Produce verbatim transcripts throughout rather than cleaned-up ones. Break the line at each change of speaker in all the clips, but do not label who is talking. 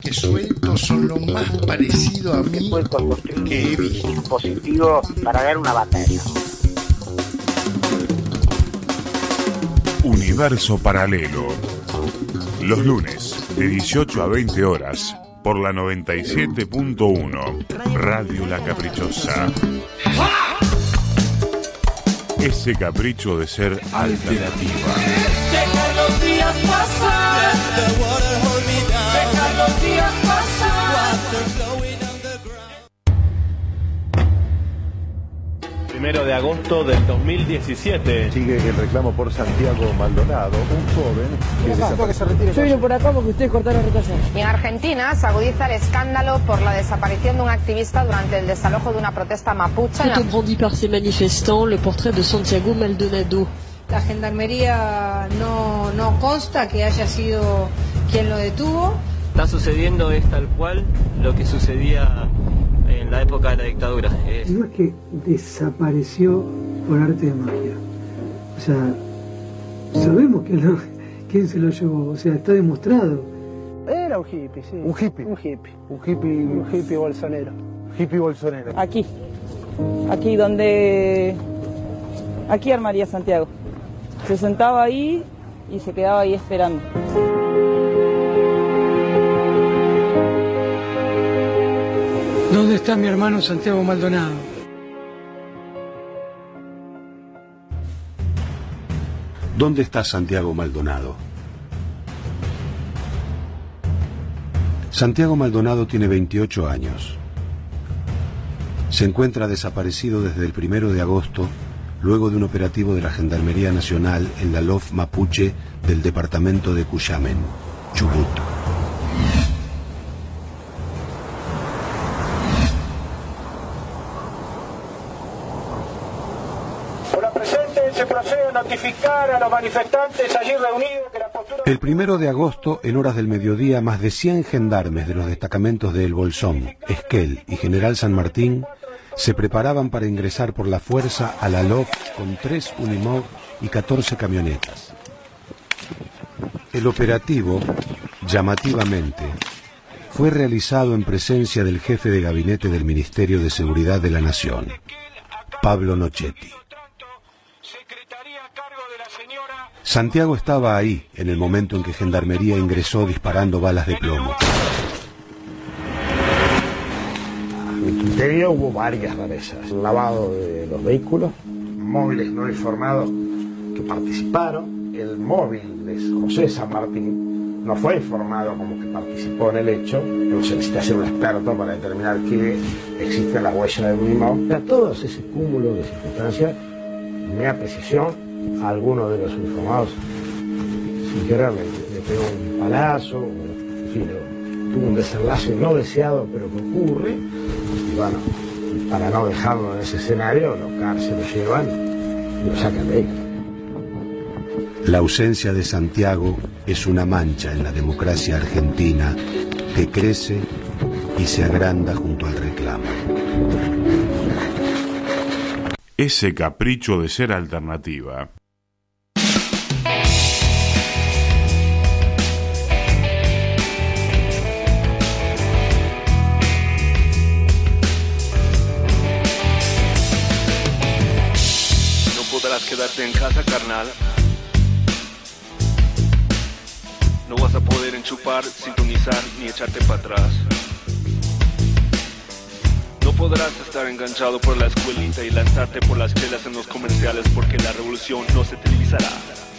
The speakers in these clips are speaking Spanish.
que suelto son lo más parecido a mí que he visto.
Dispositivo para ver una batalla.
Universo Paralelo. Los lunes, de dieciocho a veinte horas, por la noventa y siete punto uno, Radio La Caprichosa. Ese capricho de ser alternativa.
Dejar los días pasar. Dejar los días pasar.
Primero de agosto del dos mil diecisiete.
Sigue el reclamo por Santiago Maldonado, un joven que
desapare... se retire. Yo vine por acá porque ustedes cortaron la rotación.
Y en Argentina se agudiza el escándalo por la desaparición de un activista durante el desalojo de una protesta mapuche.
Fotobrandi par ces manifestants le portrait de Santiago Maldonado.
La gendarmería no, no consta que haya sido quien lo detuvo.
Está sucediendo es tal cual lo que sucedía en la época de la dictadura. Es...
No es que desapareció por arte de magia. O sea, sabemos que lo, quién se lo llevó. O sea, está demostrado.
Era un hippie, sí.
Un hippie.
Un hippie.
Un hippie.
Un hippie bolsonero.
Hippie bolsonero.
Aquí. Aquí donde... Aquí armaría Santiago. Se sentaba ahí y se quedaba ahí esperando.
¿Dónde está mi hermano Santiago Maldonado?
¿Dónde está Santiago Maldonado? Santiago Maldonado tiene veintiocho años. Se encuentra desaparecido desde el primero de agosto, luego de un operativo de la Gendarmería Nacional en la L O F Mapuche del departamento de Cuyamen, Chubut.
Notificar a los manifestantes allí reunidos que la postura...
El primero de agosto, en horas del mediodía, más de cien gendarmes de los destacamentos de El Bolsón, Esquel y General San Martín se preparaban para ingresar por la fuerza a la L O F con tres Unimog y catorce camionetas. El operativo, llamativamente, fue realizado en presencia del jefe de gabinete del Ministerio de Seguridad de la Nación, Pablo Nochetti. Santiago estaba ahí en el momento en que Gendarmería ingresó disparando balas de plomo.
A mi criterio hubo varias rarezas. El lavado de los vehículos, móviles no informados que participaron. El móvil de José San Martín no fue informado como que participó en el hecho. No se necesita ser un experto para determinar que existe la huella de Unimog. A todos ese cúmulo de circunstancias, mi apreciación, a alguno de los uniformados sin querer le pegó un palazo, en fin, tuvo un desenlace no deseado pero que ocurre, y bueno, para no dejarlo en ese escenario, los C A R se lo llevan y lo sacan de ahí.
La ausencia de Santiago es una mancha en la democracia argentina que crece y se agranda junto al reclamo.
Ese capricho de ser alternativa.
No podrás quedarte en casa, carnal. No vas a poder enchufar, sintonizar ni echarte para atrás. No podrás estar enganchado por la escuelita y lanzarte por las chelas en los comerciales porque la revolución no se televisará.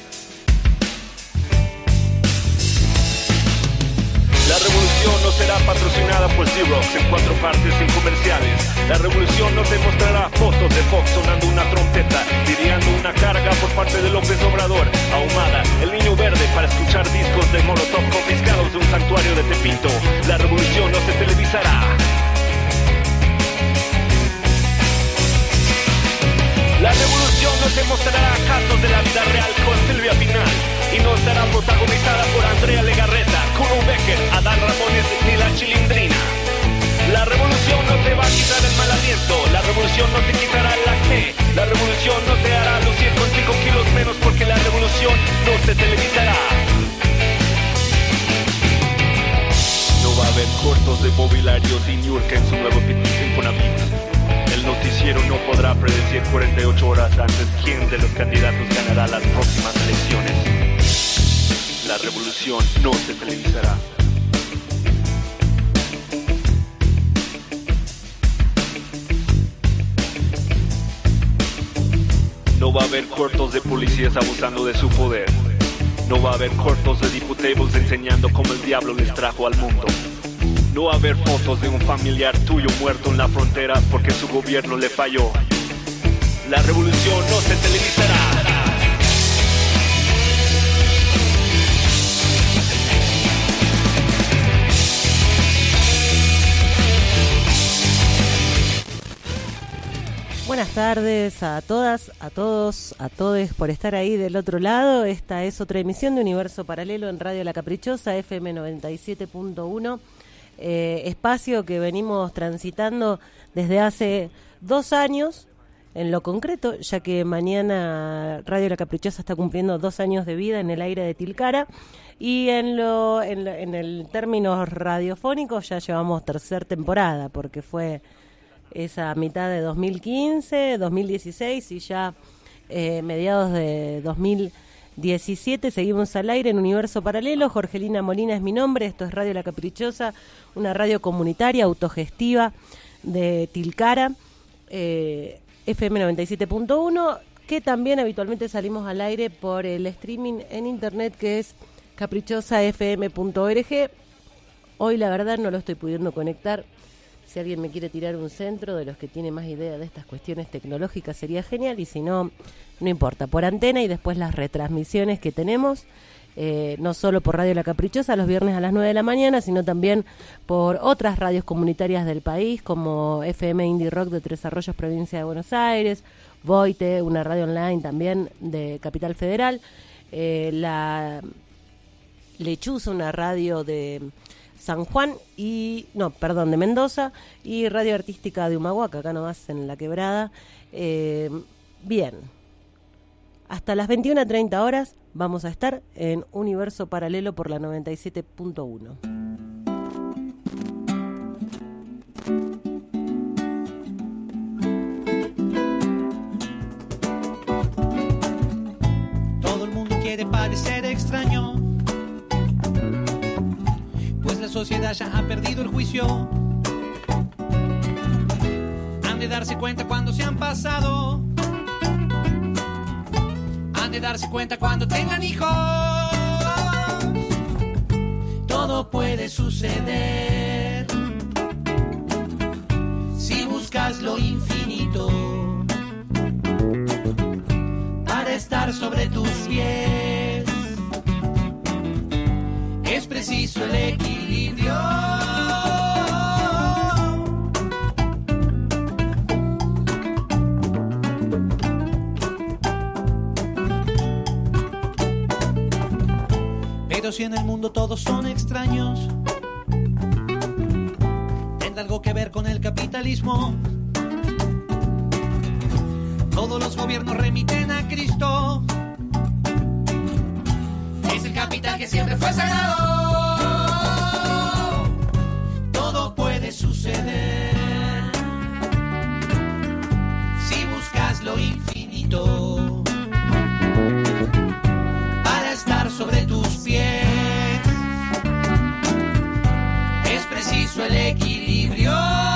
La revolución no será patrocinada por Xerox en cuatro partes sin comerciales. La revolución no te mostrará fotos de Fox sonando una trompeta, lidiando una carga por parte de López Obrador, ahumada, el niño verde para escuchar discos de Molotov confiscados de un santuario de Tepito. La revolución no se televisará. La revolución no te mostrará casos de la vida real con Silvia Pinal y no estará protagonizada por Andrea Legarreta, Kuno Becker, Adán Ramones ni la Chilindrina. La revolución no te va a quitar el mal aliento, la revolución no te quitará el acné, la revolución no te hará lucir con cinco kilos menos porque la revolución no se televisará. No va a haber cortos de mobiliarios y Niurka en su nuevo Infonavit. El noticiero no podrá predecir cuarenta y ocho horas antes quién de los candidatos ganará las próximas elecciones. La revolución no se televisará. No va a haber cortos de policías abusando de su poder. No va a haber cortos de diputados enseñando cómo el diablo les trajo al mundo. No va a haber fotos de un familiar tuyo muerto en la frontera porque su gobierno le falló. La revolución no se televisará.
Buenas tardes a todas, a todos, a todes por estar ahí del otro lado. Esta es otra emisión de Universo Paralelo en Radio La Caprichosa, F M noventa y siete punto uno, eh, espacio que venimos transitando desde hace dos años, en lo concreto, ya que mañana Radio La Caprichosa está cumpliendo dos años de vida en el aire de Tilcara, y en, lo, en, lo, en el término radiofónico ya llevamos tercer temporada, porque fue esa mitad de dos mil quince, dos mil dieciséis y ya eh, mediados de dos mil diecisiete seguimos al aire en Universo Paralelo. Jorgelina Molina es mi nombre, esto es Radio La Caprichosa, una radio comunitaria autogestiva de Tilcara, eh, F M noventa y siete punto uno, que también habitualmente salimos al aire por el streaming en internet que es caprichosa f m punto org. Hoy la verdad no lo estoy pudiendo conectar. Si alguien me quiere tirar un centro de los que tiene más idea de estas cuestiones tecnológicas sería genial, y si no, no importa, por antena y después las retransmisiones que tenemos, eh, no solo por Radio La Caprichosa los viernes a las nueve de la mañana, sino también por otras radios comunitarias del país, como F M Indie Rock de Tres Arroyos, provincia de Buenos Aires, Voite, una radio online también de Capital Federal, eh, La Lechuza, una radio de San Juan y, no, perdón, de Mendoza, y Radio Artística de Humahuaca, acá nomás en La Quebrada. Eh, bien, hasta las veintiuna treinta horas vamos a estar en Universo Paralelo por la noventa y siete punto uno.
Todo el mundo quiere parecer extraño, pues la sociedad ya ha perdido el juicio. Han de darse cuenta cuando se han pasado, han de darse cuenta cuando tengan hijos. Todo puede suceder si buscas lo infinito para estar sobre tus pies. Es preciso el equilibrio. Pero si en el mundo todos son extraños, ¿tendrá algo que ver con el capitalismo? Todos los gobiernos remiten a Cristo. Es el capital que siempre fue sagrado. Todo puede suceder si buscas lo infinito para estar sobre tus pies. Es preciso el equilibrio.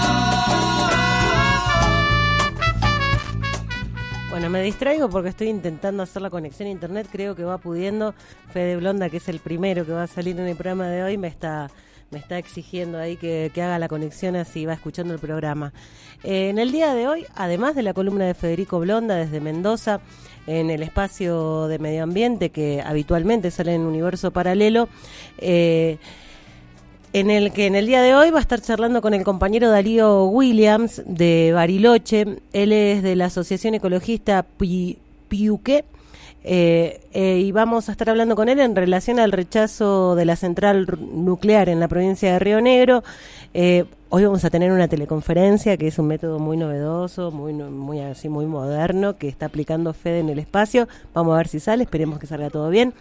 Bueno, me distraigo porque estoy intentando hacer la conexión a internet, creo que va pudiendo. Fede Blonda, que es el primero que va a salir en el programa de hoy, me está me está exigiendo ahí que, que haga la conexión, así va escuchando el programa. Eh, en el día de hoy, además de la columna de Federico Blonda desde Mendoza, en el espacio de medio ambiente que habitualmente sale en Universo Paralelo, eh, en el que en el día de hoy va a estar charlando con el compañero Darío Williams de Bariloche. Él es de la Asociación Ecologista Pi, Piuqué, eh, eh, y vamos a estar hablando con él en relación al rechazo de la central nuclear en la provincia de Río Negro. Eh, hoy vamos a tener una teleconferencia, que es un método muy novedoso, muy muy así muy moderno, que está aplicando Fede en el espacio. Vamos a ver si sale, esperemos que salga todo bien.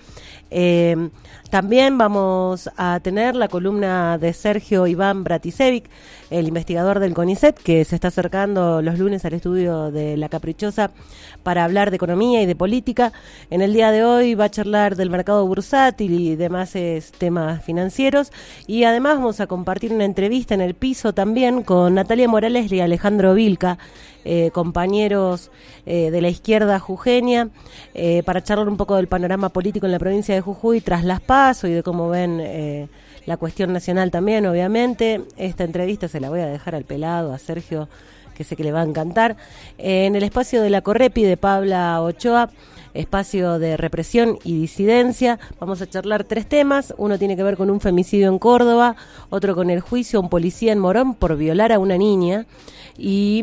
Eh, también vamos a tener la columna de Sergio Iván Bratisevic, el investigador del CONICET, que se está acercando los lunes al estudio de La Caprichosa para hablar de economía y de política. En el día de hoy va a charlar del mercado bursátil y demás es, temas financieros, y además vamos a compartir una entrevista en el piso también con Natalia Morales y Alejandro Vilca, eh, compañeros eh, de la izquierda jujeña, eh, para charlar un poco del panorama político en la provincia de Jujuy tras las PASO y de cómo ven eh, la cuestión nacional también, obviamente. Esta entrevista se la voy a dejar al pelado, a Sergio, que sé que le va a encantar. Eh, en el espacio de la Correpi de Pabla Ochoa, espacio de represión y disidencia, vamos a charlar tres temas. Uno tiene que ver con un femicidio en Córdoba, otro con el juicio a un policía en Morón por violar a una niña, y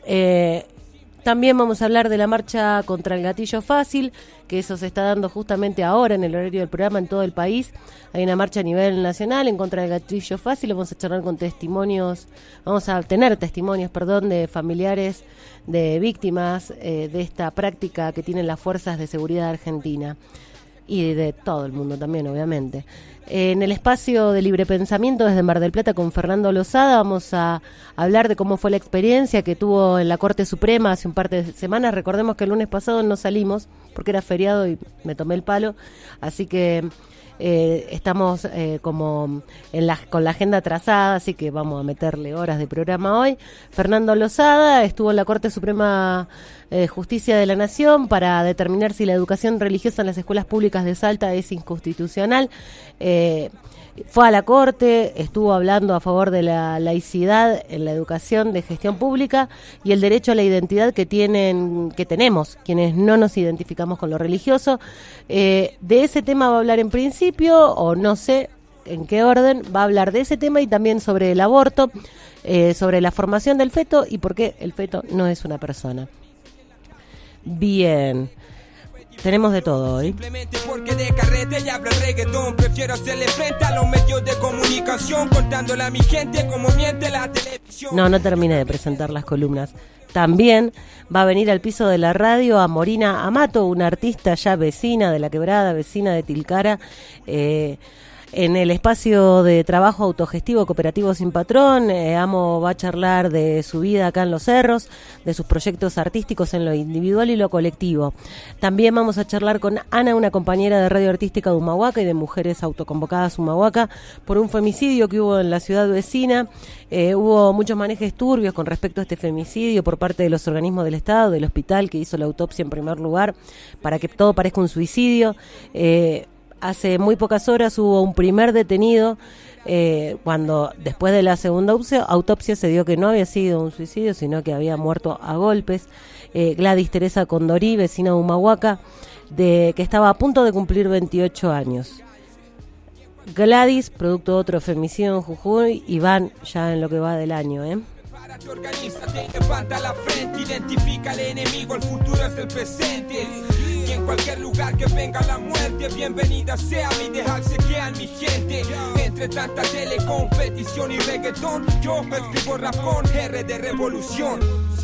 eh, también vamos a hablar de la marcha contra el gatillo fácil, que eso se está dando justamente ahora en el horario del programa en todo el país. Hay una marcha a nivel nacional en contra del gatillo fácil. Vamos a charlar con testimonios, vamos a tener testimonios, perdón, de familiares de víctimas eh, de esta práctica que tienen las fuerzas de seguridad argentina y de todo el mundo también, obviamente. En el espacio de libre pensamiento desde Mar del Plata con Fernando Lozada vamos a hablar de cómo fue la experiencia que tuvo en la Corte Suprema hace un par de semanas. Recordemos que el lunes pasado no salimos porque era feriado y me tomé el palo, así que eh, estamos eh, como en la, con la agenda trazada, así que vamos a meterle horas de programa hoy. Fernando Lozada estuvo en la Corte Suprema de eh, Justicia de la Nación para determinar si la educación religiosa en las escuelas públicas de Salta es inconstitucional. Eh, fue a la Corte, estuvo hablando a favor de la laicidad en la educación de gestión pública y el derecho a la identidad que tienen, que tenemos quienes no nos identificamos con lo religioso. Eh, de ese tema va a hablar en principio, o no sé en qué orden, va a hablar de ese tema y también sobre el aborto, eh, sobre la formación del feto y por qué el feto no es una persona. Bien. Tenemos de todo hoy.
Simplemente porque de carrete y habla reggaetón, prefiero hacerle frente a los medios de comunicación, contándole a mi gente cómo miente la televisión.
No, no terminé de presentar las columnas. También va a venir al piso de la radio a Morina Amato, una artista ya vecina de La Quebrada, vecina de Tilcara, eh, en el espacio de trabajo autogestivo cooperativo Sin Patrón. eh, Amo va a charlar de su vida acá en Los Cerros, de sus proyectos artísticos en lo individual y lo colectivo. También vamos a charlar con Ana, una compañera de radio artística de Humahuaca y de mujeres autoconvocadas Humahuaca, por un femicidio que hubo en la ciudad vecina. Eh, hubo muchos manejes turbios con respecto a este femicidio por parte de los organismos del Estado, del hospital que hizo la autopsia en primer lugar, para que todo parezca un suicidio. Eh, Hace muy pocas horas hubo un primer detenido, eh, cuando después de la segunda autopsia, autopsia se dio que no había sido un suicidio, sino que había muerto a golpes. Eh, Gladys Teresa Condorí, vecina de Humahuaca, de, que estaba a punto de cumplir veintiocho años. Gladys, producto de otro femicidio en Jujuy, y van ya en lo que va del año, ¿eh?
Organízate, levanta la frente, identifica al enemigo, el futuro es el presente. Y en cualquier lugar que venga la muerte, bienvenida sea mi dejarse que a mi gente. Entre tanta telecompetición y reggaetón, yo escribo rap con R de revolución.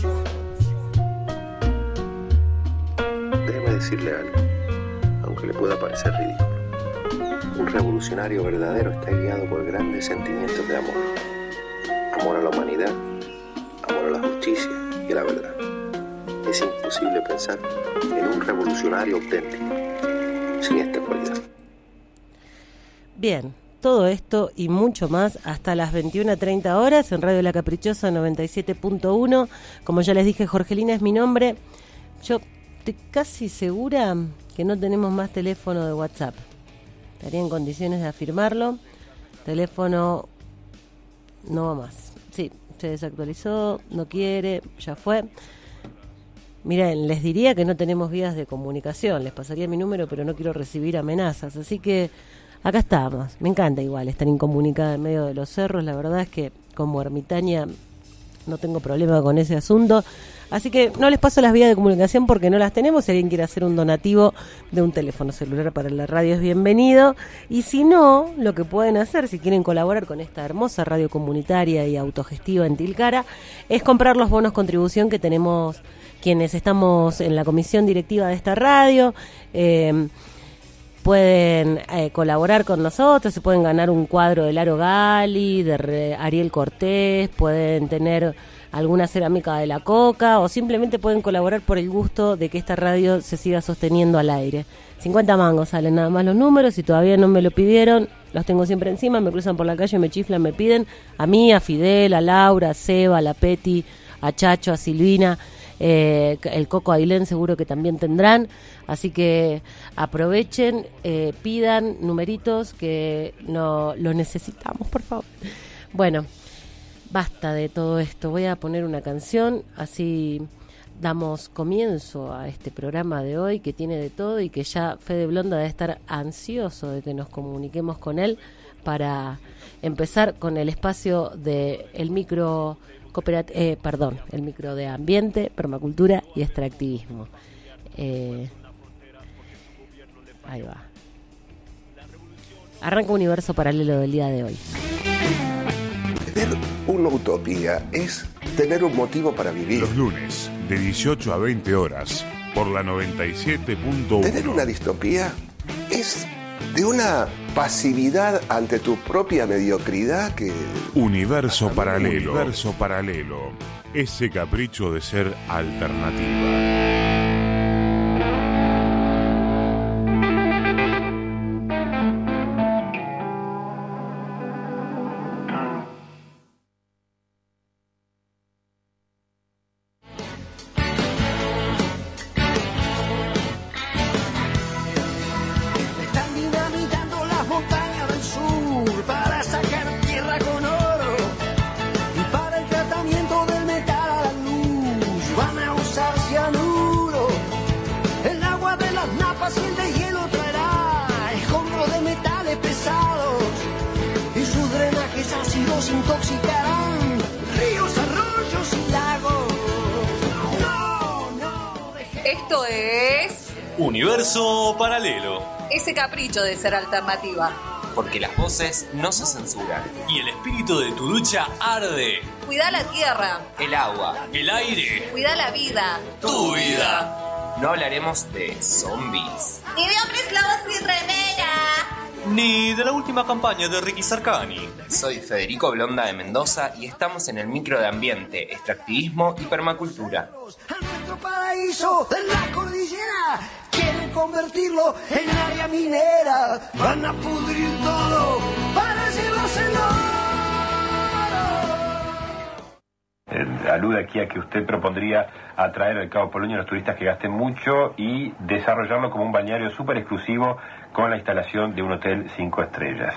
Déjeme decirle algo, aunque le pueda parecer ridículo. Un revolucionario verdadero está guiado por grandes sentimientos de amor. Amor a la humanidad, amor a la justicia y a la verdad. Es imposible pensar en un revolucionario auténtico sin esta cualidad.
Bien, todo esto y mucho más hasta las veintiuna treinta horas en Radio La Caprichosa noventa y siete punto uno. Como ya les dije, Jorgelina es mi nombre. Yo estoy casi segura que no tenemos más teléfono de WhatsApp. Estaría en condiciones de afirmarlo. Teléfono no va más. Sí, se desactualizó, no quiere, ya fue. Miren, les diría que no tenemos vías de comunicación, les pasaría mi número, pero no quiero recibir amenazas, así que acá estamos. Me encanta igual estar incomunicada en medio de los cerros, la verdad es que como ermitaña no tengo problema con ese asunto, Así que no les paso las vías de comunicación porque no las tenemos. Si alguien quiere hacer un donativo de un teléfono celular para la radio es bienvenido. Y si no, lo que pueden hacer, si quieren colaborar con esta hermosa radio comunitaria y autogestiva en Tilcara, es comprar los bonos contribución que tenemos quienes estamos en la comisión directiva de esta radio. Eh, pueden eh, colaborar con nosotros, se pueden ganar un cuadro de Laro Gali, de Re, Ariel Cortés, pueden tener alguna cerámica de la Coca o simplemente pueden colaborar por el gusto de que esta radio se siga sosteniendo al aire. cincuenta mangos salen nada más los números, si todavía no me lo pidieron, los tengo siempre encima, me cruzan por la calle, me chiflan, me piden a mí, a Fidel, a Laura, a Seba, a la Peti, a Chacho, a Silvina. Eh, el Coco Ailén seguro que también tendrán, así que aprovechen, eh, pidan numeritos que no lo necesitamos, por favor. Bueno, basta de todo esto, voy a poner una canción, así damos comienzo a este programa de hoy que tiene de todo y que ya Fede Blonda debe estar ansioso de que nos comuniquemos con él para empezar con el espacio de el micro Cooperat- eh, perdón, el micro de ambiente, permacultura y extractivismo. Eh, ahí va. Arranca Universo Paralelo del día de hoy.
Tener una utopía es tener un motivo para vivir.
Los lunes, de dieciocho a veinte horas, por la noventa y siete punto uno.
Tener una distopía es de una pasividad ante tu propia mediocridad que...
Universo paralelo, universo paralelo, ese capricho de ser alternativa.
Intoxicarán ríos, arroyos y lagos. No, no.
Esto es
Universo Paralelo.
Ese capricho de ser alternativa.
Porque las voces no se censuran. Y el espíritu de tu lucha arde.
Cuida la tierra.
El agua. El aire.
Cuida la vida.
Tu vida.
No hablaremos de zombies.
Ni de hombres lobos sin remera.
Ni de la última campaña de Ricky Sarkani.
Soy Federico Blonda de Mendoza y estamos en el micro de ambiente, extractivismo y permacultura.
A nuestro paraíso de la cordillera quieren convertirlo en área minera. Van a pudrir todo para llevárselo.
Eh, alude aquí a que usted propondría atraer al Cabo Polonio a los turistas que gasten mucho y desarrollarlo como un balneario súper exclusivo con la instalación de un hotel cinco estrellas.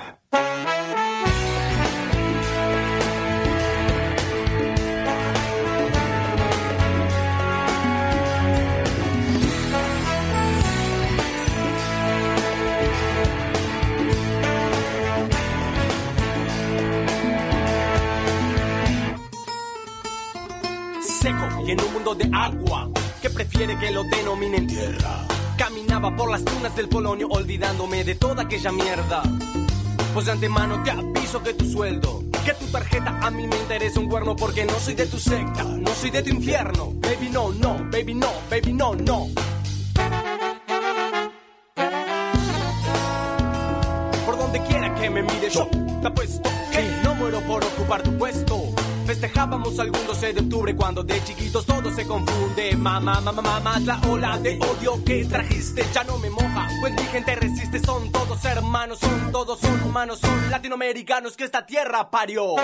Seco y en un mundo de agua que prefiere que lo denominen tierra. Caminaba por las dunas del Polonio olvidándome de toda aquella mierda. Pues de antemano te aviso que tu sueldo, que tu tarjeta a mí me interesa un cuerno porque no soy de tu secta, no soy de tu infierno. Baby no, no, baby no, baby no, no. Por donde quiera que me mire yo, te apuesto que no muero por ocupar tu puesto. Festejábamos algún doce de octubre cuando de chiquitos todo se confunde. Mamá, mamá, mamá, la ola de odio que trajiste ya no me moja. Pues mi gente resiste, son todos hermanos, son todos, son humanos, son latinoamericanos que esta tierra parió.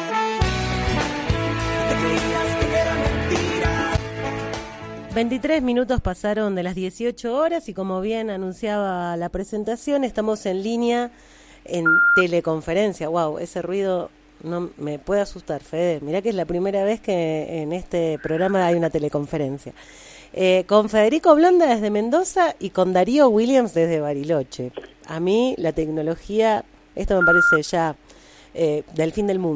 Te creías que era mentira.
veintitrés minutos pasaron de las dieciocho horas y como bien anunciaba la presentación, estamos en línea en teleconferencia. Wow, ese ruido... No me puede asustar, Fede. Mirá que es la primera vez que en este programa hay una teleconferencia. Eh, con Federico Blonda desde Mendoza y con Darío Williams desde Bariloche. A mí la tecnología, esto me parece ya eh, del fin del mundo.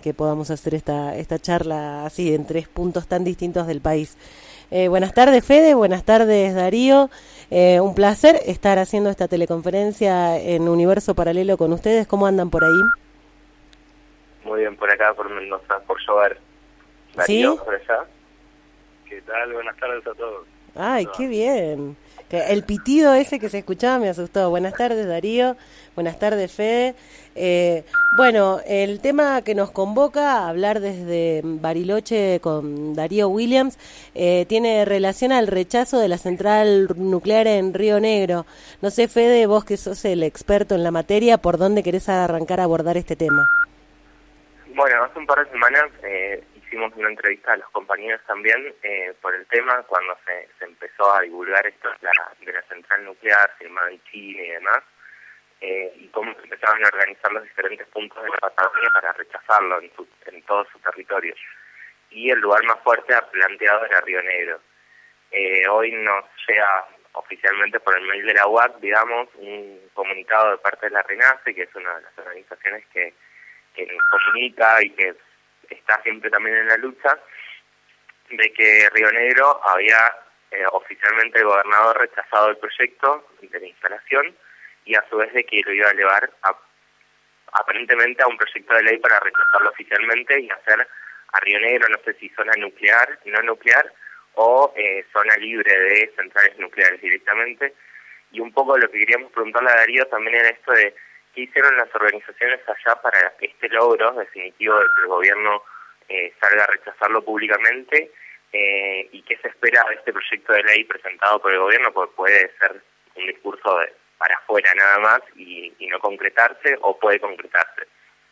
que podamos hacer esta, esta charla así en tres puntos tan distintos del país. Eh, buenas tardes, Fede, buenas tardes, Darío. Eh, un placer estar haciendo esta teleconferencia en Universo Paralelo con ustedes. ¿Cómo andan por ahí?
Muy bien, por acá, por Mendoza, por llover.
Darío,
¿sí? Por allá. ¿Qué tal? Buenas tardes a todos.
Ay, qué bien. El pitido ese que se escuchaba me asustó. Buenas tardes, Darío. Buenas tardes, Fede. Eh, bueno, el tema que nos convoca a hablar desde Bariloche con Darío Williams eh, tiene relación al rechazo de la central nuclear en Río Negro. No sé, Fede, vos que sos el experto en la materia, ¿por dónde querés arrancar a abordar este tema?
Bueno, hace un par de semanas eh, hicimos una entrevista a los compañeros también eh, por el tema, cuando se, se empezó a divulgar esto de la, de la central nuclear firmada en China y demás, eh, y cómo se empezaban a organizar los diferentes puntos de la Patagonia para rechazarlo en, su, en todo su territorio. Y el lugar más fuerte planteado era Río Negro. Eh, hoy nos llega oficialmente por el mail de la U A C, digamos, un comunicado de parte de la RENACE, que es una de las organizaciones que que nos comunica y que está siempre también en la lucha, de que Río Negro había eh, oficialmente el gobernador rechazado el proyecto de la instalación y a su vez de que lo iba a llevar a, aparentemente a un proyecto de ley para rechazarlo oficialmente y hacer a Río Negro, no sé si zona nuclear, no nuclear, o eh, zona libre de centrales nucleares directamente. Y un poco lo que queríamos preguntarle a Darío también era esto de ¿qué hicieron las organizaciones allá para este logro definitivo de que el gobierno eh, salga a rechazarlo públicamente? Eh, ¿Y qué se espera de este proyecto de ley presentado por el gobierno? Porque puede ser un discurso de, para afuera nada más y, y no concretarse, o puede concretarse.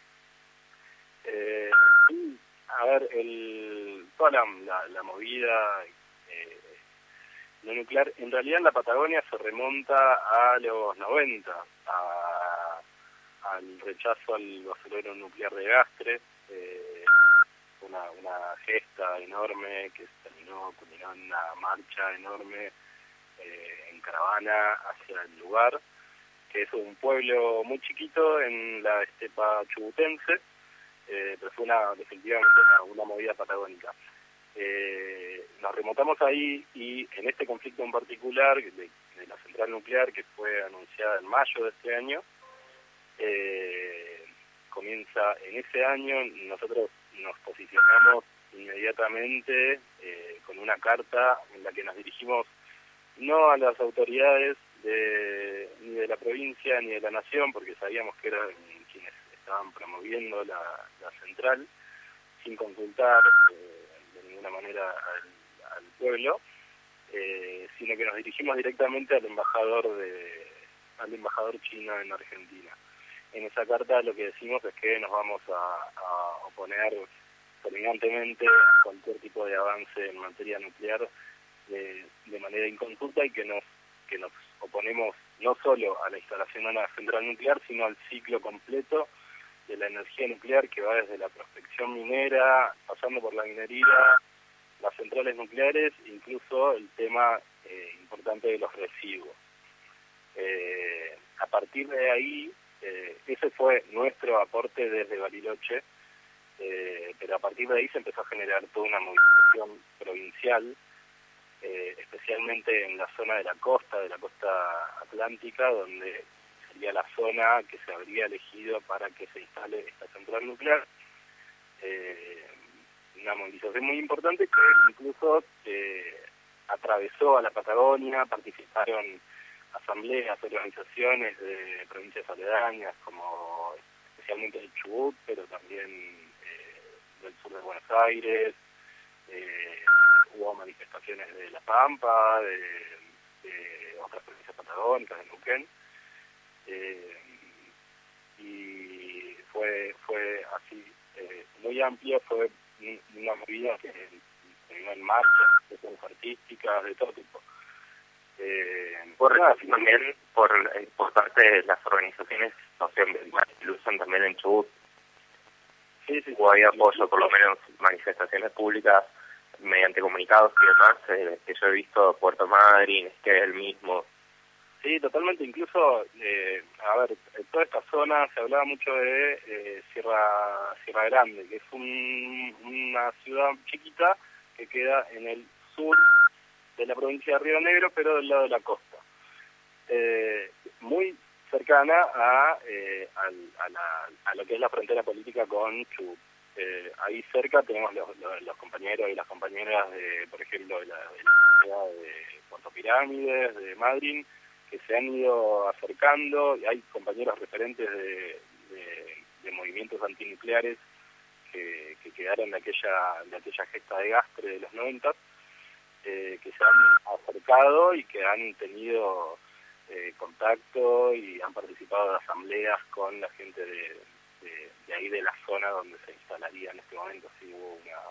Eh, a ver, el, toda la, la, la movida eh, no nuclear, en realidad en la Patagonia se remonta a los noventa, a al rechazo al basurero nuclear de Gastres, eh, una, una gesta enorme que terminó, culminó en una marcha enorme eh, en caravana hacia el lugar, que es un pueblo muy chiquito en la estepa chubutense, eh, pero fue una, definitivamente una, una movida patagónica. Eh, nos remontamos ahí y en este conflicto en particular de, de la central nuclear, que fue anunciada en mayo de este año, Eh, comienza en ese año. Nosotros nos posicionamos inmediatamente eh, con una carta en la que nos dirigimos no a las autoridades de, ni de la provincia ni de la nación, porque sabíamos que eran quienes estaban promoviendo la, la central, sin consultar eh, de ninguna manera al, al pueblo, eh, sino que nos dirigimos directamente al embajador de al embajador chino en Argentina. En esa carta lo que decimos es que nos vamos a, a oponer terminantemente a cualquier tipo de avance en materia nuclear de, de manera inconsulta, y que nos que nos oponemos no solo a la instalación de una central nuclear, sino al ciclo completo de la energía nuclear, que va desde la prospección minera, pasando por la minería, las centrales nucleares, incluso el tema eh, importante de los residuos. Eh, a partir de ahí, Eh, ese fue nuestro aporte desde Bariloche, eh, pero a partir de ahí se empezó a generar toda una movilización provincial, eh, especialmente en la zona de la costa, de la costa atlántica, donde sería la zona que se habría elegido para que se instale esta central nuclear. Eh, una movilización muy importante que incluso eh, atravesó a la Patagonia, participaron asambleas, organizaciones de provincias aledañas, como especialmente el Chubut, pero también eh, del sur de Buenos Aires. Eh, hubo manifestaciones de La Pampa, de, de otras provincias patagónicas, de Neuquén, eh, y fue fue así, eh, muy amplia, fue una movida que terminó en marchas, sesiones artísticas, de todo tipo. Eh,
por también por eh, por parte de las organizaciones socioambientales que lo usan también en Chubut.
Sí, sí,
o hay apoyo, por lo menos manifestaciones públicas mediante comunicados y demás, eh, que yo he visto Puerto Madryn, Esquel mismo.
Sí, totalmente. Incluso, eh, a ver, en toda esta zona se hablaba mucho de eh, Sierra Sierra Grande, que es un, una ciudad chiquita que queda en el sur de la provincia de Río Negro, pero del lado de la costa. Eh, muy cercana a, eh, al, a, la, a lo que es la frontera política con Chubut. Eh, ahí cerca tenemos los, los, los compañeros y las compañeras, de, por ejemplo, de la, de la ciudad de Puerto Pirámides, de Madryn, que se han ido acercando, y hay compañeros referentes de, de, de movimientos antinucleares que, que quedaron de aquella, de aquella gesta de Gastre de los noventas, eh, que se han acercado y que han tenido eh, contacto y han participado de asambleas con la gente de, de, de ahí de la zona donde se instalaría en este momento. Sí hubo una,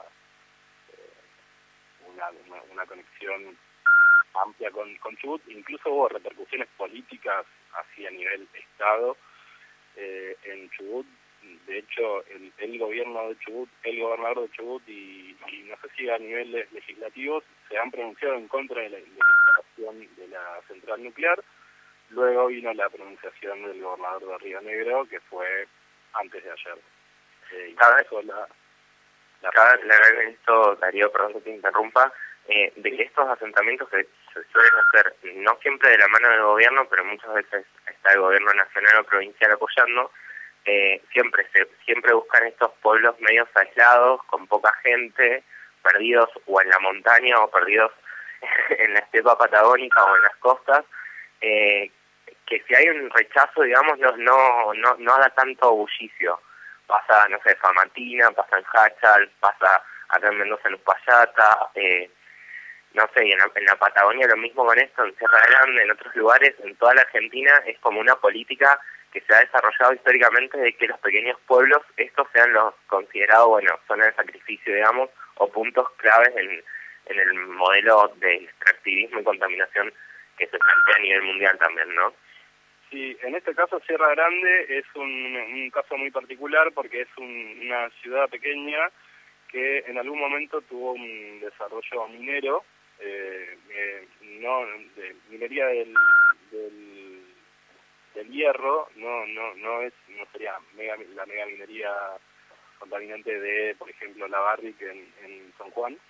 eh, una, una, una conexión amplia con, con Chubut, incluso hubo repercusiones políticas así a nivel Estado eh, en Chubut. De hecho, el, el gobierno de Chubut, el gobernador de Chubut y, y no sé si a niveles legislativos se han pronunciado en contra de la, de la instalación de la central nuclear. Luego vino la pronunciación del gobernador de Río Negro, que fue antes de ayer. Eh,
cada vez,
la,
la cada vez le agregan esto, Darío, perdón que te interrumpa, eh, de que estos asentamientos que se suelen hacer, no siempre de la mano del gobierno, pero muchas veces está el gobierno nacional o provincial apoyando, eh, siempre se siempre buscan estos pueblos medios aislados, con poca gente, perdidos o en la montaña o perdidos en la estepa patagónica o en las costas, eh, que si hay un rechazo, digamos, no no no, no haga tanto bullicio. Pasa, no sé, Famatina, pasa en Hachal, pasa acá en Mendoza en Uspallata, eh, no sé, y en la, en la Patagonia lo mismo con esto, en Sierra Grande, en otros lugares, en toda la Argentina, es como una política que se ha desarrollado históricamente de que los pequeños pueblos, estos sean los considerados, bueno, zonas de sacrificio, digamos, o puntos claves en, en el modelo de extractivismo y contaminación que se plantea a nivel mundial también, ¿no?
Sí, en este caso Sierra Grande es un, un caso muy particular porque es un, una ciudad pequeña que en algún momento tuvo un desarrollo minero, eh, eh, no de minería del, del, del hierro, no no no es no sería mega, la mega minería contaminante de, por ejemplo, la Barrick en, en San Juan,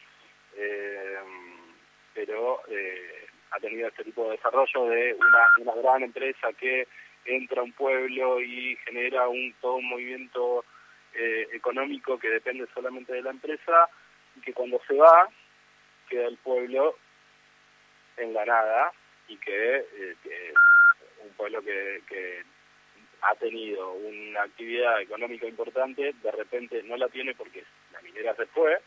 eh, pero eh, ha tenido este tipo de desarrollo de una, una gran empresa que entra a un pueblo y genera un todo un movimiento eh, económico que depende solamente de la empresa, y que cuando se va queda el pueblo en la nada, y que, eh, que un pueblo que, que ha tenido una actividad económica importante, de repente no la tiene porque la minera se fue.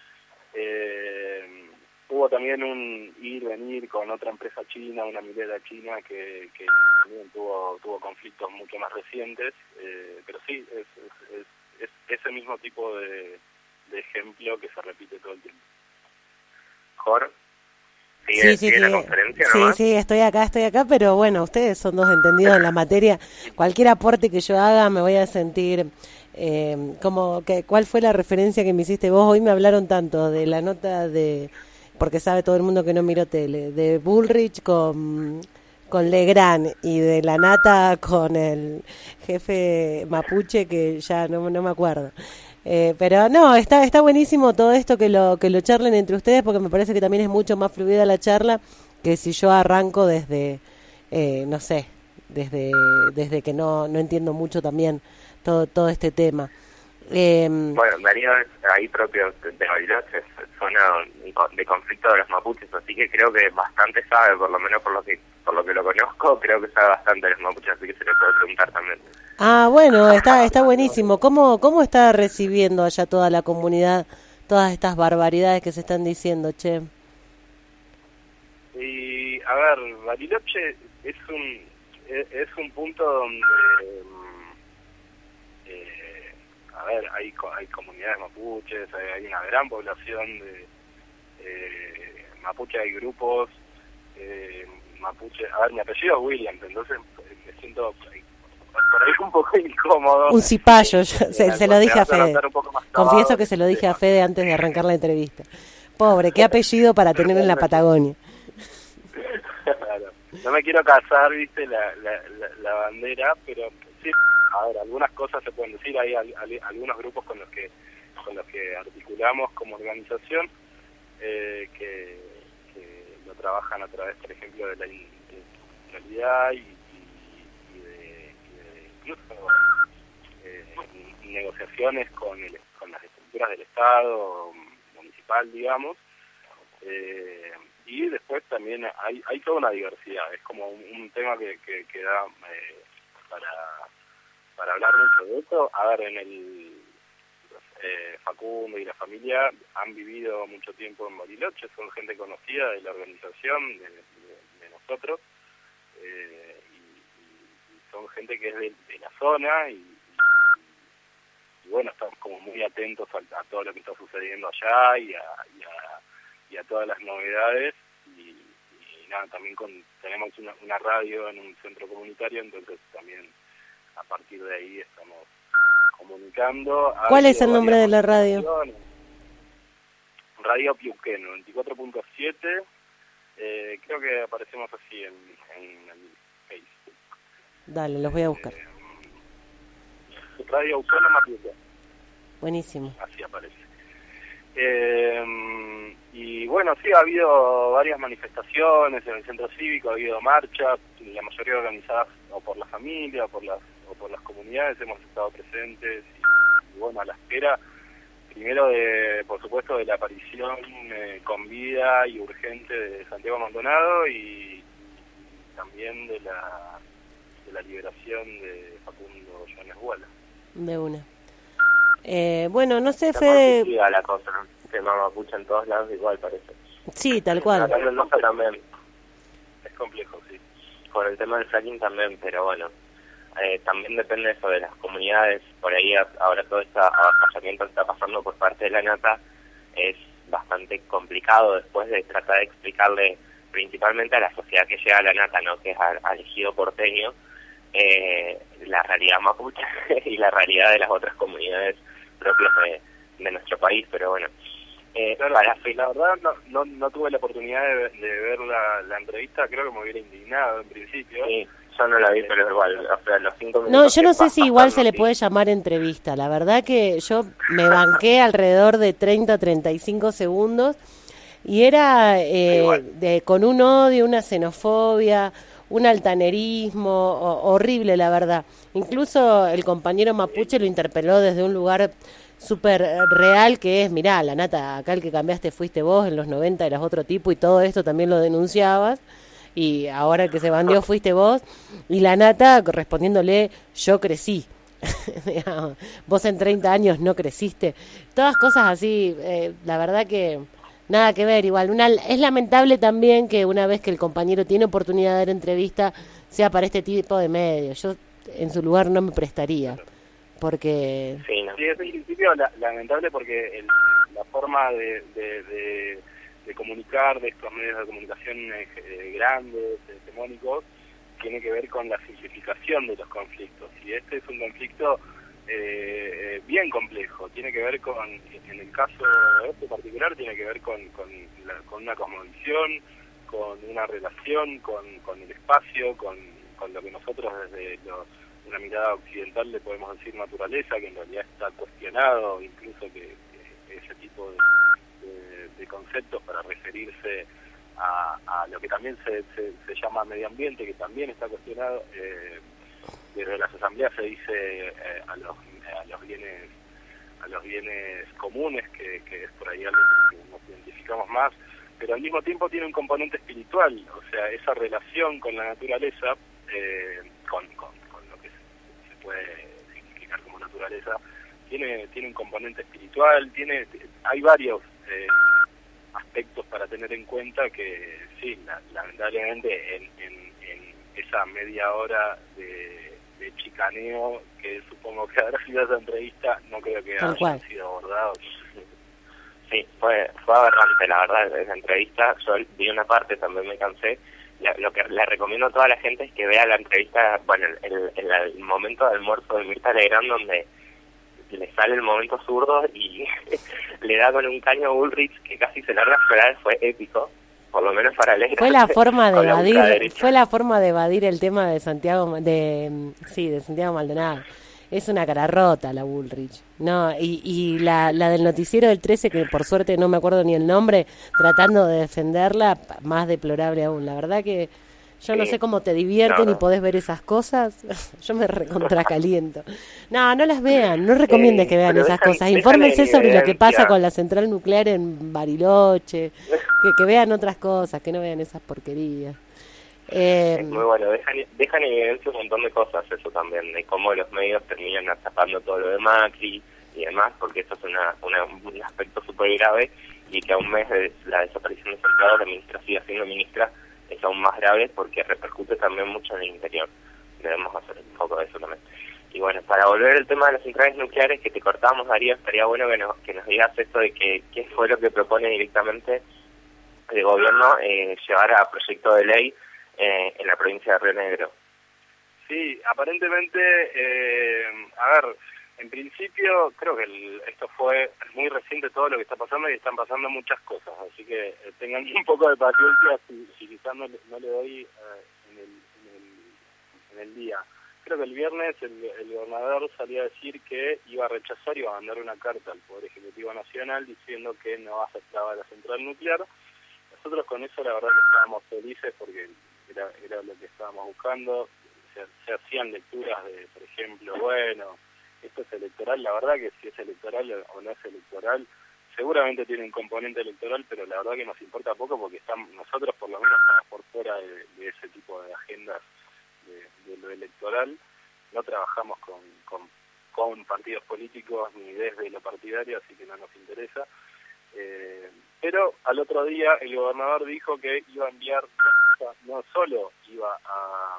Eh, Hubo también un ir venir con otra empresa china, una minera china que, que también tuvo tuvo conflictos mucho más recientes, eh, pero sí, es, es, es, es ese mismo tipo de, de ejemplo que se repite todo el tiempo.
Jorge, ¿sigue,
sí, sí,
sigue
sí.
la conferencia
Sí,
nomás?
sí, estoy acá, estoy acá, pero bueno, ustedes son dos entendidos en la materia. Cualquier aporte que yo haga me voy a sentir... Eh, como que, ¿cuál fue la referencia que me hiciste vos? Hoy me hablaron tanto de la nota de... porque sabe todo el mundo que no miro tele, de Bullrich con, con Legrand y de la nata con el jefe mapuche que ya no, no me acuerdo. Eh, pero no, está está buenísimo todo esto que lo que lo charlen entre ustedes, porque me parece que también es mucho más fluida la charla que si yo arranco desde, eh, no sé, desde desde que no no entiendo mucho también todo todo este tema. Eh,
bueno, Darío es ahí propio de Bariloche, es zona de conflicto de los mapuches, así que creo que bastante sabe, por lo menos por lo que por lo que lo conozco, creo que sabe bastante de los mapuches, así que se le puede preguntar también.
Ah, bueno, está está buenísimo. ¿Cómo cómo está recibiendo allá toda la comunidad todas estas barbaridades que se están diciendo, che?
Y a ver, Bariloche es un es, es un punto donde eh, a ver, hay hay comunidades mapuches, hay, hay una gran población de eh, mapuche, hay grupos eh, mapuche. A ver, mi apellido es Williams, entonces me siento por ahí un poco incómodo.
Un cipayo, yo, se, se lo dije a Fede.
Un
Confieso que se lo dije a Fede antes de arrancar la entrevista. Pobre, qué apellido para tener en la Patagonia.
Claro. no me quiero casar, viste, la, la, la, la bandera, pero sí, a ver, algunas cosas se pueden decir, hay al, al, algunos grupos con los que con los que articulamos como organización, eh, que, que lo trabajan a través, por ejemplo, de la institucionalidad y, y, y, de, y de incluso eh, negociaciones con, el, con las estructuras del Estado municipal, digamos, eh, y después también hay hay toda una diversidad, es como un, un tema que, que, que da eh, para, para hablar mucho de esto. A ver, en el eh, Facundo y la familia han vivido mucho tiempo en Bariloche, son gente conocida de la organización, de, de, de nosotros, eh, y, y son gente que es de, de la zona, y, y, y bueno, estamos como muy atentos a, a todo lo que está sucediendo allá y a, y a, y a todas las novedades, y, y nada, también con, tenemos una, una radio en un centro comunitario, entonces también a partir de ahí estamos comunicando.
¿Cuál es el nombre de la radio?
Radio Piuquén, noventa y cuatro punto siete, eh, creo que aparecemos así en, en el Facebook.
Dale, los voy a buscar.
Eh, Radio Autónoma Piuquén.
Buenísimo.
Así aparece. Eh, y bueno, sí, ha habido varias manifestaciones en el centro cívico, ha habido marchas, la mayoría organizadas o por la familia o por las o por las comunidades, hemos estado presentes y, y bueno, a la espera primero de, por supuesto, de la aparición eh, con vida y urgente de Santiago Maldonado, y, y también de la de la liberación de Facundo Jones Guala.
De una. Eh, bueno, no sé,
Está
Fede...
complicada la cosa, ¿no? Tema mapuche en todos lados igual parece.
Sí, tal cual.
Acá en Mendoza también.
Es complejo, sí.
Con el tema del fracking también, pero bueno, eh, también depende eso de las comunidades. Por ahí a, ahora todo este avasallamiento que está pasando por parte de la Nata es bastante complicado después de tratar de explicarle principalmente a la sociedad que llega a la Nata, ¿no? Que es al ejido porteño, eh, la realidad mapuche y la realidad de las otras comunidades propias de, de nuestro país, pero bueno. Eh,
claro,
para
la verdad no, no no tuve la oportunidad de, de ver la, la entrevista, creo que me hubiera indignado en principio.
Sí, yo no la vi, pero igual, o sea, los cinco minutos...
No, yo no sé si igual se le
sí.
puede llamar entrevista. La verdad que yo me banqué alrededor de treinta a treinta y cinco segundos y era eh, de, con un odio, una xenofobia, un altanerismo o, horrible, la verdad. Incluso el compañero mapuche lo interpeló desde un lugar súper real, que es, mirá, la Nata, acá el que cambiaste fuiste vos, en los noventa eras otro tipo y todo esto también lo denunciabas, y ahora el que se bandió fuiste vos, y la Nata respondiéndole, yo crecí. Digamos, vos en treinta años no creciste. Todas cosas así, eh, la verdad que nada que ver. Igual, una, es lamentable también que una vez que el compañero tiene oportunidad de dar entrevista, sea para este tipo de medios. Yo en su lugar no me prestaría. Porque...
Sí, no. Sí, es en principio la, lamentable porque el, la forma de, de, de, de comunicar de estos medios de comunicación eh, grandes, hegemónicos, tiene que ver con la simplificación de los conflictos. Y este es un conflicto eh, bien complejo. Tiene que ver con, en el caso este particular, tiene que ver con, con, la, con una cosmovisión, con una relación, con, con el espacio, con, con lo que nosotros desde los... una mirada occidental le podemos decir naturaleza, que en realidad está cuestionado, incluso que, que ese tipo de, de, de conceptos para referirse a, a lo que también se, se, se llama medio ambiente, que también está cuestionado. Eh, desde las asambleas se dice eh, a los a los bienes a los bienes comunes, que, que es por ahí algo que nos identificamos más, pero al mismo tiempo tiene un componente espiritual, o sea, esa relación con la naturaleza, eh, con, con puede significar como naturaleza, tiene tiene un componente espiritual, tiene hay varios eh, aspectos para tener en cuenta que sí, la, lamentablemente en, en, en esa media hora de, de chicaneo que supongo que habrá sido esa entrevista, no creo que haya sido abordado.
Sí, fue, fue aberrante, la verdad, esa entrevista. Yo vi una parte, también me cansé. Lo que le recomiendo a toda la gente es que vea la entrevista, bueno, el, el, el momento de almuerzo de Mirta Legrand, donde le sale el momento zurdo y le da con un caño a Bullrich que casi se larga a llorar. Fue épico, por lo menos para leer.
Fue la forma de
con la boca
evadir,
derecha.
fue la forma de evadir el tema de Santiago, de sí, de Santiago Maldonado. Es una cara rota la Bullrich, no, y, y la, la del noticiero del trece, que por suerte no me acuerdo ni el nombre, tratando de defenderla, más deplorable aún. La verdad que yo no
Sí.
sé cómo te divierten
No, no.
y podés ver esas cosas. Yo me recontracaliento. No, no las vean, no recomiendes
Eh,
que vean
pero
esas
dejan-
cosas.
dejan
Infórmense
en
sobre lo que pasa
evidencia.
con la central nuclear en Bariloche, que, que vean otras cosas, que no vean esas porquerías. Eh,
Es muy bueno, dejan, dejan en evidencia un montón de cosas eso también, de cómo los medios terminan tapando todo lo de Macri y demás, porque esto es una, una, un aspecto súper grave, y que a un mes de la desaparición de Santiago la ministra siga siendo ministra es aún más grave porque repercute también mucho en el interior. Debemos hacer un poco de eso también. Y bueno, para volver al tema de las centrales nucleares que te cortábamos, Darío, estaría bueno que nos, que nos digas esto de que qué fue lo que propone directamente el gobierno eh, llevar a proyecto de ley eh, en la provincia de Río Negro.
Sí, aparentemente, eh, a ver, en principio creo que el, esto fue muy reciente todo lo que está pasando y están pasando muchas cosas, así que eh, tengan un poco de paciencia si, si quizás no, le- no le doy eh, en, el, en, el, en el día. Creo que el viernes el, el gobernador salió a decir que iba a rechazar, iba a mandar una carta al Poder Ejecutivo Nacional diciendo que no aceptaba la central nuclear. Nosotros con eso la verdad que estábamos felices porque era, era lo que estábamos buscando. Se, se hacían lecturas de, por ejemplo, bueno, esto es electoral. La verdad que si es electoral o no es electoral, seguramente tiene un componente electoral, pero la verdad que nos importa poco porque estamos, nosotros por lo menos estamos por fuera de, de ese tipo de agendas de, de lo electoral. No trabajamos con, con, con partidos políticos ni desde lo partidario, así que no nos interesa. Eh, pero al otro día el gobernador dijo que iba a enviar, no, no solo iba a...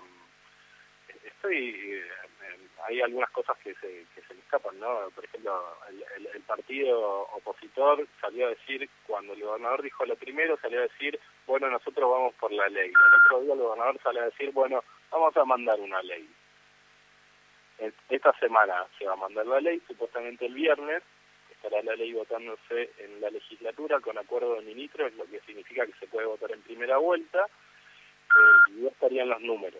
Estoy, eh, hay algunas cosas que se, que se me escapan, ¿no? Por ejemplo, el, el, el partido opositor salió a decir, cuando el gobernador dijo lo primero, salió a decir, bueno, nosotros vamos por la ley. Al otro día el gobernador salió a decir, bueno, vamos a mandar una ley. Esta semana se va a mandar la ley, supuestamente el viernes, estará la ley votándose en la legislatura con acuerdo de ministros, lo que significa que se puede votar en primera vuelta, eh, y ya estarían los números.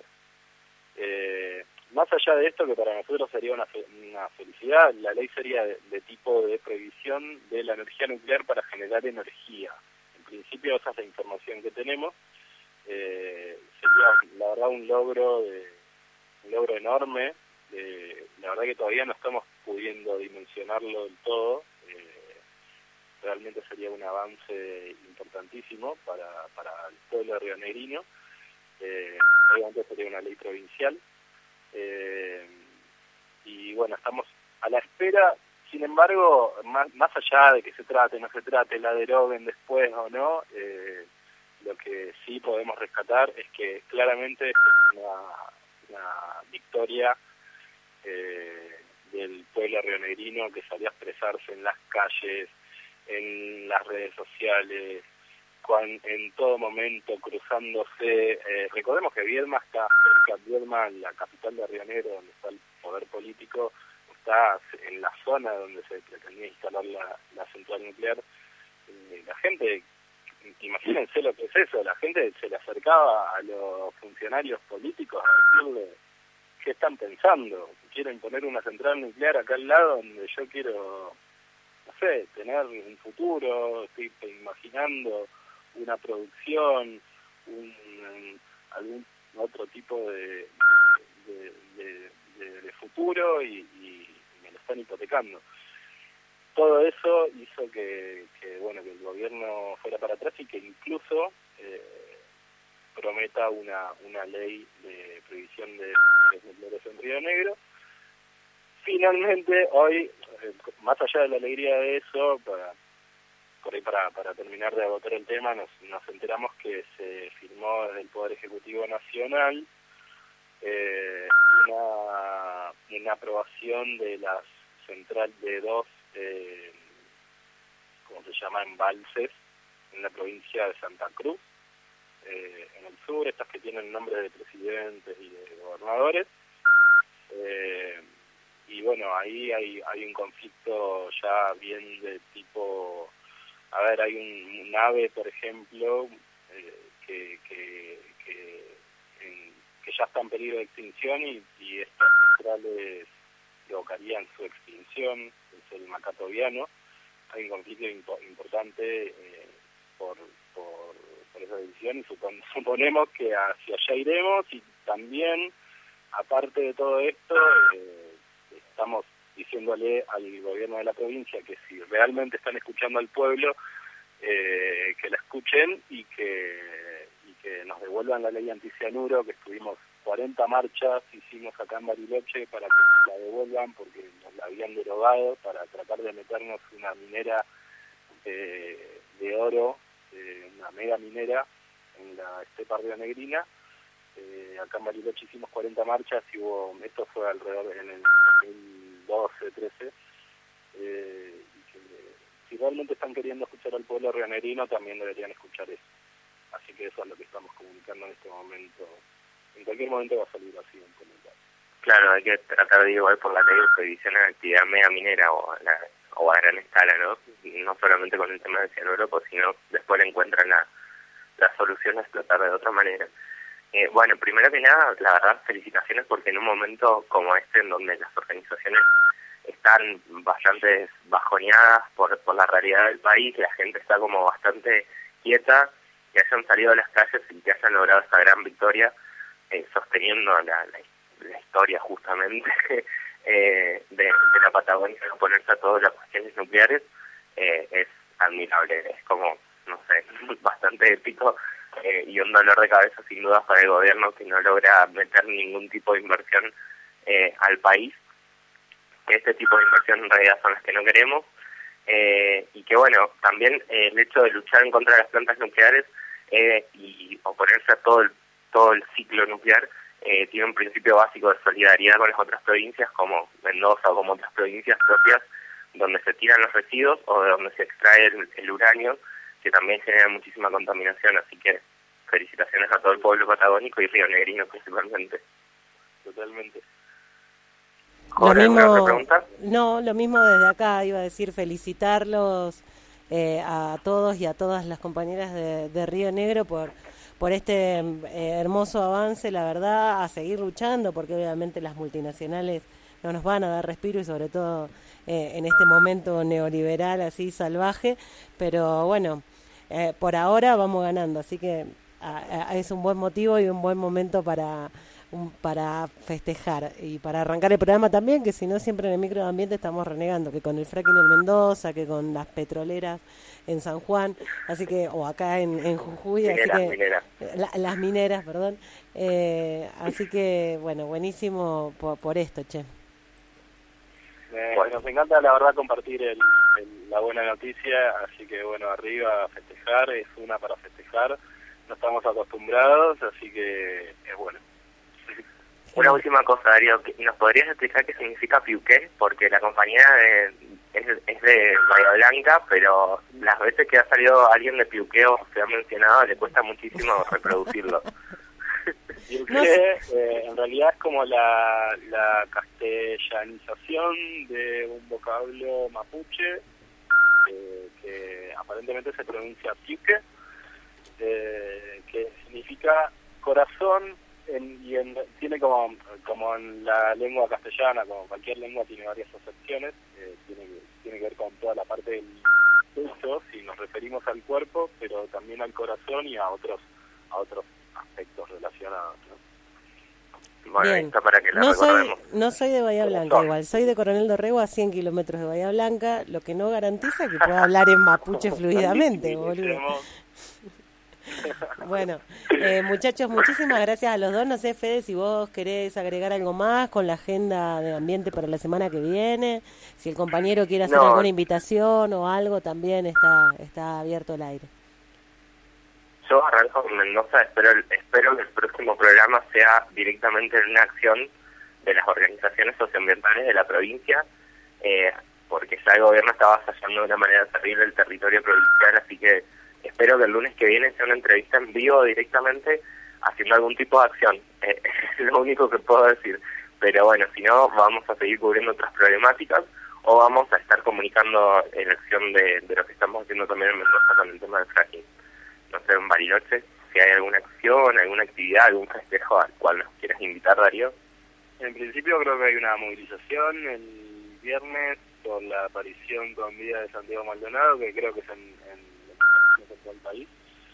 Eh, más allá de esto, que para nosotros sería una, fe una felicidad, la ley sería de, de tipo de prohibición de la energía nuclear para generar energía. En principio esa es la información que tenemos. Eh, sería la verdad un logro, de, un logro enorme. Eh, la verdad que todavía no estamos pudiendo dimensionarlo del todo. Eh, realmente sería un avance importantísimo para, para el pueblo rionegrino. Eh, obviamente sería una ley provincial. Eh, y bueno, estamos a la espera. Sin embargo, más, más allá de que se trate, no se trate, la deroguen después o no, eh, lo que sí podemos rescatar es que claramente es una, una victoria eh, del pueblo rionegrino que salió a expresarse en las calles, en las redes sociales, cuan, en todo momento cruzándose. Eh, recordemos que Viedma está cerca, Viedma, la capital de Río Negro, donde está el poder político, está en la zona donde se pretendía instalar la, la central nuclear. Eh, la gente, imagínense lo que es eso, la gente se le acercaba a los funcionarios políticos a decirle qué están pensando. Quiero imponer una central nuclear acá al lado donde yo quiero, no sé, tener un futuro, estoy imaginando una producción, un, un, algún otro tipo de, de, de, de, de futuro y, y me lo están hipotecando. Todo eso hizo que, que bueno que el gobierno fuera para atrás y que incluso eh, prometa una una ley de prohibición de nucleares en Río Negro. Finalmente hoy, eh, más allá de la alegría de eso, para por ahí para, para terminar de agotar el tema, nos, nos enteramos que se firmó desde el Poder Ejecutivo Nacional eh, una, una aprobación de la central de dos, eh, ¿cómo se llama?, embalses en la provincia de Santa Cruz, eh, en el sur, estas que tienen nombre de presidentes y de gobernadores. Eh, y bueno, ahí hay, hay un conflicto ya bien de tipo... A ver, hay un, un ave, por ejemplo, eh, que, que, que, en, que ya está en peligro de extinción y, y estas centrales provocarían su extinción, es el macatoviano. Hay un conflicto impo importante eh, por, por, por esa decisión y supon suponemos que hacia allá iremos, y también, aparte de todo esto, eh, estamos diciéndole al gobierno de la provincia que si realmente están escuchando al pueblo, eh, que la escuchen y que, y que nos devuelvan la ley anticianuro, que estuvimos cuarenta marchas, hicimos acá en Bariloche para que la devuelvan porque nos la habían derogado, para tratar de meternos una minera eh, de oro, eh, una mega minera en la estepa rionegrina. Eh, acá en Bariloche hicimos cuarenta marchas y hubo, esto fue alrededor en el dos mil doce, trece, eh, y que si realmente están queriendo escuchar al pueblo rionegrino, también deberían escuchar eso. Así que eso es lo que estamos comunicando en este momento. En cualquier momento va a salir así un comentario.
Claro, hay que tratar de igual por la ley de prohibición de actividad mega minera o a, la, o a gran escala, ¿no? No solamente con el tema del cianuro, pues, sino después le encuentran la, la solución a explotar de otra manera. Eh, bueno, primero que nada, la verdad, felicitaciones, porque en un momento como este, en donde las organizaciones están bastante bajoneadas por, por la realidad del país, la gente está como bastante quieta, que hayan salido a las calles y que hayan logrado esta gran victoria, eh, sosteniendo la, la, la historia justamente eh, de, de la Patagonia, de oponerse a todas las cuestiones nucleares, eh, es admirable, es como, no sé, bastante épico. Eh, y un dolor de cabeza sin duda para el gobierno, que no logra meter ningún tipo de inversión eh, al país, que este tipo de inversión en realidad son las que no queremos, eh, y que bueno, también eh, el hecho de luchar en contra de las plantas nucleares eh, y oponerse a todo el, todo el ciclo nuclear eh, tiene un principio básico de solidaridad con las otras provincias, como Mendoza o como otras provincias propias, donde se tiran los residuos o de donde se extrae el, el uranio, que también genera muchísima contaminación. Acá que felicitaciones a todo el pueblo patagónico y rionegrino principalmente.
Totalmente.
Lo mismo,
¿alguna otra pregunta?
No, lo mismo desde acá, iba a decir felicitarlos eh, a todos y a todas las compañeras de, de Río Negro por, por este eh, hermoso avance, la verdad, a seguir luchando, porque obviamente las multinacionales no nos van a dar respiro, y sobre todo eh, en este momento neoliberal así salvaje, pero bueno, eh, por ahora vamos ganando, así que a, a, es un buen motivo y un buen momento para un, para festejar y para arrancar el programa también, que si no siempre en el micro de ambiente estamos renegando, que con el fracking en Mendoza, que con las petroleras en San Juan, así que o acá en, en Jujuy, así
mineras,
que
mineras.
La, las mineras, perdón, eh, así que bueno, buenísimo por, por esto, che.
Eh, bueno. Nos encanta la verdad compartir el, el, la buena noticia, así que bueno, arriba a festejar, es una para festejar, no estamos acostumbrados, así que es bueno.
Una última cosa, Darío, ¿nos podrías explicar qué significa piuqué? Porque la compañía de, es, es de Bahía Blanca, pero las veces que ha salido alguien de Piuqué o se ha mencionado, le cuesta muchísimo reproducirlo.
Piuqué no sé. eh, en realidad es como la, la castellanización de un vocablo mapuche, eh, que aparentemente se pronuncia piuque, eh, que significa corazón. En, y en, tiene como como en la lengua castellana, como cualquier lengua tiene varias acepciones, eh, tiene, tiene que ver con toda la parte del pecho, si nos referimos al cuerpo, pero también al corazón y a otros a otros aspectos relacionados, ¿no?
Bueno,
Bien.
Está para que la
no soy
recordemos.
no soy de Bahía Blanca, igual soy de Coronel Dorrego, a cien kilómetros de Bahía Blanca, lo que no garantiza que pueda hablar en mapuche fluidamente, boludo. Bueno, eh, muchachos, muchísimas gracias a los dos. No sé, Fede, si vos querés agregar algo más con la agenda de ambiente para la semana que viene, si el compañero quiere hacer
no.
alguna invitación o algo, también está está abierto el aire.
Yo arranco con Mendoza, espero, espero que el próximo programa sea directamente en una acción de las organizaciones socioambientales de la provincia, eh, porque ya el gobierno está avasallando de una manera terrible el territorio provincial, así que espero que el lunes que viene sea una entrevista en vivo directamente haciendo algún tipo de acción. Eh, es lo único que puedo decir. Pero bueno, si no, vamos a seguir cubriendo otras problemáticas o vamos a estar comunicando en acción de, de lo que estamos haciendo también en Mendoza con el tema del fracking. no sé, en Bariloche, si hay alguna acción, alguna actividad, algún festejo al cual nos quieras invitar, Darío.
En principio creo que hay una movilización el viernes por la aparición con vida de Santiago Maldonado, que creo que es en, en, en todo el país.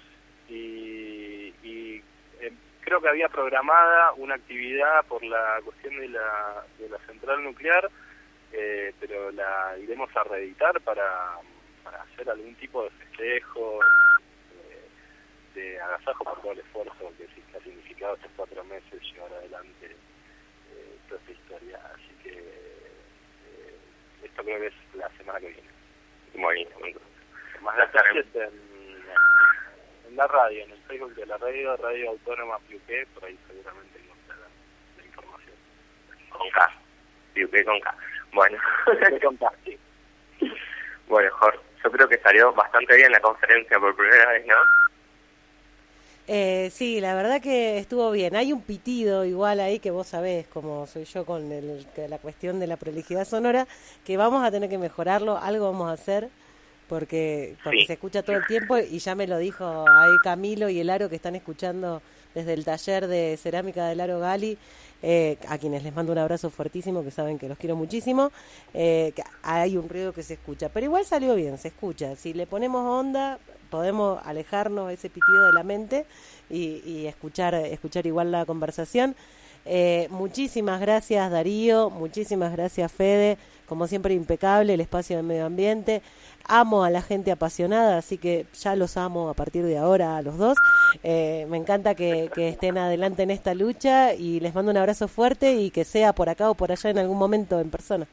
Y, y eh, creo que había programada una actividad por la cuestión de la, de la central nuclear, eh, pero la iremos a reeditar para, para hacer algún tipo de festejo, de, de agasajo por todo el esfuerzo que, que ha significado estos cuatro meses llevar adelante eh, toda esta historia. Así que eh, esto creo que es la semana que viene.
Buenísimo, entonces.
Más detalles en, en la radio, en el Facebook de la radio, Radio Autónoma Piuqué, por ahí seguramente encontrarán la información.
Con K, Piuqué con K. Bueno,
con K, sí.
Bueno, Jorge, yo creo que salió bastante bien la conferencia por primera vez, ¿no?
Eh, sí, la verdad que estuvo bien. Hay un pitido igual ahí que vos sabés, como soy yo con el, la cuestión de la prolijidad sonora, que vamos a tener que mejorarlo, algo vamos a hacer, porque, porque sí. Se escucha todo el tiempo y ya me lo dijo ahí Camilo y el Aro que están escuchando desde el taller de cerámica del Aro Gali, eh, a quienes les mando un abrazo fuertísimo, que saben que los quiero muchísimo. Eh, que hay un ruido que se escucha, pero igual salió bien, se escucha. Si le ponemos onda, podemos alejarnos ese pitido de la mente y, y escuchar, escuchar igual la conversación. Eh, muchísimas gracias, Darío, muchísimas gracias, Fede, como siempre impecable el espacio de medio ambiente. Amo a la gente apasionada, así que ya los amo a partir de ahora a los dos. Eh, me encanta que, que estén adelante en esta lucha y les mando un abrazo fuerte y que sea por acá o por allá en algún momento en persona.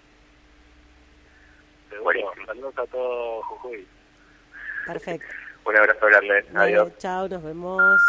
Bueno, saludos a todos, Jujuy.
Perfecto.
Un abrazo grande, adiós.
Bueno, chao, nos vemos.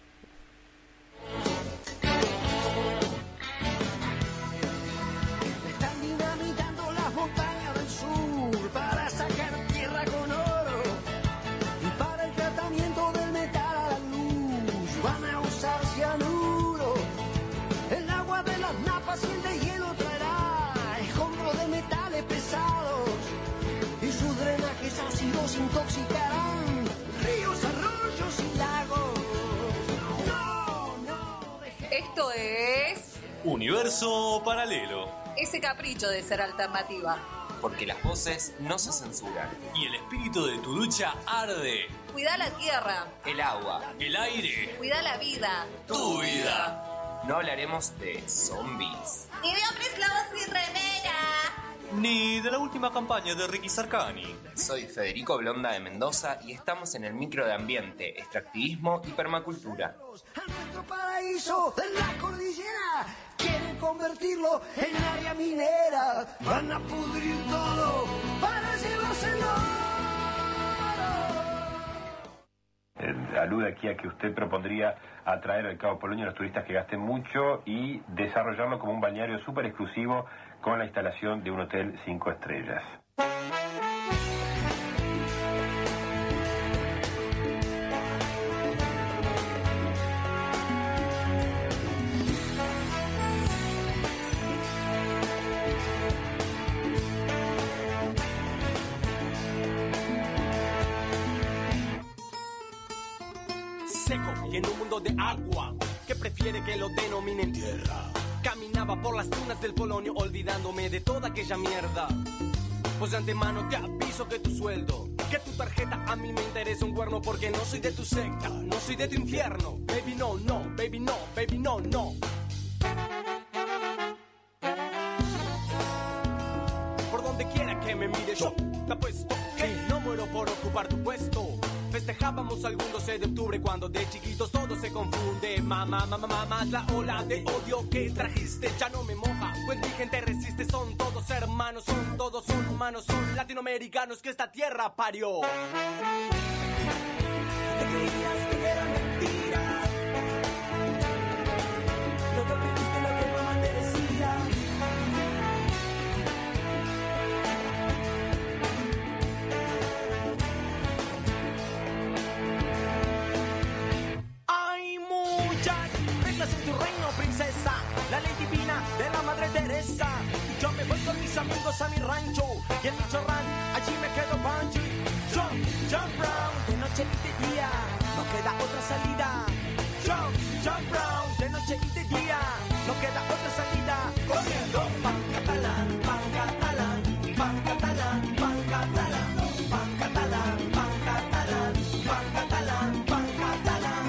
Están dinamitando las montañas del sur para sacar tierra con oro y para el tratamiento del metal a la luz van a usar cianuro. El agua de las napas y el de hielo traerá escombros de metales pesados y sus drenajes ácidos intoxicarán ríos, arroyos y lagos. No, no.
Esto es
Universo Paralelo.
ese capricho de ser alternativa.
Porque las voces no se censuran.
Y el espíritu de tu lucha arde.
Cuida la tierra.
El agua.
El aire.
Cuida la vida.
Tu vida.
No hablaremos de zombies.
Ni de hombres lobos y remera.
Ni de la última campaña de Ricky Sarkani.
Soy Federico Blonda de Mendoza y estamos en el micro de ambiente, extractivismo y permacultura.
A nuestro paraíso de la cordillera quieren convertirlo en área minera. Van a pudrir todo para llevárselo.
Eh, alude aquí a que usted propondría atraer al Cabo Polonio a los turistas que gasten mucho y desarrollarlo como un balneario súper exclusivo con la instalación de un hotel cinco estrellas.
Seco y en un mundo de agua que prefiere que lo denominen tierra. Caminaba por las dunas del Polonio olvidándome de toda aquella mierda. Pues de antemano te aviso que tu sueldo, que tu tarjeta a mí me interesa un cuerno, porque no soy de tu secta, no soy de tu infierno. Baby no, no, baby no, baby no, no. Por donde quiera que me mire yo, te apuesto que no muero por ocupar tu puesto. Festejábamos algún doce de octubre cuando de chiquitos todo se confunde. Mamá, mamá, mamá, la ola de odio que trajiste ya no me moja, pues mi gente resiste. Son todos hermanos, son todos humanos, son latinoamericanos que esta tierra parió. Te creías que era mentira, no te aprendiste lo que mamá te decía. En tu reino, princesa, la ley divina de la Madre Teresa. Y yo me voy con mis amigos a mi rancho, y en mi chorrán, allí me quedo bungee. Jump, jump round, de noche y de día. No queda otra salida. Jump, jump round, de noche y de día, no queda otra salida. Corriendo, pan catalán, pan catalán, pan catalán, pan catalán, pan catalán, pan catalán, pan catalán, pan catalán.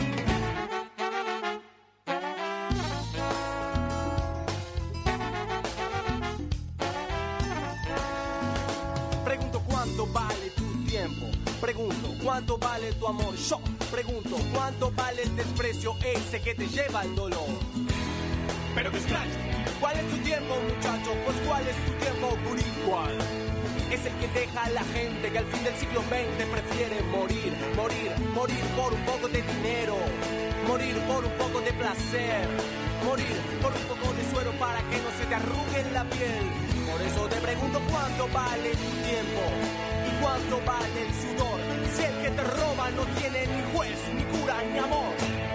Pregunto cuánto vale tu tiempo. Pregunto cuánto vale tu amor. Yo pregunto cuánto vale el desprecio ese que te lleva al dolor. Pero qué extraño, ¿cuál es tu tiempo, muchacho? Pues ¿cuál es tu tiempo, gurí? ¿Cuál? Es el que deja a la gente que al fin del siglo veinte prefiere morir, morir, morir por un poco de dinero, morir por un poco de placer, morir por un poco de suero para que no se te arrugue en la piel. Por eso te pregunto cuánto vale tu tiempo y cuánto vale el sudor, si el que te roba no tiene ni juez, ni cura, ni amor.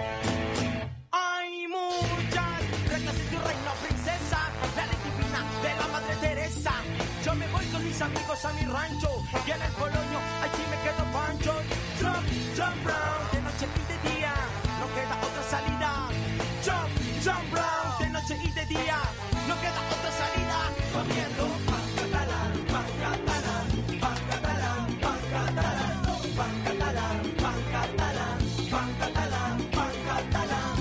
Hay muchas reglas en tu reino, princesa, la ley divina de la Madre Teresa. Yo me voy con mis amigos a mi rancho y en el Poloño allí me quedo pancho. Jump, jump round, de noche y de día, no queda otra salida. Jump, jump round, de noche y de día, no queda otra salida. Comiendo pan catalán, pan catalán, pan catalán, pan catalán, pan catalán, pan catalán, pan catalán, pan catalán.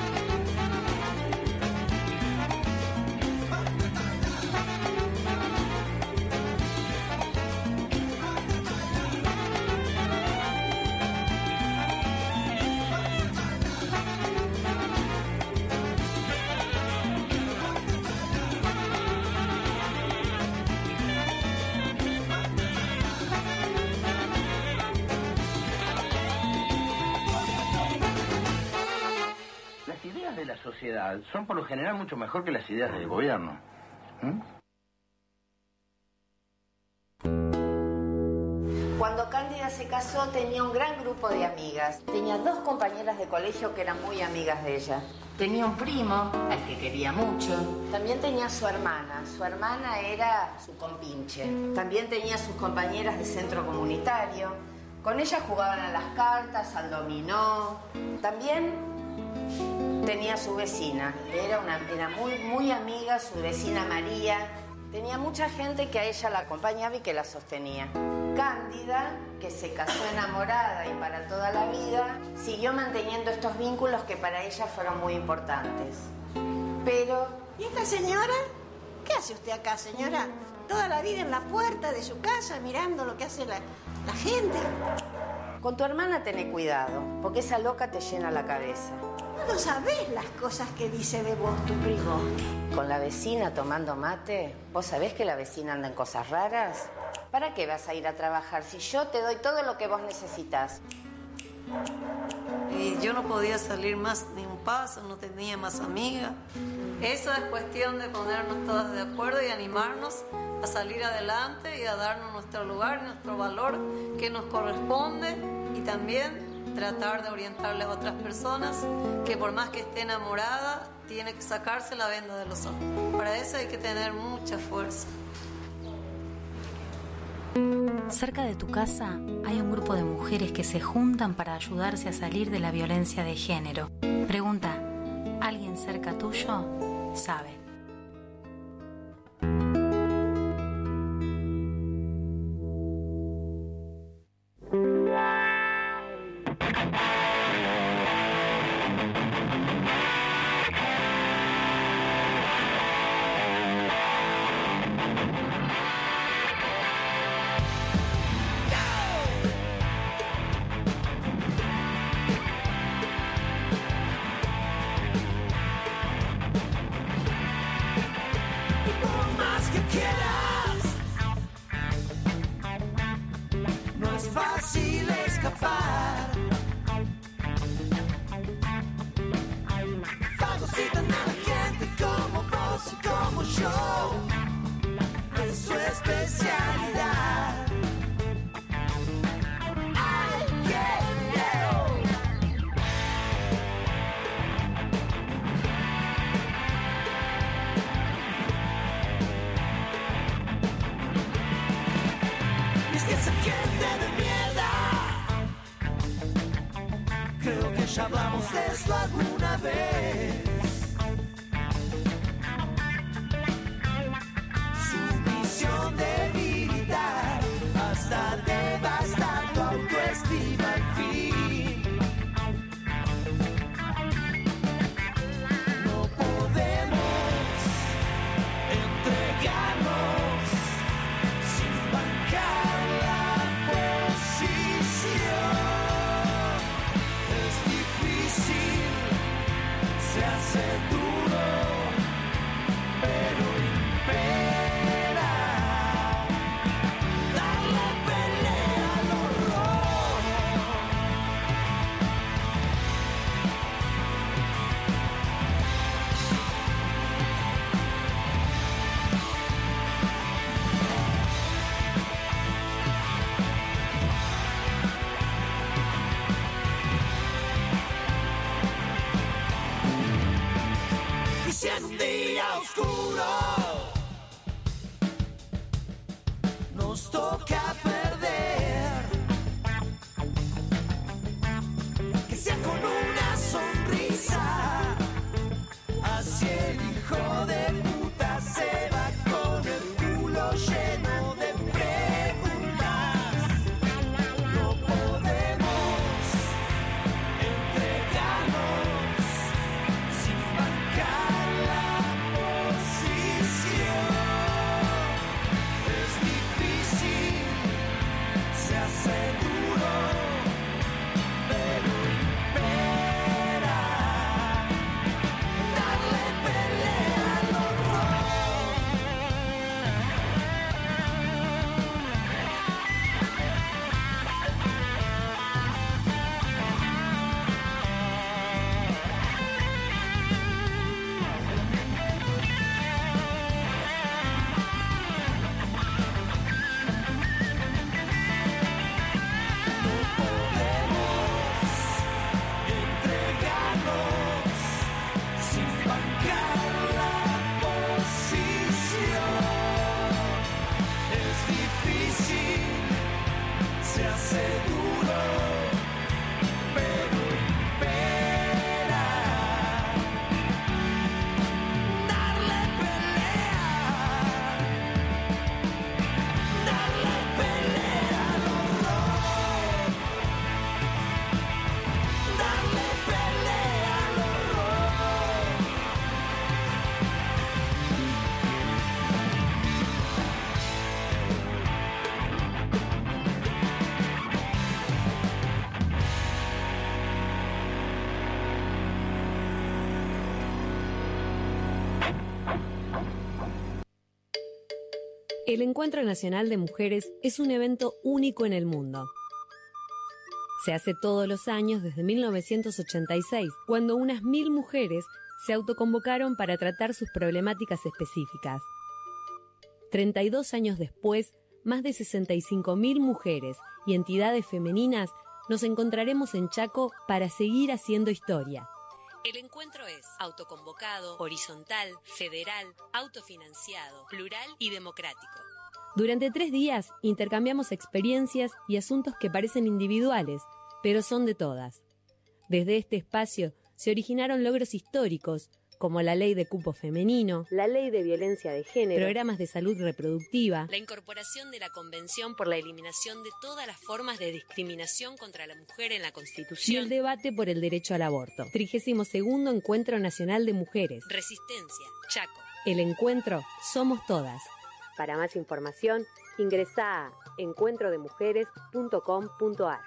De la sociedad son por lo general mucho mejor que las ideas del gobierno. ¿Mm?
Cuando Cándida se casó tenía un gran grupo de amigas. Tenía dos compañeras de colegio que eran muy amigas de ella. Tenía un primo al que quería mucho. También tenía su hermana. Su hermana era su compinche. También tenía sus compañeras de centro comunitario. Con ellas jugaban a las cartas, al dominó. También tenía su vecina, era, una, era muy, muy amiga, su vecina María. Tenía mucha gente que a ella la acompañaba y que la sostenía. Cándida, que se casó enamorada y para toda la vida, siguió manteniendo estos vínculos que para ella fueron muy importantes. Pero...
¿Y esta señora? ¿Qué hace usted acá, señora? Toda la vida en la puerta de su casa mirando lo que hace la, la gente.
Con tu hermana tené cuidado, porque esa loca te llena la cabeza.
No sabés las cosas que dice de vos tu primo.
Con la vecina tomando mate, ¿vos sabés que la vecina anda en cosas raras? ¿Para qué vas a ir a trabajar si yo te doy todo lo que vos necesitas?
Y yo no podía salir más ni un paso, no tenía más amigas. Eso es cuestión de ponernos todas de acuerdo y animarnos a salir adelante y a darnos nuestro lugar, nuestro valor que nos corresponde, y también tratar de orientarle a otras personas que por más que esté enamorada, tiene que sacarse la venda de los ojos. Para eso hay que tener mucha fuerza.
Cerca de tu casa hay un grupo de mujeres que se juntan para ayudarse a salir de la violencia de género. Pregunta, ¿alguien cerca tuyo sabe?
Que Ya hablamos de esto alguna vez. Su misión debilitar hasta devastar tu autoestima al fin. No podemos entregarnos sin bancar la posición. Es difícil, se hace duro, pero impera darle pelea al horror. Y si en un día oscuro nos toca perder, que sea con una sonrisa, así el hijo de puta se va con el culo lleno de preguntas. No podemos entregarnos sin bancar la posición. Es difícil, se hace duro, pero impera darle pelea al horror. Entregarnos sin bancar la posición. Es difícil, se hace duro, pero impera darle pelea, darle pelea al horror. Darle pelea al horror.
El Encuentro Nacional de Mujeres es un evento único en el mundo. Se hace todos los años desde mil novecientos ochenta y seis, cuando unas mil mujeres se autoconvocaron para tratar sus problemáticas específicas. treinta y dos años después, más de sesenta y cinco mil mujeres y entidades femeninas nos encontraremos en Chaco para seguir haciendo historia. El encuentro es autoconvocado, horizontal, federal, autofinanciado, plural y democrático. Durante tres días intercambiamos experiencias y asuntos que parecen individuales, pero son de todas. Desde este espacio se originaron logros históricos, como la ley de cupo femenino, la ley de violencia de género, programas de salud reproductiva, la incorporación de la Convención por la eliminación de todas las formas de discriminación contra la mujer en la Constitución y el debate por el derecho al aborto. trigésimo segundo Encuentro Nacional de Mujeres. Resistencia, Chaco. El encuentro somos todas. Para más información, ingresá a encuentro de mujeres punto com punto a r.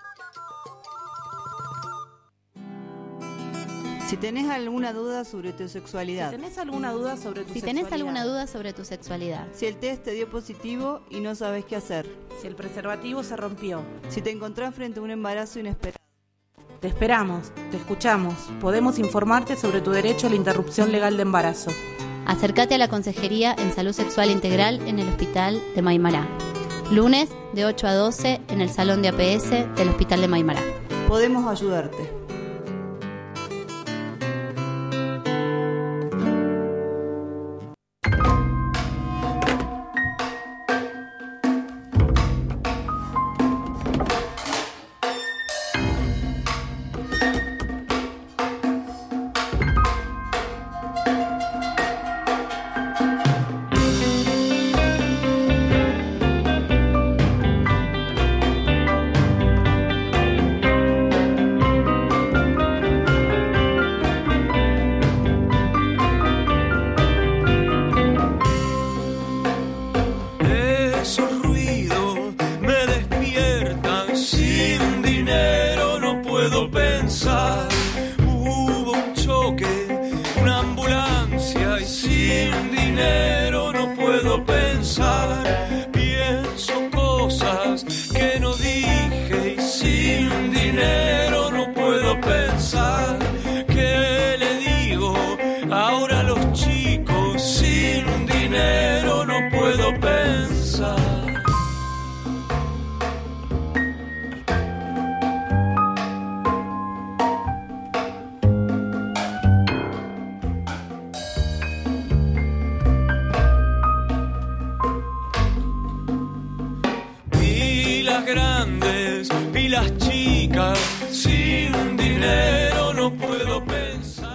Si tenés alguna duda sobre tu sexualidad.
Si tenés alguna duda sobre tu
si
sexualidad.
tenés alguna duda sobre tu sexualidad. Si el test te dio positivo y no sabes qué hacer.
Si el preservativo se rompió.
Si te encontrás frente a un embarazo inesperado.
Te esperamos, te escuchamos. Podemos informarte sobre tu derecho a la interrupción legal de embarazo.
Acércate a la Consejería en Salud Sexual Integral en el Hospital de Maimará. Lunes de ocho a doce en el Salón de A P S del Hospital de Maimará.
Podemos ayudarte.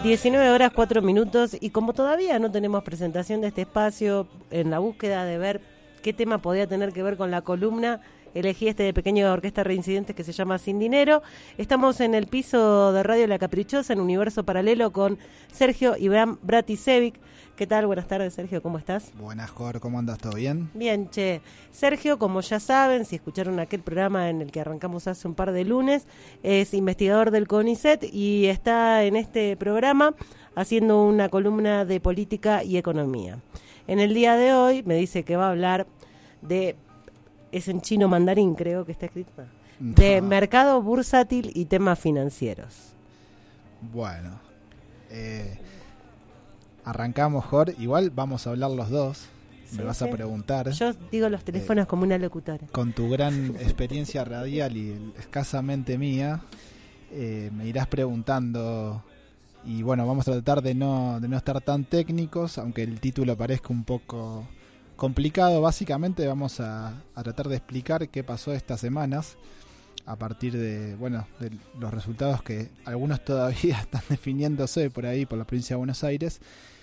diecinueve horas cuatro minutos y como todavía no tenemos presentación de este espacio, en la búsqueda de ver qué tema podía tener que ver con la columna, elegí este de pequeño orquesta reincidentes que se llama Sin Dinero. Estamos en el piso de Radio La Caprichosa, en Universo Paralelo, con Sergio Iván Bratisevic. ¿Qué tal? Buenas tardes, Sergio, ¿cómo estás?
Buenas, Jorge, ¿cómo andas? ¿Todo bien?
Bien, che. Sergio, como ya saben, si escucharon aquel programa en el que arrancamos hace un par de lunes, es investigador del CONICET y está en este programa haciendo una columna de política y economía. En el día de hoy me dice que va a hablar de, es en chino mandarín creo que está escrito, no. de mercado bursátil y temas financieros.
Bueno, eh... arrancamos, Jorge. Igual vamos a hablar los dos. Sí, me vas sí. a preguntar.
Yo digo los teléfonos eh, como una locutora.
Con tu gran experiencia radial y escasamente mía, eh, me irás preguntando. Y bueno, vamos a tratar de no, de no estar tan técnicos, aunque el título parezca un poco complicado. Básicamente vamos a, a tratar de explicar qué pasó estas semanas a partir de, bueno, de los resultados que algunos todavía están definiéndose por ahí, por la provincia de Buenos Aires.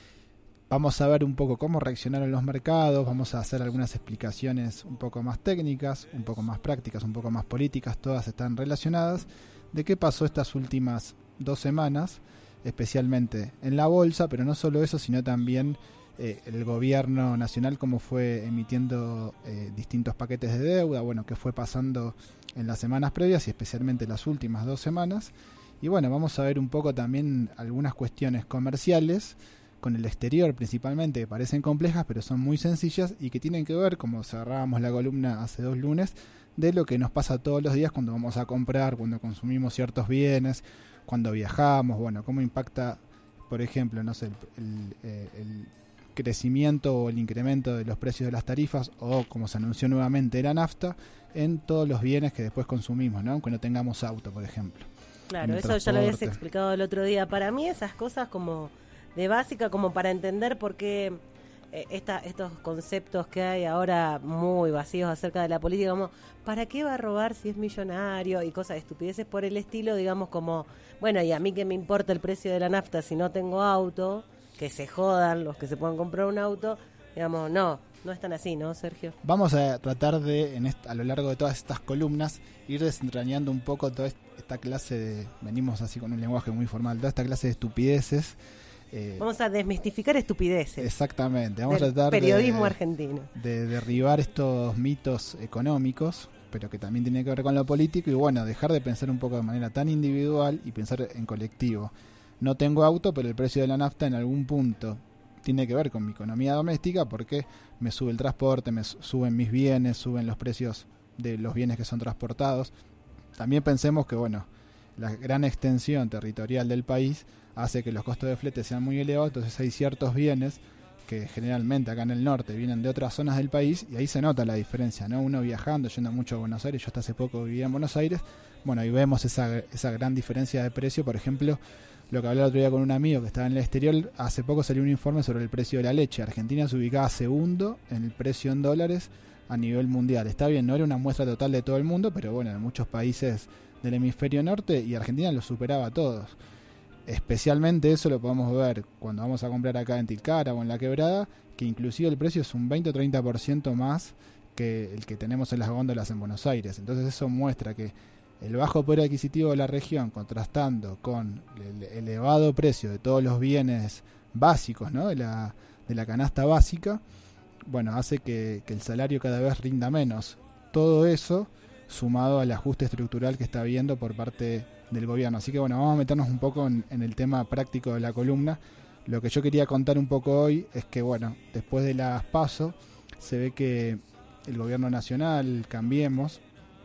Vamos a ver un poco cómo reaccionaron los mercados, vamos a hacer algunas explicaciones un poco más técnicas, un poco más prácticas, un poco más políticas, todas están relacionadas, de qué pasó estas últimas dos semanas, especialmente en la bolsa, pero no solo eso, sino también eh, el gobierno nacional, cómo fue emitiendo eh, distintos paquetes de deuda, bueno, qué fue pasando en las semanas previas y especialmente las últimas dos semanas. Y bueno, vamos a ver un poco también algunas cuestiones comerciales con el exterior principalmente, que parecen complejas pero son muy sencillas y que tienen que ver, como cerrábamos la columna hace dos lunes, de lo que nos pasa todos los días cuando vamos a comprar, cuando consumimos ciertos bienes, cuando viajamos, bueno, cómo impacta, por ejemplo, no sé, el, el, eh, el crecimiento o el incremento de los precios de las tarifas, o como se anunció nuevamente la nafta, en todos los bienes que después consumimos, ¿no? Aunque no tengamos auto, por ejemplo.
Claro, eso transporte. Ya lo habías explicado el otro día. Para mí esas cosas como de básica, como para entender por qué eh, esta, estos conceptos que hay ahora muy vacíos acerca de la política, como ¿para qué va a robar si es millonario? Y cosas de estupideces por el estilo, digamos como, bueno, y a mí que me importa el precio de la nafta si no tengo auto, que se jodan los que se puedan comprar un auto, digamos, no, no es tan así, ¿no, Sergio?
Vamos a tratar de, en esta, a lo largo de todas estas columnas, ir desentrañando un poco toda esta clase de, venimos así con un lenguaje muy formal, toda esta clase de estupideces.
Eh, vamos a desmistificar estupideces.
Exactamente, vamos a tratar
periodismo
de,
argentino.
de derribar estos mitos económicos, pero que también tienen que ver con lo político, y bueno, dejar de pensar un poco de manera tan individual y pensar en colectivo. No tengo auto, pero el precio de la nafta en algún punto tiene que ver con mi economía doméstica, porque me sube el transporte, me suben mis bienes, suben los precios de los bienes que son transportados. También pensemos que, bueno, la gran extensión territorial del país hace que los costos de flete sean muy elevados, entonces hay ciertos bienes que generalmente acá en el norte vienen de otras zonas del país y ahí se nota la diferencia, ¿no? Uno viajando, yendo mucho a Buenos Aires, yo hasta hace poco vivía en Buenos Aires, bueno, ahí vemos esa, esa gran diferencia de precio. Por ejemplo, lo que hablé el otro día con un amigo que estaba en el exterior, hace poco salió un informe sobre el precio de la leche. Argentina se ubicaba segundo en el precio en dólares a nivel mundial. Está bien, no era una muestra total de todo el mundo, pero bueno, en muchos países del hemisferio norte, y Argentina lo superaba a todos. Especialmente eso lo podemos ver cuando vamos a comprar acá en Tilcara o en La Quebrada, que inclusive el precio es un veinte o treinta por ciento más que el que tenemos en las góndolas en Buenos Aires. Entonces eso muestra que el bajo poder adquisitivo de la región, contrastando con el elevado precio de todos los bienes básicos, ¿no? de la, de la canasta básica, bueno, hace que, que el salario cada vez rinda menos. Todo eso sumado al ajuste estructural que está habiendo por parte del gobierno. Así que bueno, vamos a meternos un poco en, en el tema práctico de la columna. Lo que yo quería contar un poco hoy es que, bueno, después de las PASO, se ve que el gobierno nacional, Cambiemos,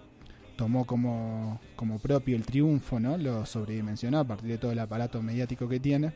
tomó como, como propio el triunfo, ¿no? Lo sobredimensionó a partir de todo el aparato mediático que tiene.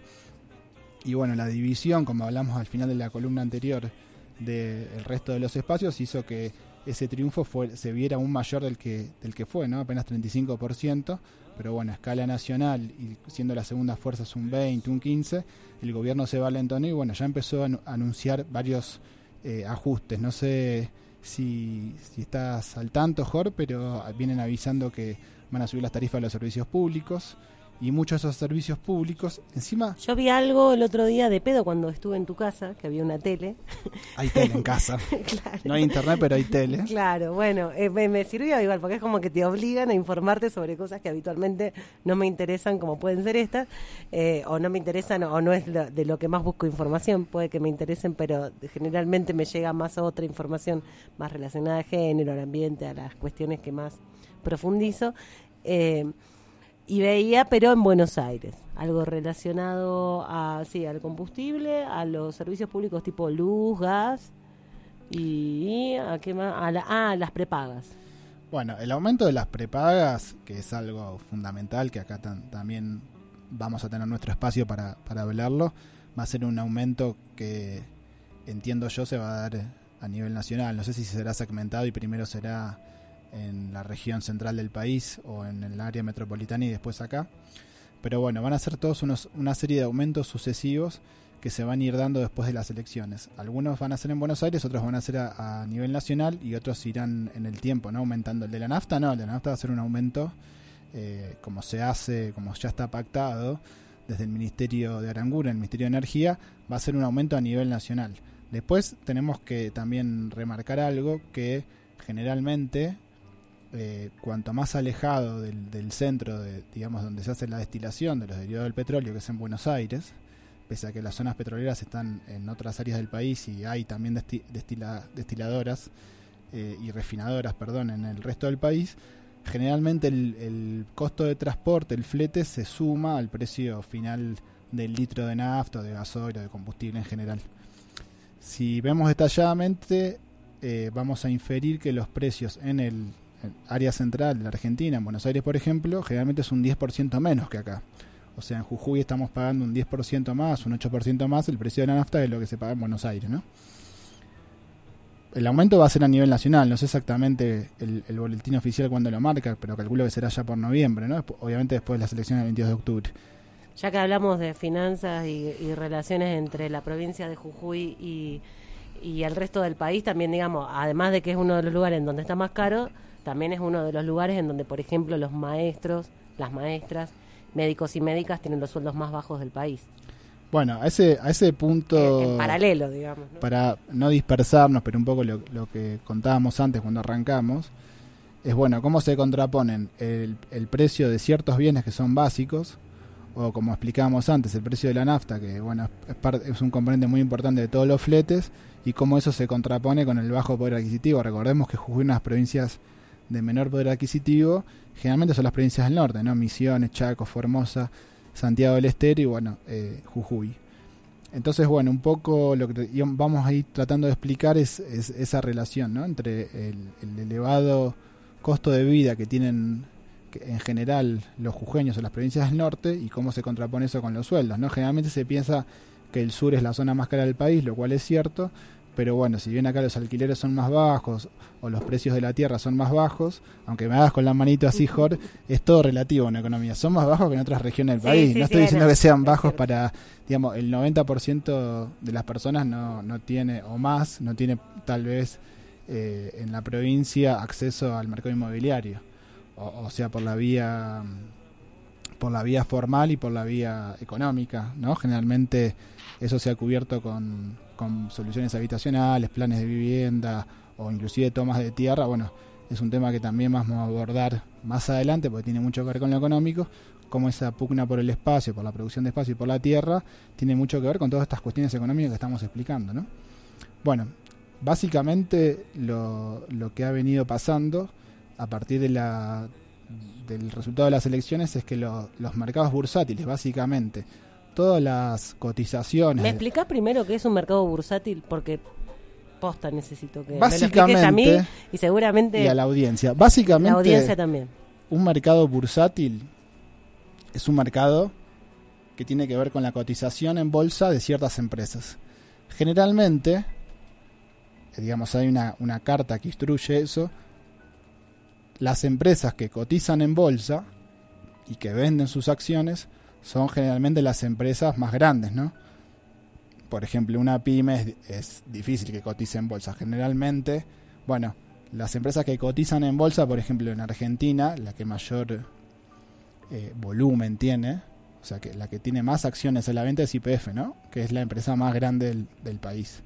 Y bueno, la división, como hablamos al final de la columna anterior, del resto de los espacios, hizo que ese triunfo fue, se viera aún mayor del que, del que fue, ¿no? Apenas treinta y cinco por ciento, pero bueno, a escala nacional, y siendo la segunda fuerza es un veinte, un quince, el gobierno se valentonó y bueno, ya empezó a anunciar varios eh, ajustes. No sé si, si estás al tanto, Jorge, pero vienen avisando que van a subir las tarifas de los servicios públicos, y muchos de esos servicios públicos, encima...
Yo vi algo el otro día de pedo cuando estuve en tu casa, que había una tele.
Hay tele en casa. Claro. No hay internet, pero hay tele.
Claro, bueno, eh, me, me sirvió igual, porque es como que te obligan a informarte sobre cosas que habitualmente no me interesan, como pueden ser estas, eh, o no me interesan, o no es lo, de lo que más busco información. Puede que me interesen, pero generalmente me llega más a otra información más relacionada a género, al ambiente, a las cuestiones que más profundizo. Eh, Y veía, pero en Buenos Aires, algo relacionado a, sí, al combustible, a los servicios públicos tipo luz, gas y a qué más, a, la, ah, las prepagas.
Bueno, el aumento de las prepagas, que es algo fundamental, que acá tan, también vamos a tener nuestro espacio para, para hablarlo, va a ser un aumento que entiendo yo se va a dar a nivel nacional. No sé si será segmentado y primero será en la región central del país o en el área metropolitana y después acá, pero bueno, van a ser todos unos, una serie de aumentos sucesivos que se van a ir dando después de las elecciones. Algunos van a ser en Buenos Aires, otros van a ser a, a nivel nacional y otros irán en el tiempo, ¿no? Aumentando. El de la nafta no, el de la nafta va a ser un aumento eh, como se hace, como ya está pactado desde el Ministerio de Aranguren, el Ministerio de Energía, va a ser un aumento a nivel nacional. Después tenemos que también remarcar algo que generalmente Eh, cuanto más alejado del, del centro, de, digamos, donde se hace la destilación de los derivados del petróleo, que es en Buenos Aires, pese a que las zonas petroleras están en otras áreas del país y hay también desti, destila, destiladoras eh, y refinadoras, perdón, en el resto del país, generalmente el, el costo de transporte, el flete, se suma al precio final del litro de nafta, de gasoil o de combustible en general. Si vemos detalladamente, eh, vamos a inferir que los precios en el área central de la Argentina, en Buenos Aires por ejemplo, generalmente es un diez por ciento menos que acá. O sea, en Jujuy estamos pagando un diez por ciento más, un ocho por ciento más el precio de la nafta de lo que se paga en Buenos Aires, ¿no? El aumento va a ser a nivel nacional, no sé exactamente el, el boletín oficial cuándo lo marca, pero calculo que será ya por noviembre, ¿no? Obviamente después de las elecciones del veintidós de octubre.
Ya que hablamos de finanzas y, y relaciones entre la provincia de Jujuy y, y el resto del país, también digamos, además de que es uno de los lugares en donde está más caro, también es uno de los lugares en donde, por ejemplo, los maestros, las maestras, médicos y médicas tienen los sueldos más bajos del país.
Bueno, a ese a ese punto...
En, en paralelo, digamos, ¿no?
Para no dispersarnos, pero un poco lo, lo que contábamos antes cuando arrancamos, es bueno, cómo se contraponen el, el precio de ciertos bienes que son básicos, o como explicábamos antes, el precio de la nafta, que bueno es, parte, es un componente muy importante de todos los fletes, y cómo eso se contrapone con el bajo poder adquisitivo. Recordemos que Jujuy es una de las provincias de menor poder adquisitivo, generalmente son las provincias del norte, ¿no? Misiones, Chaco, Formosa, Santiago del Estero y bueno, eh, Jujuy. Entonces, bueno, un poco lo que vamos a ir tratando de explicar es, es esa relación, ¿no? Entre el, el elevado costo de vida que tienen que en general los jujeños o las provincias del norte y cómo se contrapone eso con los sueldos, ¿no? Generalmente se piensa que el sur es la zona más cara del país, lo cual es cierto, pero bueno, si bien acá los alquileres son más bajos o los precios de la tierra son más bajos, aunque me hagas con la manito así, Jor, es todo relativo en economía. Son más bajos que en otras regiones del
sí,
país.
Sí,
no
sí,
estoy diciendo
no,
que sean
es
bajos
cierto.
para, digamos, el noventa por ciento de las personas no, no tiene, o más, no tiene tal vez eh, en la provincia acceso al mercado inmobiliario. O, o sea, por la vía por la vía formal y por la vía económica, ¿no? Generalmente eso se ha cubierto con, con soluciones habitacionales, planes de vivienda o inclusive tomas de tierra. Bueno, es un tema que también vamos a abordar más adelante porque tiene mucho que ver con lo económico, como esa pugna por el espacio, por la producción de espacio y por la tierra, tiene mucho que ver con todas estas cuestiones económicas que estamos explicando, ¿no? Bueno, básicamente lo, lo que ha venido pasando a partir de la del resultado de las elecciones es que lo, los mercados bursátiles, básicamente, todas las cotizaciones...
¿Me explicás primero qué es un mercado bursátil? Porque posta necesito que
básicamente,
me lo expliques a mí y seguramente...
Y a la audiencia. Básicamente,
la audiencia también.
Un mercado bursátil es un mercado que tiene que ver con la cotización en bolsa de ciertas empresas. Generalmente, digamos, hay una, una carta que instruye eso. Las empresas que cotizan en bolsa y que venden sus acciones son generalmente las empresas más grandes, ¿no? Por ejemplo, una pyme es, es difícil que cotice en bolsa. Generalmente, bueno, las empresas que cotizan en bolsa, por ejemplo, en Argentina, la que mayor eh, volumen tiene, o sea, que la que tiene más acciones en la venta es Y P F, ¿no? Que es la empresa más grande del, del país.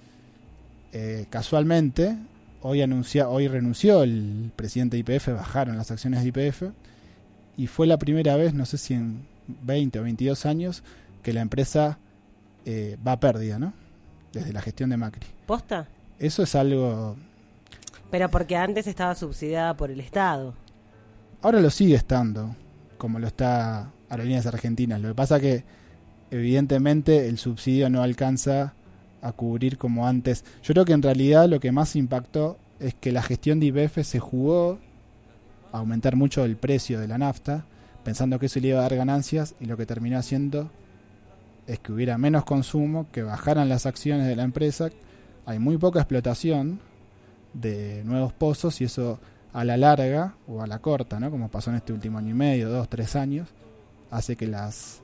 Eh, casualmente, hoy, anuncia, hoy renunció el presidente de Y P F, bajaron las acciones de Y P F, y fue la primera vez, no sé si en veinte o veintidós años, que la empresa eh, va a pérdida, ¿no? Desde la gestión de Macri.
¿Posta?
Eso es algo...
Pero porque antes estaba subsidiada por el Estado.
Ahora lo sigue estando, como lo está Aerolíneas Argentinas. Lo que pasa que, evidentemente, el subsidio no alcanza a cubrir como antes. Yo creo que en realidad lo que más impactó es que la gestión de Y P F se jugó a aumentar mucho el precio de la nafta, pensando que eso le iba a dar ganancias, y lo que terminó haciendo es que hubiera menos consumo, que bajaran las acciones de la empresa. Hay muy poca explotación de nuevos pozos, y eso a la larga o a la corta, ¿no? Como pasó en este último año y medio, dos, tres años, hace que las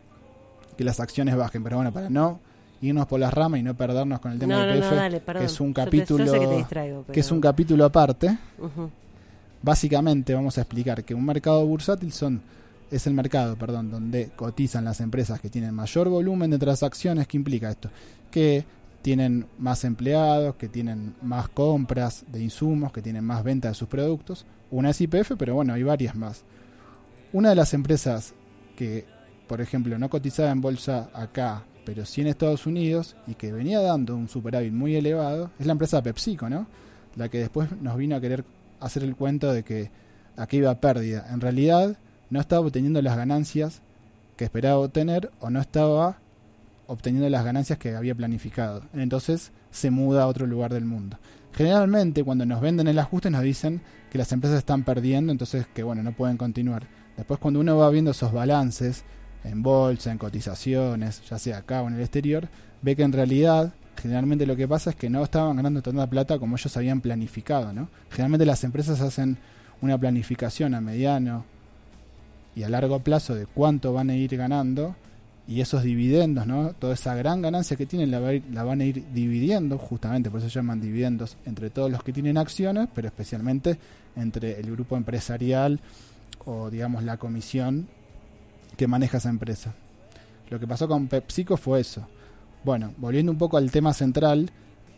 que las acciones bajen. Pero bueno, para no irnos por las ramas y no perdernos con el tema
no,
de Y P F,
no, no, dale,
que es un
Yo te-
capítulo
yo sé que te distraigo, pero-
que es un capítulo aparte.
Ujú.
Básicamente vamos a explicar que un mercado bursátil son es el mercado, perdón, donde cotizan las empresas que tienen mayor volumen de transacciones. ¿Qué implica esto? Que tienen más empleados, que tienen más compras de insumos, que tienen más venta de sus productos. Una es Y P F, pero bueno, hay varias más. Una de las empresas que, por ejemplo, no cotizaba en bolsa acá, pero sí en Estados Unidos, y que venía dando un superávit muy elevado, es la empresa PepsiCo, ¿no? La que después nos vino a querer hacer el cuento de que aquí iba a pérdida. En realidad no estaba obteniendo las ganancias que esperaba obtener, o no estaba obteniendo las ganancias que había planificado. Entonces se muda a otro lugar del mundo. Generalmente cuando nos venden el ajuste nos dicen que las empresas están perdiendo, entonces que bueno, no pueden continuar. Después cuando uno va viendo esos balances en bolsa, en cotizaciones, ya sea acá o en el exterior, ve que en realidad generalmente lo que pasa es que no estaban ganando tanta plata como ellos habían planificado, ¿no? Generalmente las empresas hacen una planificación a mediano y a largo plazo de cuánto van a ir ganando, y esos dividendos, ¿no? Toda esa gran ganancia que tienen la, va a ir, la van a ir dividiendo, justamente por eso se llaman dividendos, entre todos los que tienen acciones, pero especialmente entre el grupo empresarial o digamos la comisión que maneja esa empresa. Lo que pasó con PepsiCo fue eso. Bueno, volviendo un poco al tema central,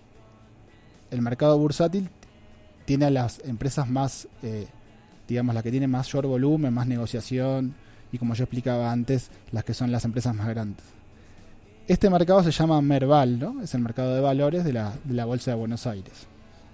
el mercado bursátil tiene a las empresas más, eh, digamos, las que tienen mayor volumen, más negociación, y como yo explicaba antes, las que son las empresas más grandes. Este mercado se llama Merval, ¿no? Es el mercado de valores de la, de la Bolsa de Buenos Aires.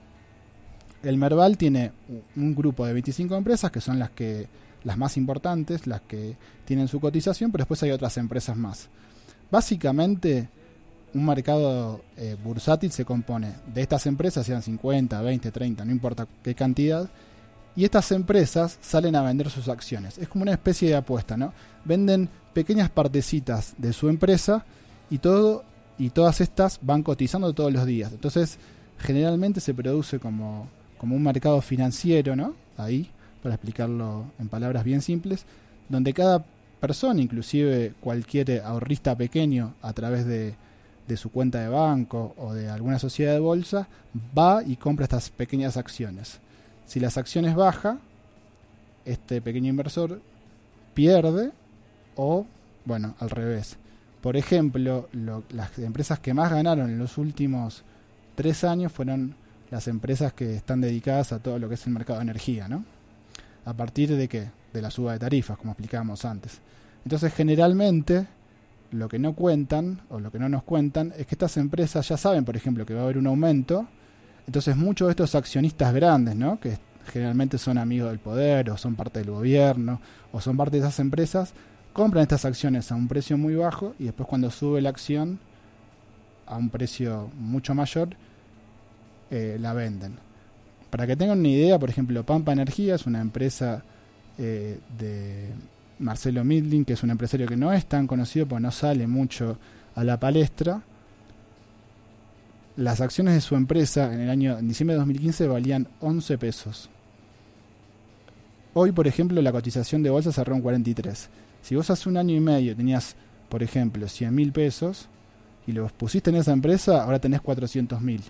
El Merval tiene un grupo de veinticinco empresas que son las que las más importantes, las que tienen su cotización, pero después hay otras empresas más. Básicamente, un mercado eh, bursátil se compone de estas empresas, sean cincuenta, veinte, treinta, no importa qué cantidad, y estas empresas salen a vender sus acciones. Es como una especie de apuesta, ¿no? Venden pequeñas partecitas de su empresa y todo y todas estas van cotizando todos los días. Entonces, generalmente se produce como, como un mercado financiero, ¿no? Ahí, para explicarlo en palabras bien simples, donde cada persona, inclusive cualquier ahorrista pequeño, a través de, de su cuenta de banco o de alguna sociedad de bolsa, va y compra estas pequeñas acciones. Si las acciones bajan, este pequeño inversor pierde, o, bueno, al revés. Por ejemplo, lo, las empresas que más ganaron en los últimos tres años fueron las empresas que están dedicadas a todo lo que es el mercado de energía, ¿no? ¿A partir de qué? De la suba de tarifas, como explicábamos antes. Entonces, generalmente, lo que no cuentan, o lo que no nos cuentan, es que estas empresas ya saben, por ejemplo, que va a haber un aumento. Entonces muchos de estos accionistas grandes, ¿no? Que generalmente son amigos del poder, o son parte del gobierno, o son parte de esas empresas, compran estas acciones a un precio muy bajo, y después cuando sube la acción a un precio mucho mayor, eh, la venden. Para que tengan una idea, por ejemplo, Pampa Energía es una empresa eh, de Marcelo Midlin, que es un empresario que no es tan conocido porque no sale mucho a la palestra. Las acciones de su empresa en el año en diciembre de dos mil quince valían once pesos. Hoy, por ejemplo, la cotización de bolsa cerró en cuarenta y tres. Si vos hace un año y medio tenías, por ejemplo, cien mil pesos y los pusiste en esa empresa, ahora tenés cuatrocientos mil.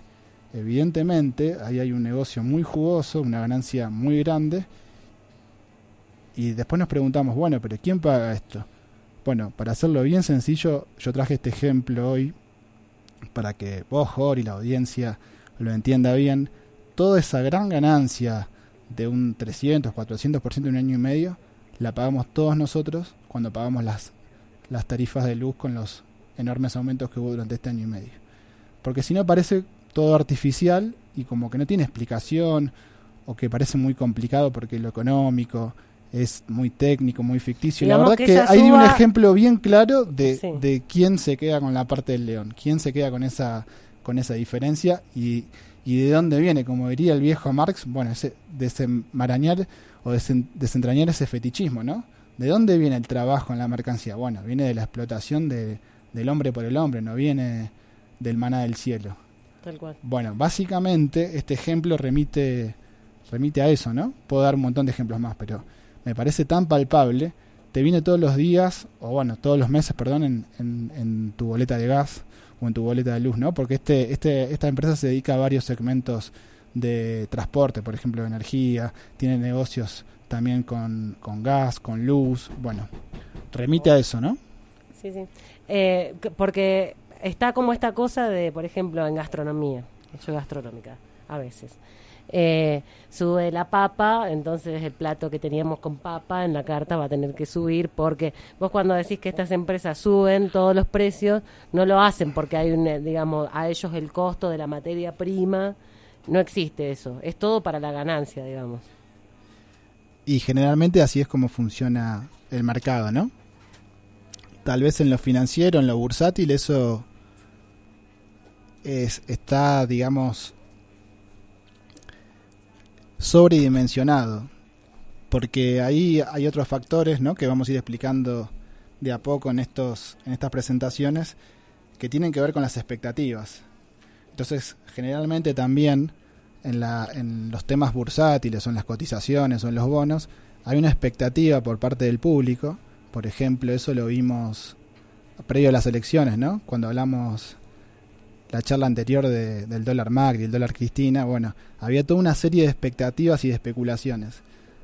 Evidentemente, ahí hay un negocio muy jugoso, una ganancia muy grande, Y después nos preguntamos, bueno, pero ¿quién paga esto? Bueno, para hacerlo bien sencillo, yo traje este ejemplo hoy para que vos, Jorge, y la audiencia lo entienda bien. Toda esa gran ganancia de un trescientos, cuatrocientos por ciento en un año y medio, la pagamos todos nosotros cuando pagamos las, las tarifas de luz con los enormes aumentos que hubo durante este año y medio. Porque si no parece todo artificial y como que no tiene explicación, o que parece muy complicado porque lo económico es muy técnico, muy ficticio. Y la verdad que, que hay suba... un ejemplo bien claro de, sí. de quién se queda con la parte del león, quién se queda con esa con esa diferencia y, y de dónde viene, como diría el viejo Marx, bueno, ese desenmarañar o desen, desentrañar ese fetichismo, ¿no? ¿De dónde viene el trabajo en la mercancía? Bueno, viene de la explotación de, del hombre por el hombre, no viene del maná del cielo.
Tal cual.
Bueno, básicamente este ejemplo remite remite a eso, ¿no? Puedo dar un montón de ejemplos más, pero me parece tan palpable. Te viene todos los días, o bueno, todos los meses, perdón, en, en, en tu boleta de gas o en tu boleta de luz, ¿no? Porque este, este, esta empresa se dedica a varios segmentos de transporte, por ejemplo, de energía, tiene negocios también con, con gas, con luz, bueno, remite a eso, ¿no?
Sí, sí. Eh, porque está como esta cosa de, por ejemplo, en gastronomía, yo gastronómica, a veces. Eh, sube la papa, entonces el plato que teníamos con papa en la carta va a tener que subir, porque vos cuando decís que estas empresas suben todos los precios, no lo hacen porque hay un, digamos, a ellos el costo de la materia prima, no existe eso, es todo para la ganancia, digamos.
Y generalmente así es como funciona el mercado, ¿no? Tal vez en lo financiero, en lo bursátil, eso es, está, digamos, sobredimensionado, porque ahí hay otros factores, ¿no?, que vamos a ir explicando de a poco en estos en estas presentaciones, que tienen que ver con las expectativas. Entonces, generalmente también en la en los temas bursátiles o en las cotizaciones o en los bonos hay una expectativa por parte del público. Por ejemplo, eso lo vimos previo a las elecciones, ¿no? Cuando hablamos la charla anterior de, del dólar Macri, el dólar Cristina, bueno, había toda una serie de expectativas y de especulaciones.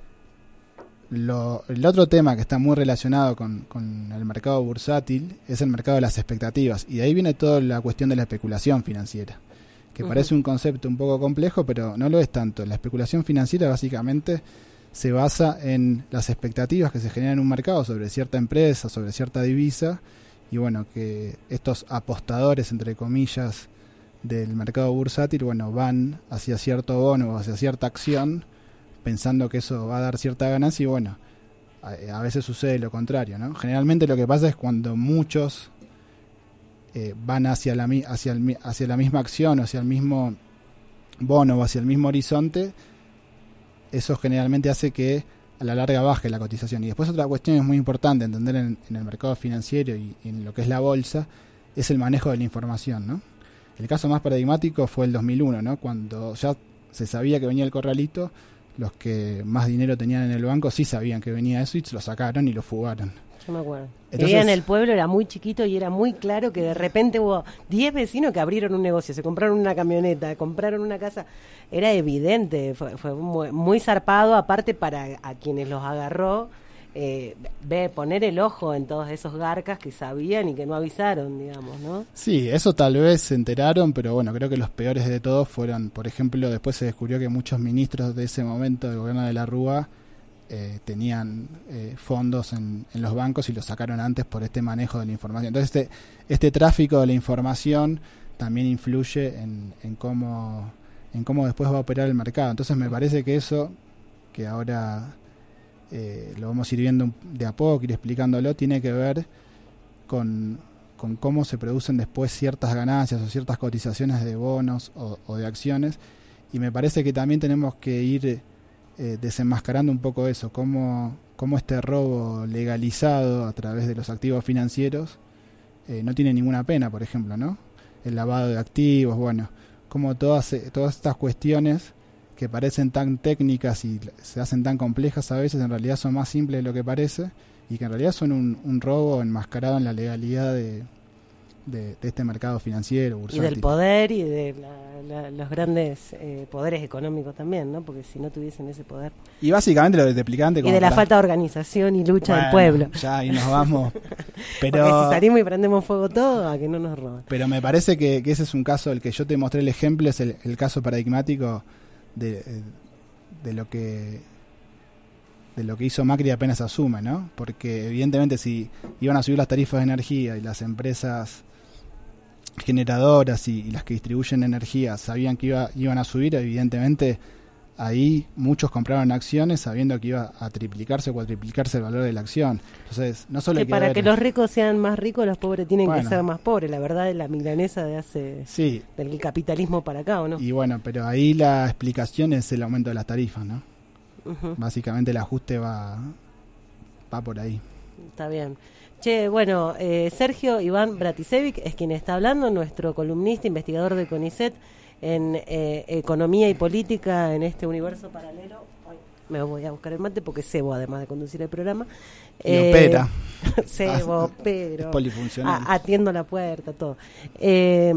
Lo, el otro tema que está muy relacionado con, con el mercado bursátil es el mercado de las expectativas, y de ahí viene toda la cuestión de la especulación financiera, que uh-huh. parece un concepto un poco complejo, pero no lo es tanto. La especulación financiera básicamente se basa en las expectativas que se generan en un mercado sobre cierta empresa, sobre cierta divisa, y bueno, que estos apostadores, entre comillas, del mercado bursátil, bueno, van hacia cierto bono o hacia cierta acción pensando que eso va a dar cierta ganancia, y bueno, a, a veces sucede lo contrario, ¿no? Generalmente lo que pasa es cuando muchos eh, van hacia la, hacia, el, hacia la misma acción o hacia el mismo bono o hacia el mismo horizonte, eso generalmente hace que a la larga baje la cotización. Y después otra cuestión es muy importante entender en, en el mercado financiero y, y en lo que es la bolsa, es el manejo de la información, ¿no? El caso más paradigmático fue el dos mil uno, ¿no? Cuando ya se sabía que venía el corralito, los que más dinero tenían en el banco sí sabían que venía eso y se lo sacaron y lo fugaron.
Yo me acuerdo. Entonces, vivía en el pueblo, era muy chiquito y era muy claro que de repente hubo diez vecinos que abrieron un negocio, se compraron una camioneta, compraron una casa. Era evidente, fue, fue muy, muy zarpado, aparte para a quienes los agarró, eh, ve, poner el ojo en todos esos garcas que sabían y que no avisaron, digamos, ¿no?
Sí, eso tal vez se enteraron, pero bueno, creo que los peores de todos fueron, por ejemplo, después se descubrió que muchos ministros de ese momento del gobierno de la Rúa Eh, tenían eh, fondos en, en los bancos y los sacaron antes por este manejo de la información. Entonces este, este tráfico de la información también influye en, en cómo en cómo después va a operar el mercado. Entonces me parece que eso, que ahora eh, lo vamos a ir viendo de a poco, ir explicándolo, tiene que ver con, con cómo se producen después ciertas ganancias o ciertas cotizaciones de bonos o, o de acciones, y me parece que también tenemos que ir Eh, desenmascarando un poco eso, cómo, cómo este robo legalizado a través de los activos financieros eh, no tiene ninguna pena, por ejemplo, ¿no? El lavado de activos, bueno, como todas, todas estas cuestiones que parecen tan técnicas y se hacen tan complejas a veces, en realidad son más simples de lo que parece, y que en realidad son un, un robo enmascarado en la legalidad de, de, de este mercado financiero, bursátil.
Y del poder y de la, la, los grandes eh, poderes económicos también, ¿no? Porque si no tuviesen ese poder.
Y básicamente lo de Deplicante...
Y de la para... falta de organización y lucha bueno, del pueblo.
Ya, ahí nos vamos. Pero
porque si salimos y prendemos fuego todo, a que no nos roban.
Pero me parece que, que ese es un caso, el que yo te mostré el ejemplo, es el, el caso paradigmático de, de lo que... de lo que hizo Macri apenas asume, ¿no? Porque evidentemente si iban a subir las tarifas de energía y las empresas generadoras y, y las que distribuyen energía sabían que iba, iban a subir, evidentemente ahí muchos compraron acciones sabiendo que iba a triplicarse o cuatriplicarse el valor de la acción. Entonces, no solo
que
hay que
para
ver...
que los ricos sean más ricos, los pobres tienen
bueno,
que ser más pobres. La verdad es la milanesa de hace...
Sí.
Del capitalismo para acá, ¿o no?
Y bueno, pero ahí la explicación es el aumento de las tarifas, ¿no? Uh-huh. Básicamente el ajuste va va por ahí.
Está bien. Che, bueno, eh, Sergio Iván Bratisevic es quien está hablando, nuestro columnista, investigador de CONICET en eh, economía y política en este universo paralelo. Ay, me voy a buscar el mate porque cebo además de conducir el programa.
Y eh, opera.
Cebo, pero
polifuncional.
A, atiendo la puerta, todo. Eh,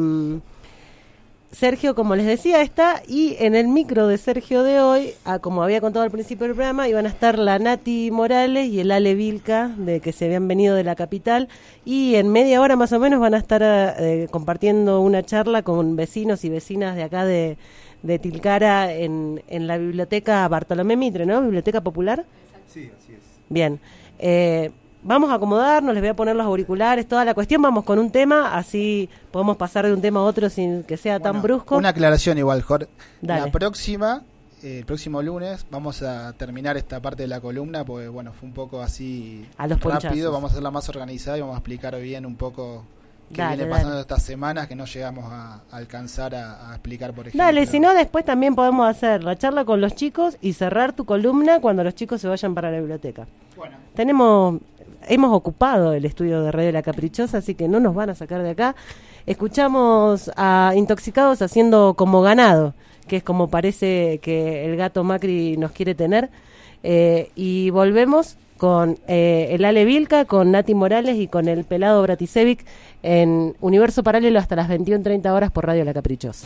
Sergio, como les decía, está, y en el micro de Sergio de hoy, ah, como había contado al principio del programa, iban a estar la Nati Morales y el Ale Vilca, de que se habían venido de la capital, y en media hora más o menos van a estar eh, compartiendo una charla con vecinos y vecinas de acá de, de Tilcara en, en la biblioteca Bartolomé Mitre, ¿no? Biblioteca Popular.
Sí, así es.
Bien. Eh, Vamos a acomodarnos, les voy a poner los auriculares, toda la cuestión, vamos con un tema, así podemos pasar de un tema a otro sin que sea
bueno,
tan brusco.
Una aclaración igual, Jorge.
Dale.
La próxima, eh, el próximo lunes, vamos a terminar esta parte de la columna, porque bueno, fue un poco así
a los
rápido,
ponchazos.
Vamos a hacerla más organizada y vamos a explicar bien un poco qué
dale,
viene pasando
dale.
estas semanas que no llegamos a, a alcanzar a, a explicar, por ejemplo.
Dale, si no, después también podemos hacer la charla con los chicos y cerrar tu columna cuando los chicos se vayan para la biblioteca.
Bueno.
Tenemos... Hemos ocupado el estudio de Radio La Caprichosa, así que no nos van a sacar de acá. Escuchamos a Intoxicados haciendo Como Ganado, que es como parece que el gato Macri nos quiere tener. Eh, y volvemos con eh, el Ale Vilca, con Nati Morales y con el pelado Bratisevic en Universo Paralelo hasta las veintiuna treinta horas por Radio La Caprichosa.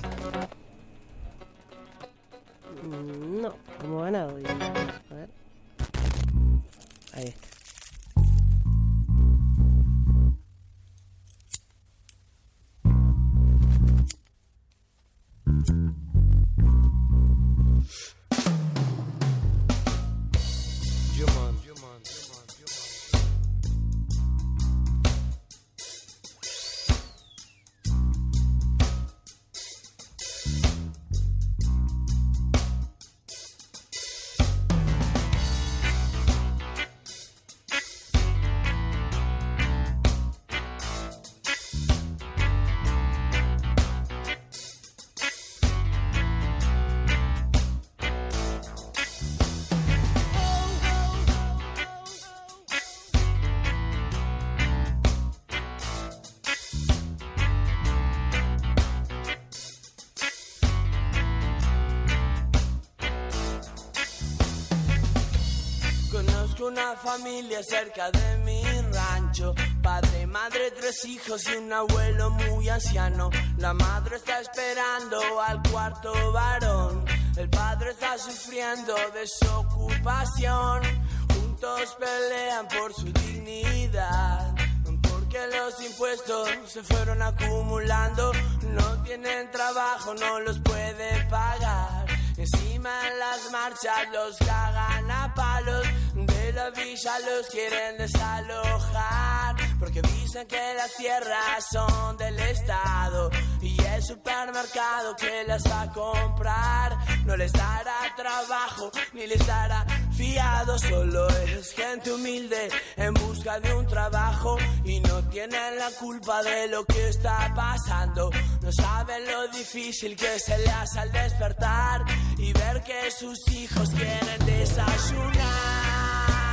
No, Como Ganado. Digo. A ver. Ahí está.
Una familia cerca de mi rancho, padre, madre, tres hijos y un abuelo muy anciano. La madre está esperando al cuarto varón, el padre está sufriendo desocupación. Juntos pelean por su dignidad, porque los impuestos se fueron acumulando. No tienen trabajo, no los pueden pagar. Encima en las marchas los cagan a palos. De la villa los quieren desalojar, porque dicen que las tierras son del Estado y el supermercado que las va a comprar no les dará trabajo ni les dará fiado. Solo es gente humilde en busca de un trabajo y no tienen la culpa de lo que está pasando. No saben lo difícil que se les hace al despertar y ver que sus hijos quieren desayunar.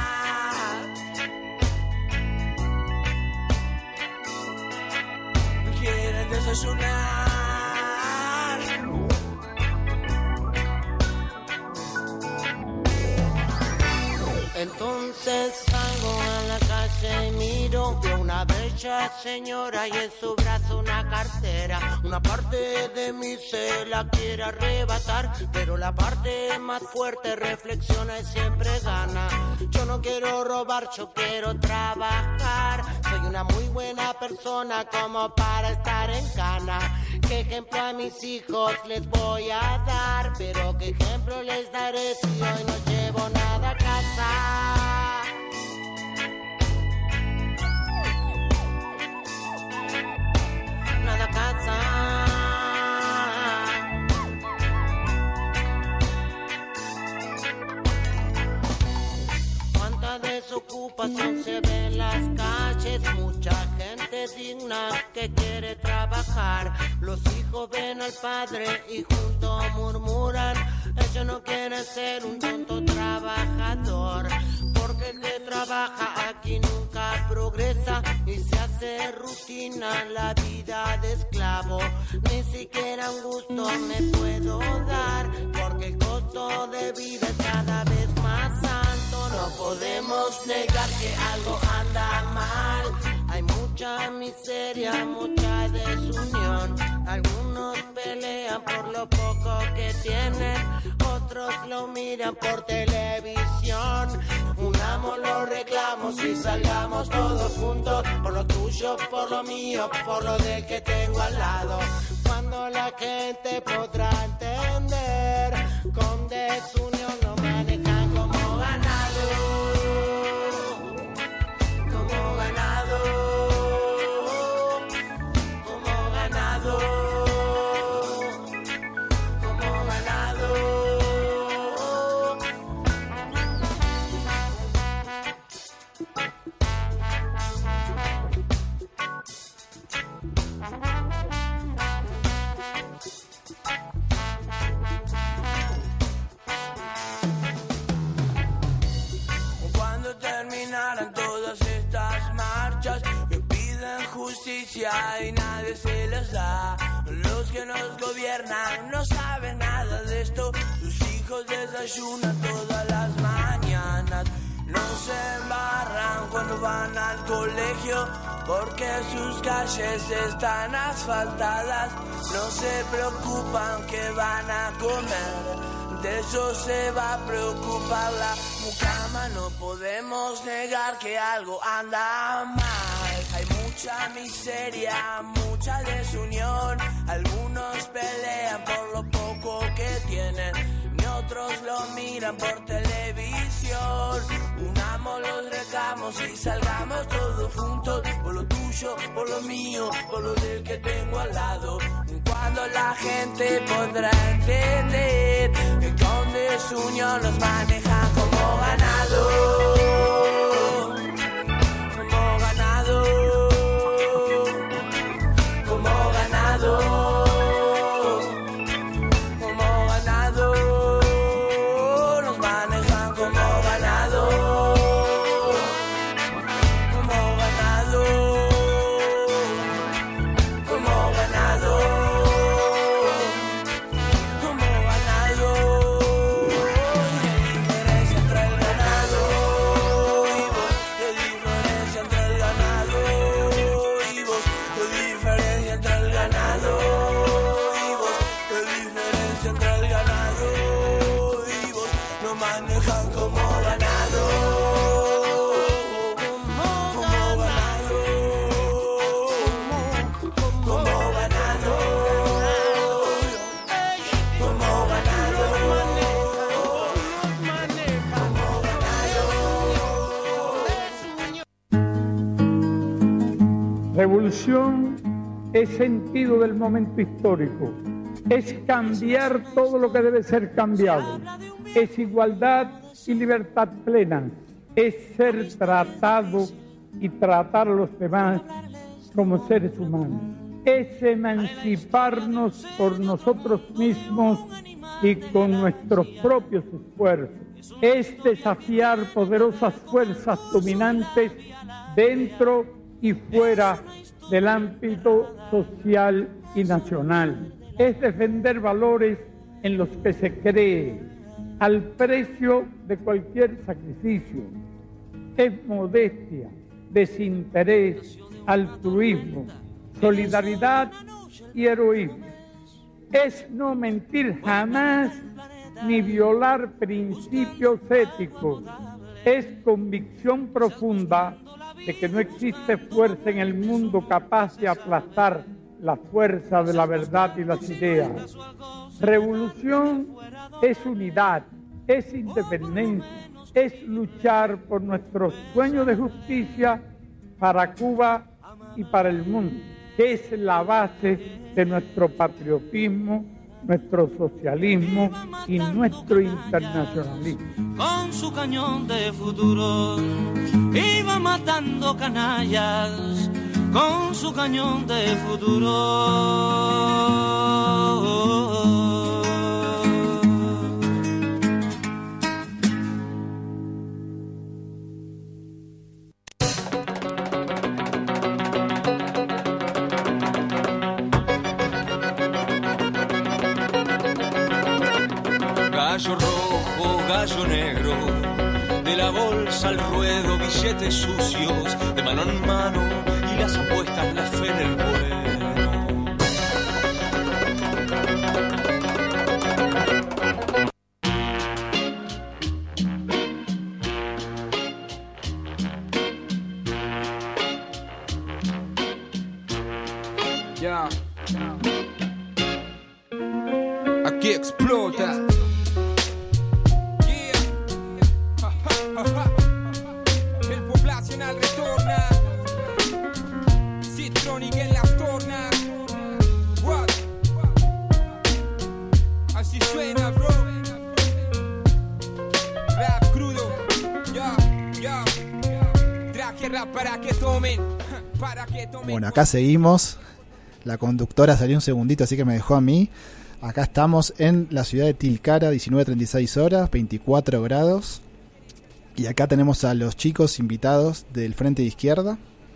Quieren desayunar. En
Entonces salgo a la calle y miro de una bella señora y en su brazo una cartera. Una parte de mí se la quiere arrebatar, pero la parte más fuerte reflexiona y siempre gana. Yo no quiero robar, yo quiero trabajar. Soy una muy buena persona como para estar en cana. ¿Qué ejemplo a mis hijos les voy a dar? Pero ¿qué ejemplo les daré si hoy no llevo nada a casa? Nada a casa. Cuánta desocupación se ve en las calles, mucha gente digna que quiere trabajar. Los hijos ven al padre y juntos murmuran, ellos no quieren ser un tonto trabajador, porque el que trabaja aquí nunca progresa y se hace rutina la vida de esclavo. Ni siquiera un gusto me puedo dar, porque el costo de vida es cada vez más alto. No podemos negar que algo anda mal. Hay mucha miseria, mucha desunión. Algunos pelean por lo poco que tienen, otros lo miran por televisión. Unamos los reclamos y salgamos todos juntos, por lo tuyo, por lo mío, por lo del que tengo al lado. Cuando la gente podrá entender, con desunión no manejan como ganado, como ganado, como ganado, como ganado. Cuando terminaran todas estas marchas que piden justicia y nadie se las da, los que nos gobiernan no saben nada de esto. Sus hijos desayunan todas las mañanas, no se embarran cuando van al colegio, porque sus calles están asfaltadas. No se preocupan que van a comer, de eso se va a preocupar la mucama. No podemos negar que algo anda mal. Hay mucha miseria, mucha desunión. Algunos pelean por lo poco que tienen, y otros lo miran por televisión. Unamos los reclamos y salgamos todos juntos, por lo tuyo, por lo mío, por lo del que tengo al lado. Cuando la gente podrá entender que con desunión nos manejan como ganado, como ganado, como ganado.
Revolución es sentido del momento histórico, es cambiar todo lo que debe ser cambiado, es igualdad y libertad plena, es ser tratado y tratar a los demás como seres humanos, es emanciparnos por nosotros mismos y con nuestros propios esfuerzos, es desafiar poderosas fuerzas dominantes dentro y fuera del ámbito social y nacional. Es defender valores en los que se cree, al precio de cualquier sacrificio. Es modestia, desinterés, altruismo, solidaridad y heroísmo. Es no mentir jamás ni violar principios éticos. Es convicción profunda de que no existe fuerza en el mundo capaz de aplastar la fuerza de la verdad y las ideas. Revolución es unidad, es independencia, es luchar por nuestro sueño de justicia para Cuba y para el mundo, que es la base de nuestro patriotismo, nuestro socialismo y nuestro internacionalismo.
Con su cañón de futuro iba matando canallas, con su cañón de futuro.
Gallo rojo, gallo negro, de la bolsa al ruedo, billetes sucios, de mano en mano, y las apuestas, la fe en el bueno.
Ya, aquí explota. El poblacional retorna, Citronic en las tornas. What? Así suena, bro. Rap crudo, ya, ya. Traje rap para que tomen, para que tomen.
Bueno, acá seguimos. La conductora salió un segundito, así que me dejó a mí. Acá estamos en la ciudad de Tilcara, diecinueve treinta y seis horas, veinticuatro grados. Y acá tenemos a los chicos invitados del Frente de Izquierda.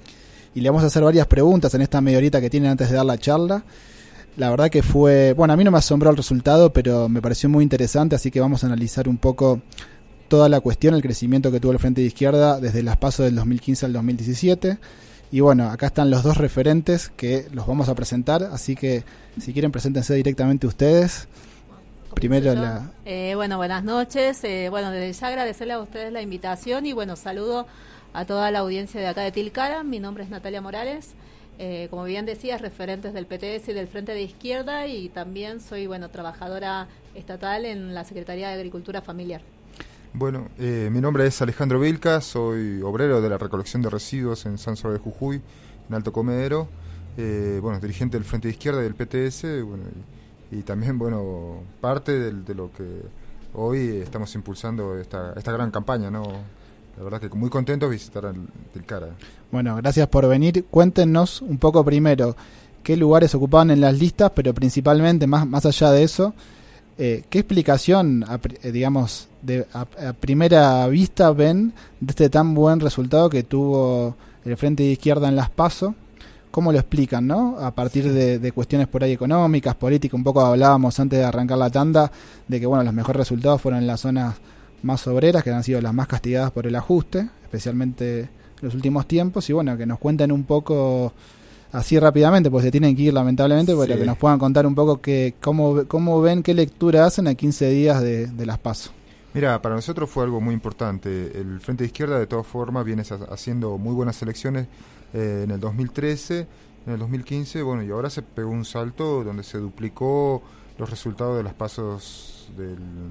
Y le vamos a hacer varias preguntas en esta media horita que tienen antes de dar la charla. La verdad que fue... Bueno, a mí no me asombró el resultado, pero me pareció muy interesante, así que vamos a analizar un poco toda la cuestión, el crecimiento que tuvo el Frente de Izquierda desde las PASO del dos mil quince al dos mil diecisiete. Y bueno, acá están los dos referentes que los vamos a presentar, así que si quieren preséntense directamente ustedes. Primero la...
Eh, bueno, buenas noches. Eh, bueno, desde ya agradecerle a ustedes la invitación y bueno, saludo a toda la audiencia de acá de Tilcara. Mi nombre es Natalia Morales. Eh, como bien decías, referentes del P T S y del Frente de Izquierda y también soy, bueno, trabajadora estatal en la Secretaría de Agricultura Familiar.
Bueno, eh, mi nombre es Alejandro Vilca, soy obrero de la recolección de residuos en San Salvador de Jujuy, en Alto Comedero, eh, bueno, dirigente del Frente de Izquierda y del P T S, bueno, y, y también, bueno, parte de, de lo que hoy estamos impulsando esta, esta gran campaña, ¿no? La verdad que muy contentos de visitar el Tilcara.
Bueno, gracias por venir. Cuéntenos un poco primero qué lugares ocupaban en las listas, pero principalmente, más, más allá de eso, Eh, ¿qué explicación, a, eh, digamos, de, a, a primera vista ven de este tan buen resultado que tuvo el Frente de Izquierda en las PASO? ¿Cómo lo explican, no? A partir de, de cuestiones por ahí económicas, políticas, un poco hablábamos antes de arrancar la tanda de que, bueno, los mejores resultados fueron en las zonas más obreras, que han sido las más castigadas por el ajuste, especialmente en los últimos tiempos, y bueno, que nos cuenten un poco... Así rápidamente, porque se tienen que ir lamentablemente, para sí. Que nos puedan contar un poco que, cómo, cómo ven, qué lectura hacen a quince días de, de las PASO.
Mira, para nosotros fue algo muy importante. El Frente de Izquierda, de todas formas, viene haciendo muy buenas elecciones eh, en el dos mil trece, en el dos mil quince, bueno, y ahora se pegó un salto donde se duplicó los resultados de las PASOs de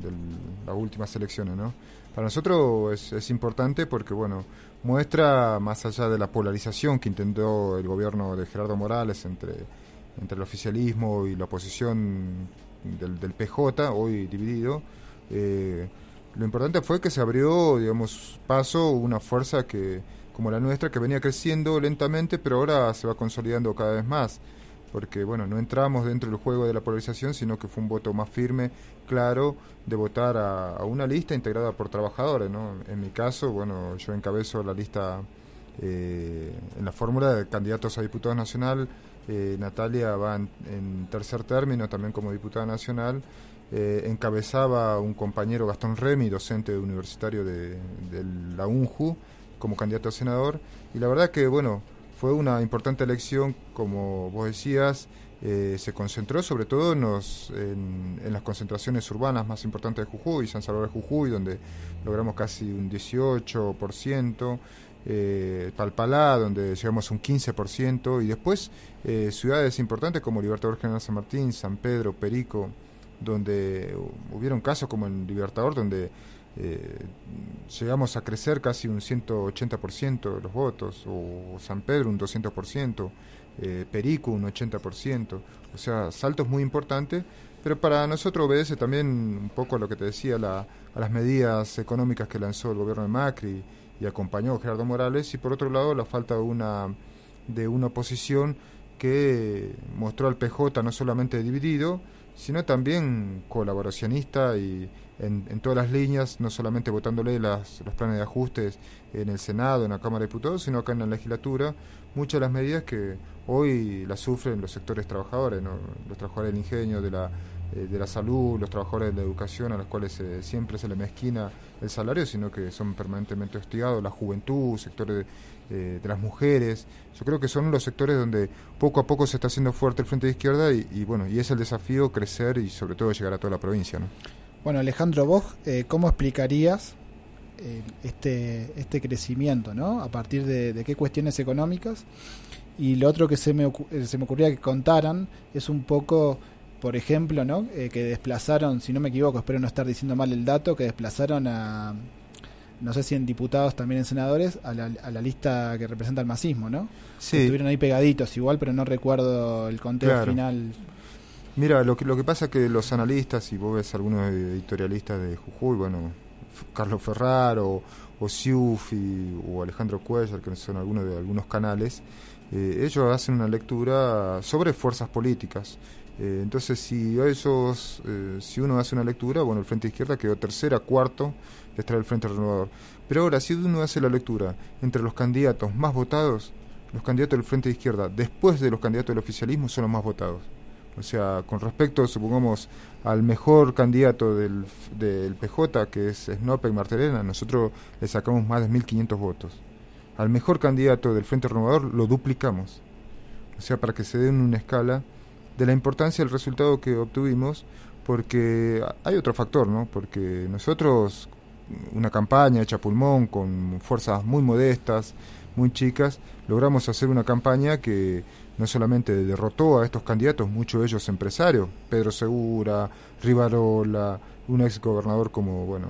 las últimas elecciones, ¿no? Para nosotros es, es importante porque, bueno, muestra, más allá de la polarización que intentó el gobierno de Gerardo Morales entre, entre el oficialismo y la oposición del, del P J, hoy dividido, eh, lo importante fue que se abrió, digamos, paso una fuerza que como la nuestra, que venía creciendo lentamente, pero ahora se va consolidando cada vez más, porque, bueno, no entramos dentro del juego de la polarización, sino que fue un voto más firme, claro, de votar a, a una lista integrada por trabajadores, ¿no? En mi caso, bueno, yo encabezo la lista eh, en la fórmula de candidatos a diputado nacional. eh, Natalia va en, en tercer término también como diputada nacional, eh, encabezaba un compañero Gastón Remy, docente universitario de, de la UNJU, como candidato a senador, y la verdad que, bueno, fue una importante elección, como vos decías, eh, se concentró sobre todo en, los, en, en las concentraciones urbanas más importantes de Jujuy, San Salvador de Jujuy, donde logramos casi un dieciocho por ciento, eh, Palpalá, donde llegamos a un quince por ciento, y después eh, ciudades importantes como Libertador General San Martín, San Pedro, Perico, donde hubieron casos como en Libertador, donde eh, llegamos a crecer casi un ciento ochenta por ciento de los votos, o San Pedro un doscientos por ciento, eh, Perico un ochenta por ciento, o sea, saltos muy importantes, pero para nosotros obedece también un poco a lo que te decía, la, a las medidas económicas que lanzó el gobierno de Macri y acompañó Gerardo Morales, y por otro lado la falta de una, de una oposición que mostró al P J no solamente dividido, sino también colaboracionista y en, en todas las líneas, no solamente votándole las, los planes de ajustes en el Senado, en la Cámara de Diputados, sino acá en la legislatura, muchas de las medidas que hoy las sufren los sectores trabajadores, ¿no? Los trabajadores del ingenio, de la, eh, de la salud, los trabajadores de la educación, a los cuales eh, siempre se les mezquina el salario, sino que son permanentemente hostigados, la juventud, sectores de, eh, de las mujeres. Yo creo que son los sectores donde poco a poco se está haciendo fuerte el Frente de Izquierda y, y bueno, y es el desafío crecer y sobre todo llegar a toda la provincia, ¿no?
Bueno, Alejandro, vos, eh, ¿cómo explicarías eh, este este crecimiento, ¿no? A partir de, de qué cuestiones económicas? Y lo otro que se me, ocu- se me ocurría que contaran es un poco, por ejemplo, ¿no? Eh, que desplazaron, si no me equivoco, espero no estar diciendo mal el dato, que desplazaron a, no sé si en diputados, también en senadores, a la, a la lista que representa el masismo, ¿no?
Sí.
Que estuvieron ahí pegaditos igual, pero no recuerdo el conteo
Claro.
final.
Mira, lo que lo que pasa es que los analistas, y vos ves algunos editorialistas de Jujuy, bueno, F- Carlos Ferraro, o Siufi, o Alejandro Cuellar, que son algunos de algunos canales, eh, ellos hacen una lectura sobre fuerzas políticas. Eh, entonces, si esos, eh, si uno hace una lectura, bueno, el Frente Izquierda quedó tercera, cuarto, les trae el Frente Renovador. Pero ahora, si uno hace la lectura entre los candidatos más votados, los candidatos del Frente Izquierda, después de los candidatos del oficialismo, son los más votados. O sea, con respecto, supongamos, al mejor candidato del, del P J, que es Snope y Martelena, nosotros le sacamos más de mil quinientos votos. Al mejor candidato del Frente Renovador lo duplicamos. O sea, para que se den una escala de la importancia del resultado que obtuvimos, porque hay otro factor, ¿no? Porque nosotros, una campaña hecha a pulmón, con fuerzas muy modestas, muy chicas, logramos hacer una campaña que no solamente derrotó a estos candidatos, muchos de ellos empresarios, Pedro Segura, Rivarola, un ex gobernador como, bueno,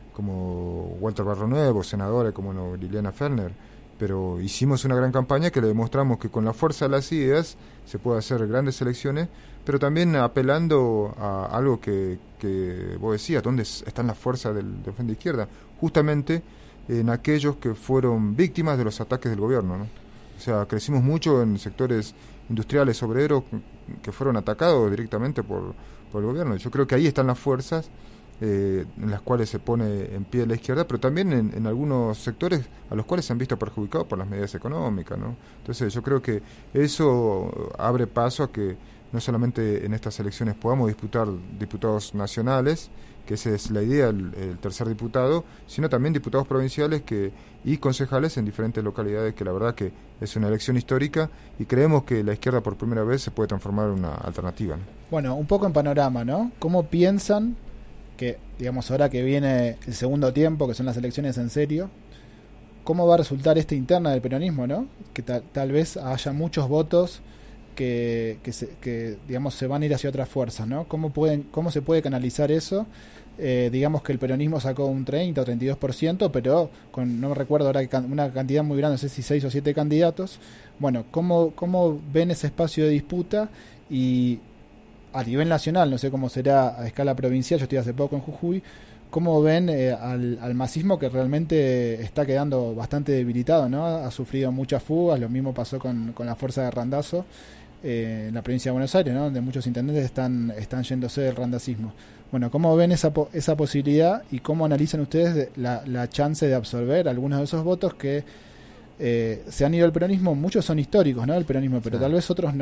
como Walter Barronuevo, senadores como no, Liliana Ferner, pero hicimos una gran campaña que le demostramos que con la fuerza de las ideas se puede hacer grandes elecciones, pero también apelando a algo que, que vos decías, ¿dónde están las fuerzas del, del Frente de Izquierda? Justamente en aquellos que fueron víctimas de los ataques del gobierno, ¿no? O sea, crecimos mucho en sectores industriales, obreros, que fueron atacados directamente por, por el gobierno. Yo creo que ahí están las fuerzas eh, en las cuales se pone en pie la izquierda, pero también en, en algunos sectores a los cuales se han visto perjudicados por las medidas económicas, ¿no? Entonces yo creo que eso abre paso a que no solamente en estas elecciones podamos disputar diputados nacionales, que esa es la idea, el, el tercer diputado, sino también diputados provinciales que y concejales en diferentes localidades, que la verdad que es una elección histórica y creemos que la izquierda por primera vez se puede transformar en una alternativa, ¿no?
Bueno, un poco en panorama, ¿no? ¿Cómo piensan que, digamos, ahora que viene el segundo tiempo, que son las elecciones en serio, cómo va a resultar esta interna del peronismo, ¿no? Que ta- tal vez haya muchos votos que, que, se, que, digamos, se van a ir hacia otras fuerzas, ¿no? ¿Cómo, pueden, cómo se puede canalizar eso? Eh, digamos que el peronismo sacó un treinta o treinta y dos por ciento, pero con, no me recuerdo ahora, una cantidad muy grande, no sé si seis o siete candidatos. Bueno, ¿cómo, cómo ven ese espacio de disputa? Y a nivel nacional, no sé cómo será a escala provincial, yo estoy hace poco en Jujuy, ¿cómo ven eh, al, al masismo que realmente está quedando bastante debilitado, ¿no? Ha sufrido muchas fugas, lo mismo pasó con, con la fuerza de Randazzo eh, en la provincia de Buenos Aires, ¿no? Donde muchos intendentes están, están yéndose del randacismo. Bueno, ¿cómo ven esa, esa posibilidad y cómo analizan ustedes de la, la chance de absorber algunos de esos votos que eh, se han ido al peronismo? Muchos son históricos, ¿no? El peronismo, pero sí, tal vez otros no.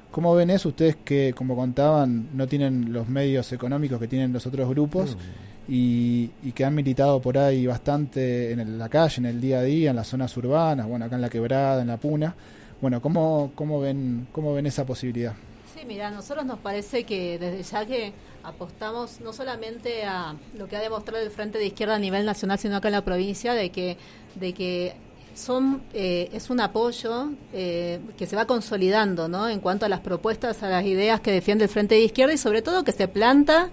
¿Cómo ven eso? Ustedes que, como contaban, no tienen los medios económicos que tienen los otros grupos mm. y, y que han militado por ahí bastante en el, la calle, en el día a día, en las zonas urbanas, bueno, acá en La Quebrada, en La Puna. Bueno, ¿cómo, cómo ven, cómo ven esa posibilidad?
Sí, mira, a nosotros nos parece que desde ya que apostamos no solamente a lo que ha demostrado el Frente de Izquierda a nivel nacional, sino acá en la provincia, de que, de que son eh, es un apoyo eh, que se va consolidando, ¿no?, en cuanto a las propuestas, a las ideas que defiende el Frente de Izquierda y sobre todo que se planta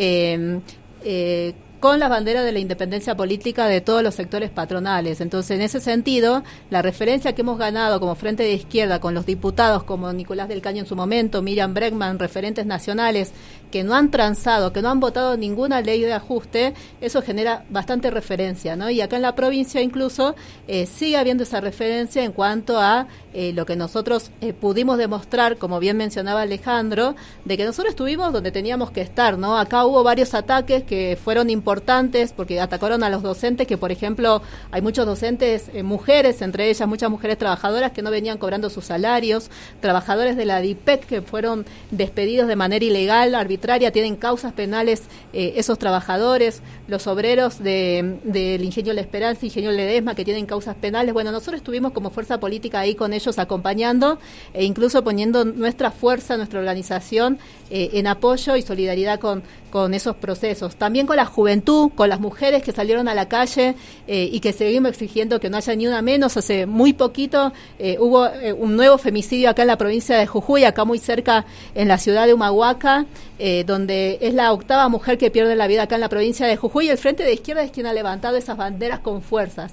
eh, eh, con las banderas de la independencia política de todos los sectores patronales. Entonces, en ese sentido, la referencia que hemos ganado como Frente de Izquierda con los diputados como Nicolás del Caño en su momento, Miriam Bregman, referentes nacionales, que no han transado, que no han votado ninguna ley de ajuste, eso genera bastante referencia, ¿no? Y acá en la provincia incluso eh, sigue habiendo esa referencia en cuanto a eh, lo que nosotros eh, pudimos demostrar, como bien mencionaba Alejandro, de que nosotros estuvimos donde teníamos que estar, ¿no? Acá hubo varios ataques que fueron importantes porque atacaron a los docentes, que por ejemplo hay muchos docentes eh, mujeres, entre ellas muchas mujeres trabajadoras que no venían cobrando sus salarios, trabajadores de la D I P E C que fueron despedidos de manera ilegal, arbitraria, tienen causas penales eh, esos trabajadores, los obreros de, del Ingenio La Esperanza, Ingenio Ledesma, que tienen causas penales. Bueno, nosotros estuvimos como fuerza política ahí con ellos acompañando e incluso poniendo nuestra fuerza, nuestra organización eh, en apoyo y solidaridad con, con esos procesos. También con la juventud, con las mujeres que salieron a la calle eh, y que seguimos exigiendo que no haya ni una menos. Hace muy poquito eh, hubo eh, un nuevo femicidio acá en la provincia de Jujuy, acá muy cerca en la ciudad de Humahuaca, eh, donde es la octava mujer que pierde la vida acá en la provincia de Jujuy, y el Frente de Izquierda es quien ha levantado esas banderas con fuerzas.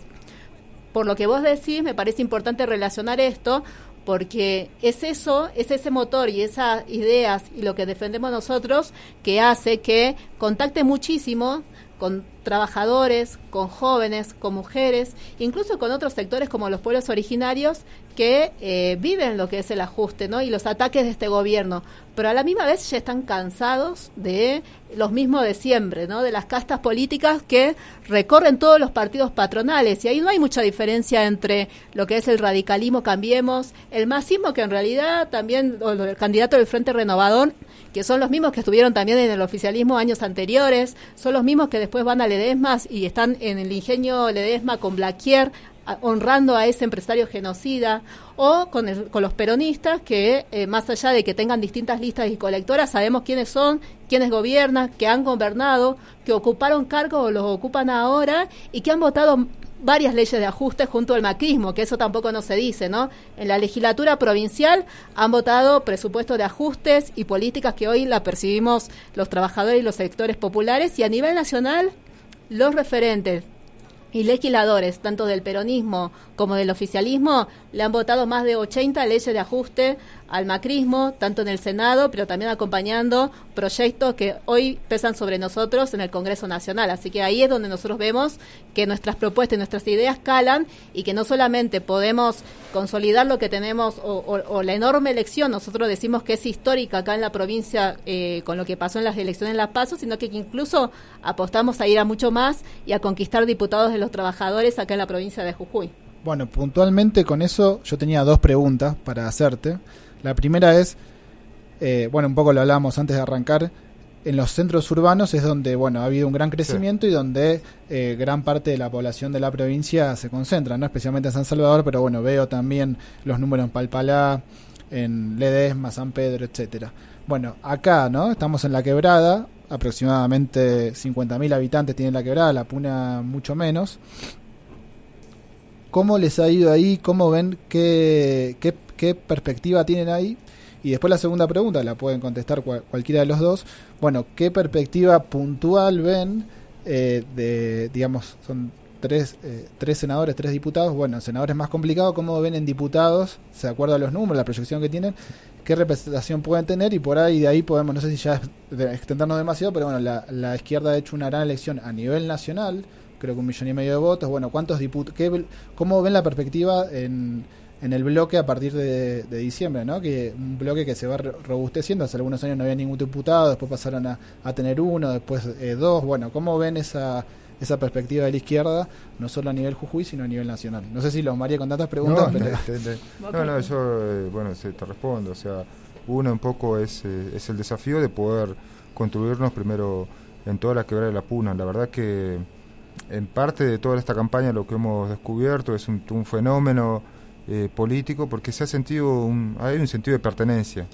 Por lo que vos decís, me parece importante relacionar esto, porque es eso, es ese motor y esas ideas y lo que defendemos nosotros que hace que contacte muchísimo con trabajadores, con jóvenes, con mujeres, incluso con otros sectores como los pueblos originarios que eh, viven lo que es el ajuste, ¿no?, y los ataques de este gobierno, pero a la misma vez ya están cansados de los mismos de siempre, ¿no?, de las castas políticas que recorren todos los partidos patronales, y ahí no hay mucha diferencia entre lo que es el radicalismo Cambiemos, el masismo, que en realidad también, o el candidato del Frente Renovador, que son los mismos que estuvieron también en el oficialismo años anteriores, son los mismos que después van a Ledesma y están en el Ingenio Ledesma con Blaquier, honrando a ese empresario genocida, o con, el, con los peronistas que eh, más allá de que tengan distintas listas y colectoras, sabemos quiénes son, quiénes gobiernan, que han gobernado, que ocuparon cargos o los ocupan ahora y que han votado varias leyes de ajuste junto al macrismo, que eso tampoco no se dice, ¿no? En la legislatura provincial han votado presupuestos de ajustes y políticas que hoy la percibimos los trabajadores y los sectores populares, y a nivel nacional los referentes y legisladores, tanto del peronismo como del oficialismo, le han votado más de ochenta leyes de ajuste al macrismo, tanto en el Senado, pero también acompañando proyectos que hoy pesan sobre nosotros en el Congreso Nacional. Así que ahí es donde nosotros vemos que nuestras propuestas y nuestras ideas calan, y que no solamente podemos consolidar lo que tenemos o, o, o la enorme elección, nosotros decimos que es histórica acá en la provincia eh, con lo que pasó en las elecciones en Las Paso, sino que incluso apostamos a ir a mucho más y a conquistar diputados de los trabajadores acá en la provincia de Jujuy.
Bueno, puntualmente con eso yo tenía dos preguntas para hacerte. La primera es, eh, bueno, un poco lo hablábamos antes de arrancar, en los centros urbanos es donde, bueno, ha habido un gran crecimiento, sí, y donde eh, gran parte de la población de la provincia se concentra, ¿no?, especialmente en San Salvador, pero bueno, veo también los números en Palpalá, en Ledesma, San Pedro, etcétera. Bueno, acá, ¿no?, estamos en La Quebrada, aproximadamente cincuenta mil habitantes tiene La Quebrada, La Puna mucho menos. ¿Cómo les ha ido ahí? ¿Cómo ven? ¿Qué, qué, qué perspectiva tienen ahí? Y después la segunda pregunta, la pueden contestar cual, cualquiera de los dos. Bueno, ¿qué perspectiva puntual ven eh, de, digamos, son tres, eh, tres senadores, tres diputados? Bueno, senadores más complicados, ¿cómo ven en diputados? ¿Se acuerdan los números, la proyección que tienen? ¿Qué representación pueden tener? Y por ahí, de ahí podemos, no sé si ya extendernos demasiado, pero bueno, la, la izquierda ha hecho una gran elección a nivel nacional, creo que un millón y medio de votos. Bueno, ¿cuántos diputados? ¿Cómo ven la perspectiva en, en el bloque a partir de, de diciembre, ¿no? Que un bloque que se va robusteciendo. Hace algunos años no había ningún diputado, después pasaron a, a tener uno, después eh, dos. Bueno, ¿cómo ven esa esa perspectiva de la izquierda, no solo a nivel Jujuy, sino a nivel nacional? No sé si los María con tantas preguntas,
no,
pero...
te, te, te, no, no, yo, eh, bueno, se te respondo, o sea, Una un poco es, eh, es el desafío de poder construirnos primero en toda la quebrada de la Puna. La verdad que en parte de toda esta campaña lo que hemos descubierto es un, un fenómeno eh, político, porque se ha sentido un, hay un sentido de pertenencia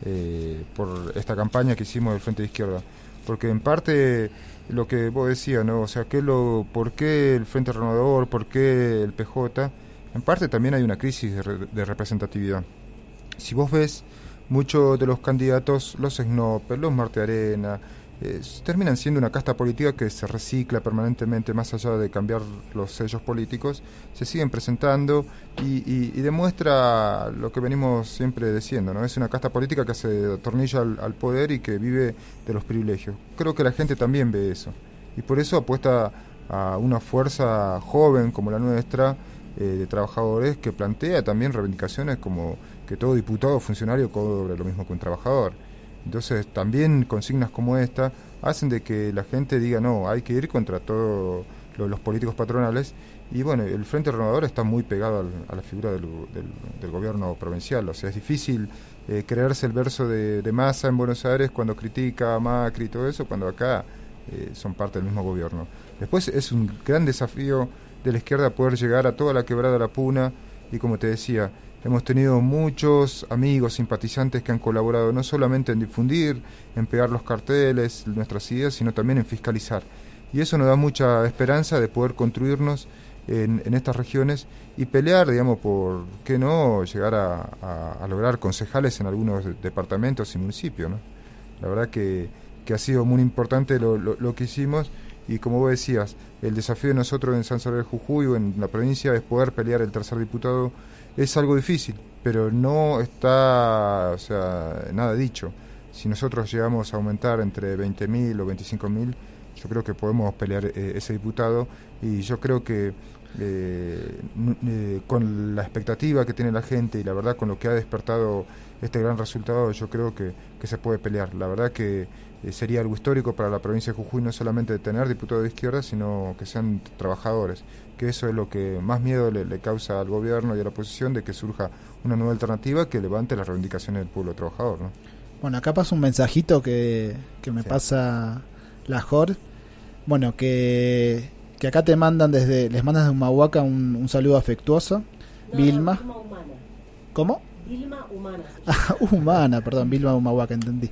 eh, por esta campaña que hicimos del Frente de Izquierda, porque en parte lo que vos decías, ¿no? O sea, ¿qué lo, ¿por qué el Frente Renovador? ¿Por qué el P J? En parte también hay una crisis de, re, de representatividad. Si vos ves, muchos de los candidatos, los Snopper, los Marte Arena, eh, terminan siendo una casta política que se recicla permanentemente, más allá de cambiar los sellos políticos, se siguen presentando y, y, y demuestra lo que venimos siempre diciendo, ¿no? Es una casta política que se atornilla al, al poder y que vive de los privilegios. Creo que la gente también ve eso, y por eso apuesta a una fuerza joven como la nuestra, eh, de trabajadores, que plantea también reivindicaciones como que todo diputado o funcionario cobre lo mismo que un trabajador. Entonces también consignas como esta hacen de que la gente diga no, hay que ir contra todos lo, los políticos patronales. Y bueno, el Frente Renovador está muy pegado al, a la figura del, del, del gobierno provincial. O sea, es difícil eh, creerse el verso de, de Massa en Buenos Aires cuando critica a Macri y todo eso, cuando acá eh, son parte del mismo gobierno. Después es un gran desafío de la izquierda poder llegar a toda la quebrada de la Puna, y como te decía, hemos tenido muchos amigos, simpatizantes que han colaborado no solamente en difundir, en pegar los carteles, nuestras ideas, sino también en fiscalizar. Y eso nos da mucha esperanza de poder construirnos en, en estas regiones y pelear, digamos, por qué no llegar a, a, a lograr concejales en algunos de, departamentos y municipios, ¿no? La verdad que, que ha sido muy importante lo, lo, lo que hicimos, y como vos decías, el desafío de nosotros en San Salvador de Jujuy o en la provincia es poder pelear el tercer diputado. Es algo difícil, pero no está, o sea, nada dicho. Si nosotros llegamos a aumentar entre veinte mil o veinticinco mil, yo creo que podemos pelear eh, ese diputado, y yo creo que eh, eh, con la expectativa que tiene la gente y la verdad con lo que ha despertado este gran resultado, yo creo que, que se puede pelear. La verdad que eh, sería algo histórico para la provincia de Jujuy, no solamente de tener diputados de izquierda, sino que sean trabajadores, que eso es lo que más miedo le, le causa al gobierno y a la oposición, de que surja una nueva alternativa que levante las reivindicaciones del pueblo trabajador, ¿no?
Bueno, acá pasa un mensajito que, que me sí. pasa la Jor, bueno, que, que acá te mandan desde, les mandas de Humahuaca un, un saludo afectuoso. No, Vilma.
No, humana.
¿Cómo?
Vilma Humana.
Ah, humana, perdón, Vilma Humahuaca, entendí.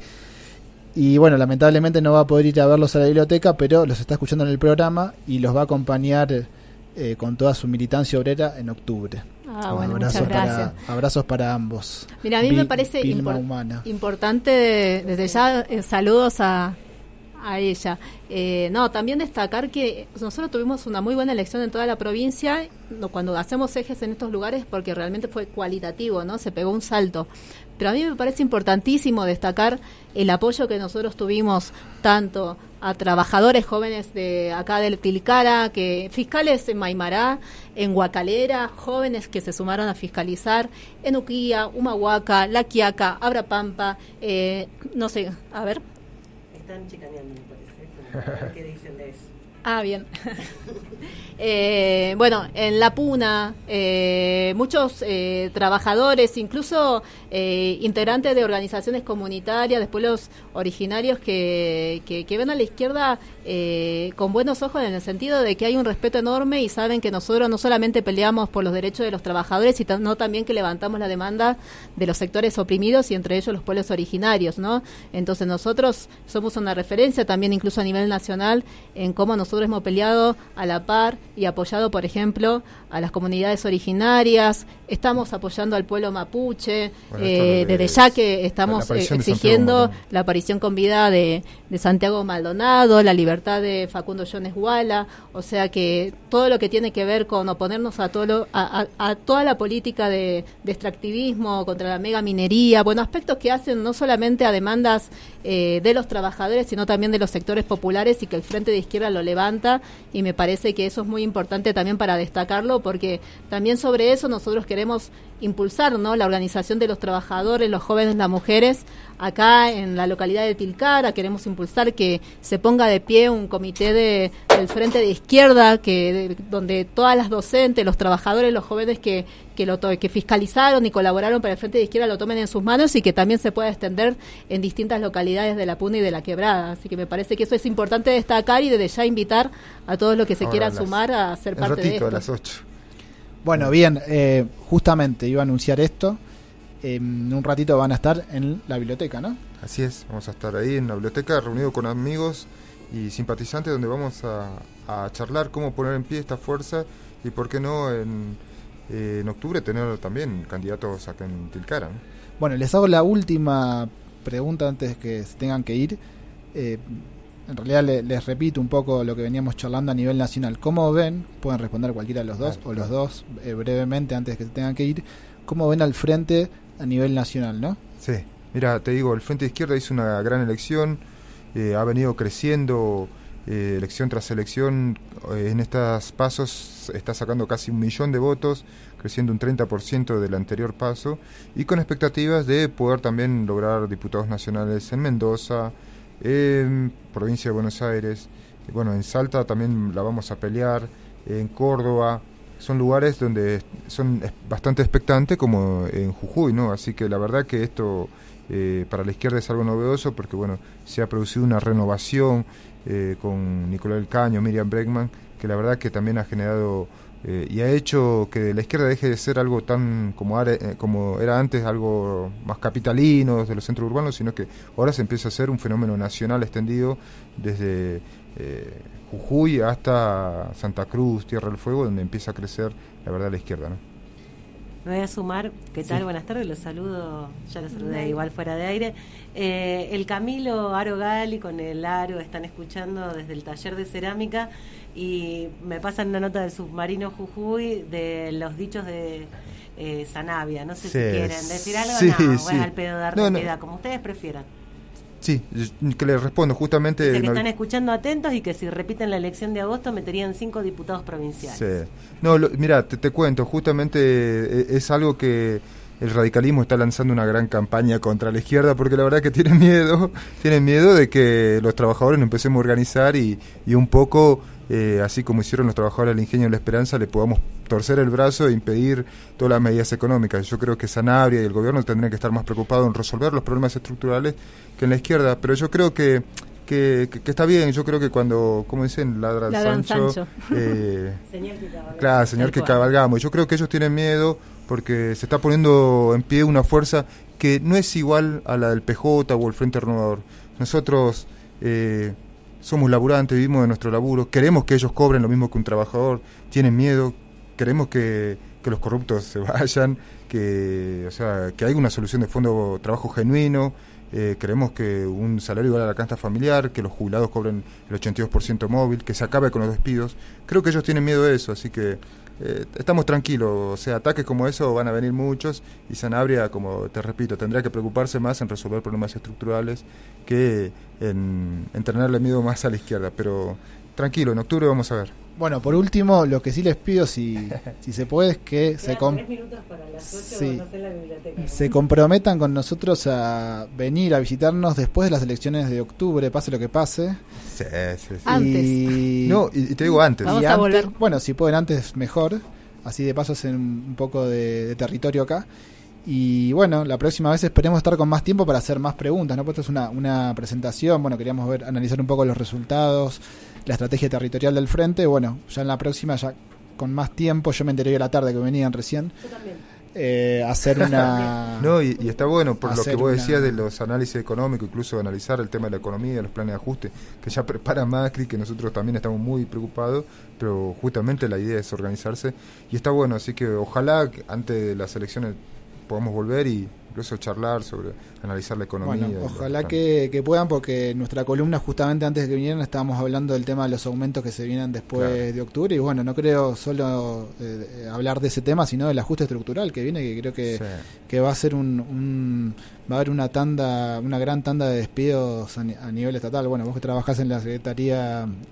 Y bueno, lamentablemente no va a poder ir a verlos a la biblioteca, pero los está escuchando en el programa y los va a acompañar eh, con toda su militancia obrera en octubre.
Ah, bueno,
abrazos
muchas gracias.
Para, abrazos para ambos.
Mira, a mí
Vi,
me parece impor- importante de, desde ya eh, saludos a, a ella. Eh, no, también destacar que nosotros tuvimos una muy buena elección en toda la provincia, no, cuando hacemos ejes en estos lugares, porque realmente fue cualitativo, ¿no? Se pegó un salto. Pero a mí me parece importantísimo destacar el apoyo que nosotros tuvimos tanto a trabajadores jóvenes de acá del Tilcara, que fiscales en Maimará, en Huacalera, jóvenes que se sumaron a fiscalizar, en Uquía, Humahuaca, La Quiaca, Abrapampa, eh, no sé, a ver.
Están chicaneando, me parece. ¿Qué dicen de eso?
Ah, bien. eh, bueno, en La Puna, eh, muchos eh, trabajadores, incluso eh, integrantes de organizaciones comunitarias, de pueblos originarios que, que, que ven a la izquierda eh, con buenos ojos, en el sentido de que hay un respeto enorme y saben que nosotros no solamente peleamos por los derechos de los trabajadores, sino también que levantamos la demanda de los sectores oprimidos y entre ellos los pueblos originarios, ¿no? Entonces nosotros somos una referencia también incluso a nivel nacional en cómo nosotros Nosotros hemos peleado a la par y apoyado, por ejemplo, a las comunidades originarias. Estamos apoyando al pueblo mapuche. Bueno, eh, desde ya que estamos eh, exigiendo la aparición con vida de, de Santiago Maldonado, la libertad de Facundo Jones Guala. O sea que todo lo que tiene que ver con oponernos a, todo lo, a, a, a toda la política de, de extractivismo contra la mega minería. Bueno, aspectos que hacen no solamente a demandas eh, de los trabajadores, sino también de los sectores populares, y que el Frente de Izquierda lo levanta, y me parece que eso es muy importante también para destacarlo, porque también sobre eso nosotros queremos queremos impulsar, ¿no?, la organización de los trabajadores, los jóvenes, las mujeres, acá en la localidad de Tilcara. Queremos impulsar que se ponga de pie un comité de, del Frente de Izquierda, que de, donde todas las docentes, los trabajadores, los jóvenes que que, lo to- que fiscalizaron y colaboraron para el Frente de Izquierda lo tomen en sus manos y que también se pueda extender en distintas localidades de la Puna y de la Quebrada. Así que me parece que eso es importante destacar y desde ya invitar a todos los que se
Ahora
quieran
las-
sumar a ser
un
parte de
ratito,
esto.
a las ocho.
Bueno, bien, eh, justamente iba a anunciar esto. Eh, en un ratito van a estar en la biblioteca, ¿no?
Así es, vamos a estar ahí en la biblioteca reunidos con amigos y simpatizantes donde vamos a, a charlar cómo poner en pie esta fuerza y por qué no en, eh, en octubre tener también candidatos acá en Tilcara, ¿no?
Bueno, les hago la última pregunta antes que se tengan que ir. Eh, en realidad le- les repito un poco lo que veníamos charlando a nivel nacional. ¿Cómo ven? Pueden responder cualquiera de los dos
Claro,
o los
claro.
dos eh, brevemente antes que se tengan que ir. ¿Cómo ven al frente a nivel nacional, no?
Sí, mira, te digo, el Frente de Izquierda hizo una gran elección, eh, ha venido creciendo eh, elección tras elección, eh, en estos pasos está sacando casi un millón de votos, creciendo un treinta por ciento del anterior paso, y con expectativas de poder también lograr diputados nacionales en Mendoza, en provincia de Buenos Aires, y bueno, en Salta también la vamos a pelear, en Córdoba. Son lugares donde son es- bastante expectantes, como en Jujuy, ¿no? Así que la verdad que esto eh, para la izquierda es algo novedoso, porque bueno, se ha producido una renovación eh, con Nicolás del Caño, Miriam Bregman, que la verdad que también ha generado eh, y ha hecho que la izquierda deje de ser algo tan como, are- eh, como era antes, algo más capitalino de los centros urbanos, sino que ahora se empieza a hacer un fenómeno nacional extendido desde eh, Jujuy hasta Santa Cruz, Tierra del Fuego, donde empieza a crecer, la verdad, la izquierda, ¿no?
Me voy a sumar. ¿Qué tal?
Sí.
Buenas tardes, los saludo, ya los saludé igual fuera de aire. Eh, el Camilo Aro Gali con el Aro están escuchando desde el taller de cerámica y me pasan una nota del submarino Jujuy de los dichos de eh, Sanabria. No sé
Sí,
si quieren decir algo.
sí,
no,
sí.
bueno, al pedo de
No, no.
Argentina, como ustedes prefieran.
Sí, yo- que le respondo justamente...
Dice que
no-
están escuchando atentos y que si repiten la elección de agosto meterían cinco diputados provinciales.
Sí. No, lo- mira, te, te cuento, justamente eh, es algo que el radicalismo está lanzando una gran campaña contra la izquierda, porque la verdad que tienen miedo, tienen miedo de que los trabajadores nos empecemos a organizar y, y un poco, eh, así como hicieron los trabajadores del Ingenio de la Esperanza, le podamos torcer el brazo e impedir todas las medidas económicas. Yo creo que Sanabria y el gobierno tendrían que estar más preocupados en resolver los problemas estructurales que en la izquierda, pero yo creo que Que, que, que está bien. Yo creo que cuando, como dicen, ladra el
Ladran
Sancho,
Sancho.
eh,
Señor que cabalgamos.
claro, señor
Tal
que
cual.
cabalgamos. Yo creo que ellos tienen miedo porque se está poniendo en pie una fuerza que no es igual a la del P J o el Frente Renovador. Nosotros eh, somos laburantes, vivimos de nuestro laburo, queremos que ellos cobren lo mismo que un trabajador, tienen miedo, queremos que, que los corruptos se vayan, que, o sea, que haya una solución de fondo, trabajo genuino. Eh, queremos que un salario igual a la canasta familiar, que los jubilados cobren el ochenta y dos por ciento móvil, que se acabe con los despidos. Creo que ellos tienen miedo de eso, así que eh, estamos tranquilos. O sea, ataques como eso van a venir muchos y Sanabria, como te repito, tendrá que preocuparse más en resolver problemas estructurales que en, en tenerle miedo más a la izquierda. Pero tranquilo, en octubre vamos a ver.
Bueno, por último, lo que sí les pido, si, si se puede, es que se, com-
Tres minutos para las ocho,
Sí.
vamos a hacer la biblioteca.
se comprometan con nosotros a venir a visitarnos después de las elecciones de octubre, pase lo que pase.
Sí, sí, sí.
Antes.
Y,
No, y, y te digo antes.
Vamos
y
a
antes-
volver.
Bueno, si pueden antes, mejor. Así de paso hacen un poco de, de territorio acá. Y bueno, la próxima vez esperemos estar con más tiempo para hacer más preguntas, ¿no? Pues esto es una, una presentación, bueno, queríamos ver, analizar un poco los resultados, la estrategia territorial del frente. Bueno, ya en la próxima, ya con más tiempo, yo me enteré hoy a la tarde que venían recién.
Yo también.
Eh, hacer una...
No, y, y está bueno por lo que
hacer
vos
una-
decías de los análisis económicos, incluso analizar el tema de la economía, los planes de ajuste, que ya prepara Macri, que nosotros también estamos muy preocupados, pero justamente la idea es organizarse y está bueno, así que ojalá que antes de las elecciones podamos volver y incluso charlar sobre analizar la economía.
Bueno,
y los
ojalá
planes.
que, que puedan, porque en nuestra columna, justamente antes de que vinieran, estábamos hablando del tema de los aumentos que se vienen después
Claro.
de octubre. Y bueno, no creo solo eh, hablar de ese tema, sino del ajuste estructural que viene, que creo que,
Sí.
que va a ser un, un- va a haber una tanda, una gran tanda de despidos a, ni- a nivel estatal. Bueno, vos que trabajás en la Secretaría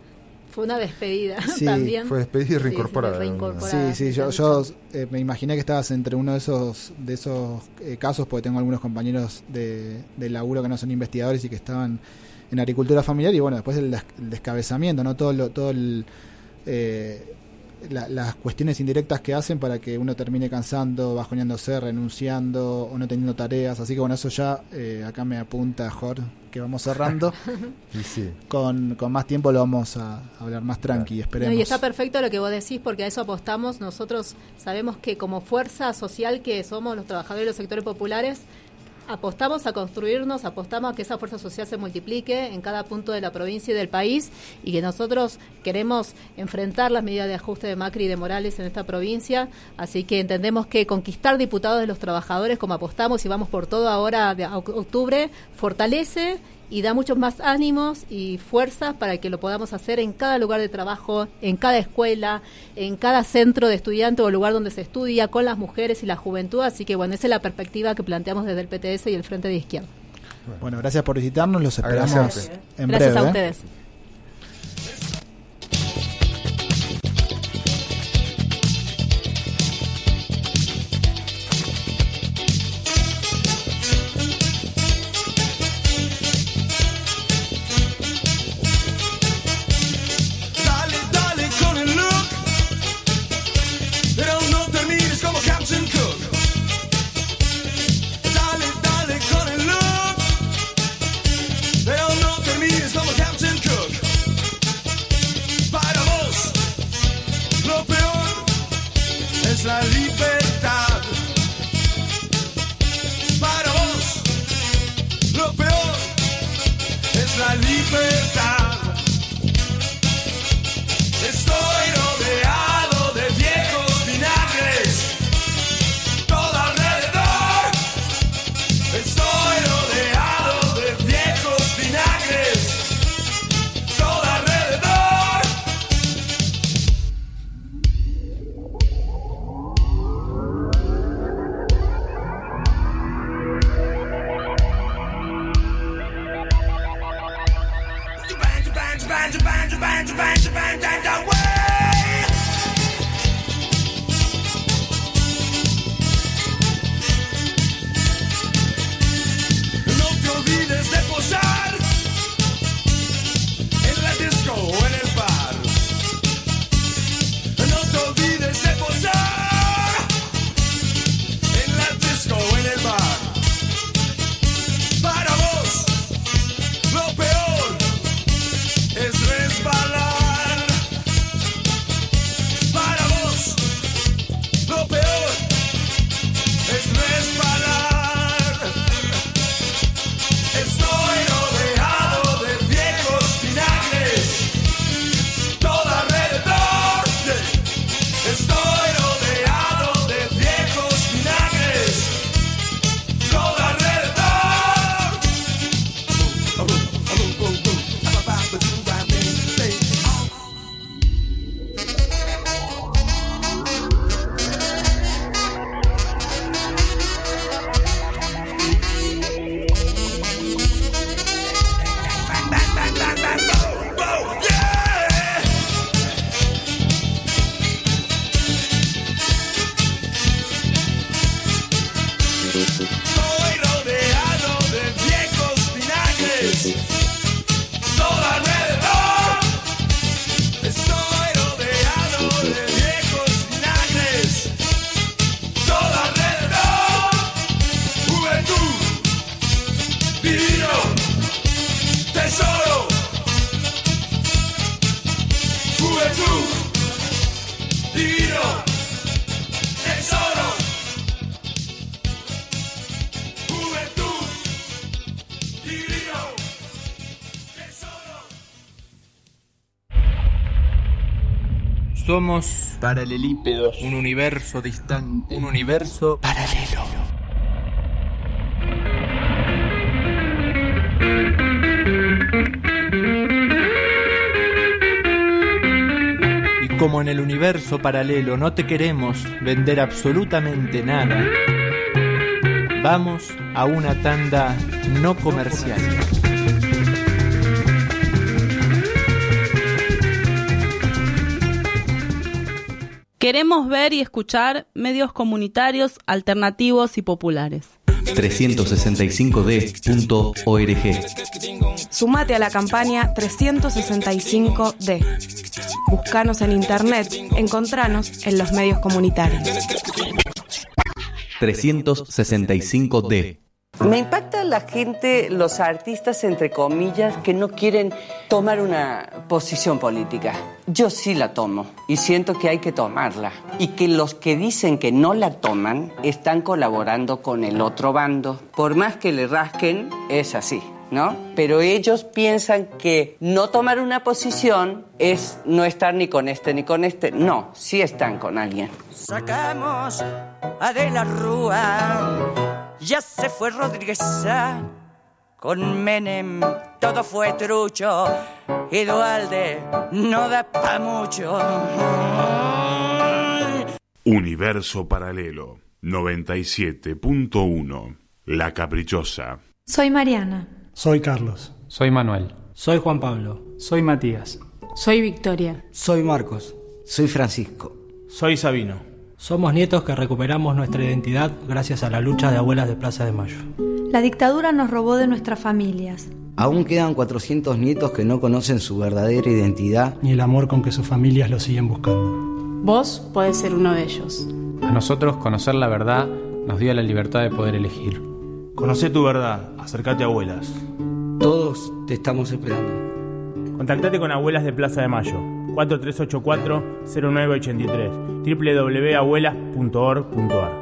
Fue una despedida
sí,
también.
Fue despedida y reincorporada.
Sí, sí, yo, yo eh, me imaginé que estabas entre uno de esos de esos eh, casos, porque tengo algunos compañeros de, de laburo que no son investigadores y que estaban en agricultura familiar, y bueno, después el, des- el descabezamiento, ¿no? Todo lo, todo el, eh, la, las cuestiones indirectas que hacen para que uno termine cansando, bajoneándose, renunciando o no teniendo tareas. Así que bueno, eso ya eh, acá me apunta Jorge, que vamos cerrando.
Y sí.
con, con más tiempo lo vamos a hablar más tranqui, esperemos.
No, y está perfecto lo que vos decís, porque a eso apostamos. Nosotros sabemos que como fuerza social que somos los trabajadores de los sectores populares, apostamos a construirnos, apostamos a que esa fuerza social se multiplique en cada punto de la provincia y del país, y que nosotros queremos enfrentar las medidas de ajuste de Macri y de Morales en esta provincia. Así que entendemos que conquistar diputados de los trabajadores, como apostamos y vamos por todo ahora de octubre, fortalece y da muchos más ánimos y fuerzas para que lo podamos hacer en cada lugar de trabajo, en cada escuela, en cada centro de estudiante o lugar donde se estudia, con las mujeres y la juventud. Así que bueno, esa es la perspectiva que planteamos desde el P T S y el Frente de Izquierda.
Bueno, gracias por visitarnos, los esperamos
Agradecerte.
en
Gracias
breve.
a
¿eh?
ustedes.
Dale, dale con el look, pero no termines como Captain Cook. Dale, dale con el look, pero no termines como Captain Cook. Para vos, lo peor es la libertad. Para vos, lo peor es la libertad. Estoy rodeado de viejos vinagres, todo alrededor. Estoy rodeado de viejos vinagres, todo alrededor. Japan, Japan, Japan, Japan, Japan, Japan, Japan, Japan, way. No te olvides de posar en la disco o en el bar. No te olvides de posar en la disco o en el bar. Para vos, lo peor es resbalar. Para vos, lo peor es resbalar. Estoy rodeado de viejos vinagres, todo alrededor. Estoy rodeado de viejos vinagres, todo alrededor. Estoy rodeado de viejos vinagres, todo alrededor. Estoy rodeado de viejos vinagres, todo alrededor. Juventud, divino, tesoro. Juventud, divino, tesoro. Juventud, divino, tesoro.
Somos paralelípedos, un universo distante, un universo paralelo. Y como en el universo paralelo no te queremos vender absolutamente nada, vamos a una tanda no comercial.
Queremos ver y escuchar medios comunitarios, alternativos y populares.
trescientos sesenta y cinco d punto org.
Sumate a la campaña trescientos sesenta y cinco D. Búscanos en internet, encontranos en los medios comunitarios.
trescientos sesenta y cinco D.
Me impacta la gente, los artistas, entre comillas, que no quieren tomar una posición política. Yo sí la tomo y siento que hay que tomarla. Y que los que dicen que no la toman están colaborando con el otro bando. Por más que le rasquen, es así, ¿no? Pero ellos piensan que no tomar una posición es no estar ni con este ni con este. No, sí están con alguien.
Sacamos a De la Rúa. Ya se fue Rodríguez Sá, con Menem todo fue trucho, y Duhalde no da pa' mucho.
Universo Paralelo noventa y siete punto uno, La Caprichosa.
Soy Mariana.
Soy Carlos.
Soy Manuel.
Soy Juan Pablo.
Soy Matías.
Soy Victoria.
Soy Marcos. Soy Francisco.
Soy Sabino. Somos nietos que recuperamos nuestra identidad gracias a la lucha de abuelas de Plaza de Mayo.
La dictadura nos robó de nuestras familias.
Aún quedan cuatrocientos nietos que no conocen su verdadera identidad
ni el amor con que sus familias lo siguen buscando.
Vos podés ser uno de ellos.
A nosotros conocer la verdad nos dio la libertad de poder elegir.
Conocé tu verdad, acércate a Abuelas.
Todos te estamos esperando.
Contactate con Abuelas de Plaza de Mayo. cuatro tres ocho cuatro, cero nueve ocho tres, doble u doble u doble u punto abuelas punto org punto a r.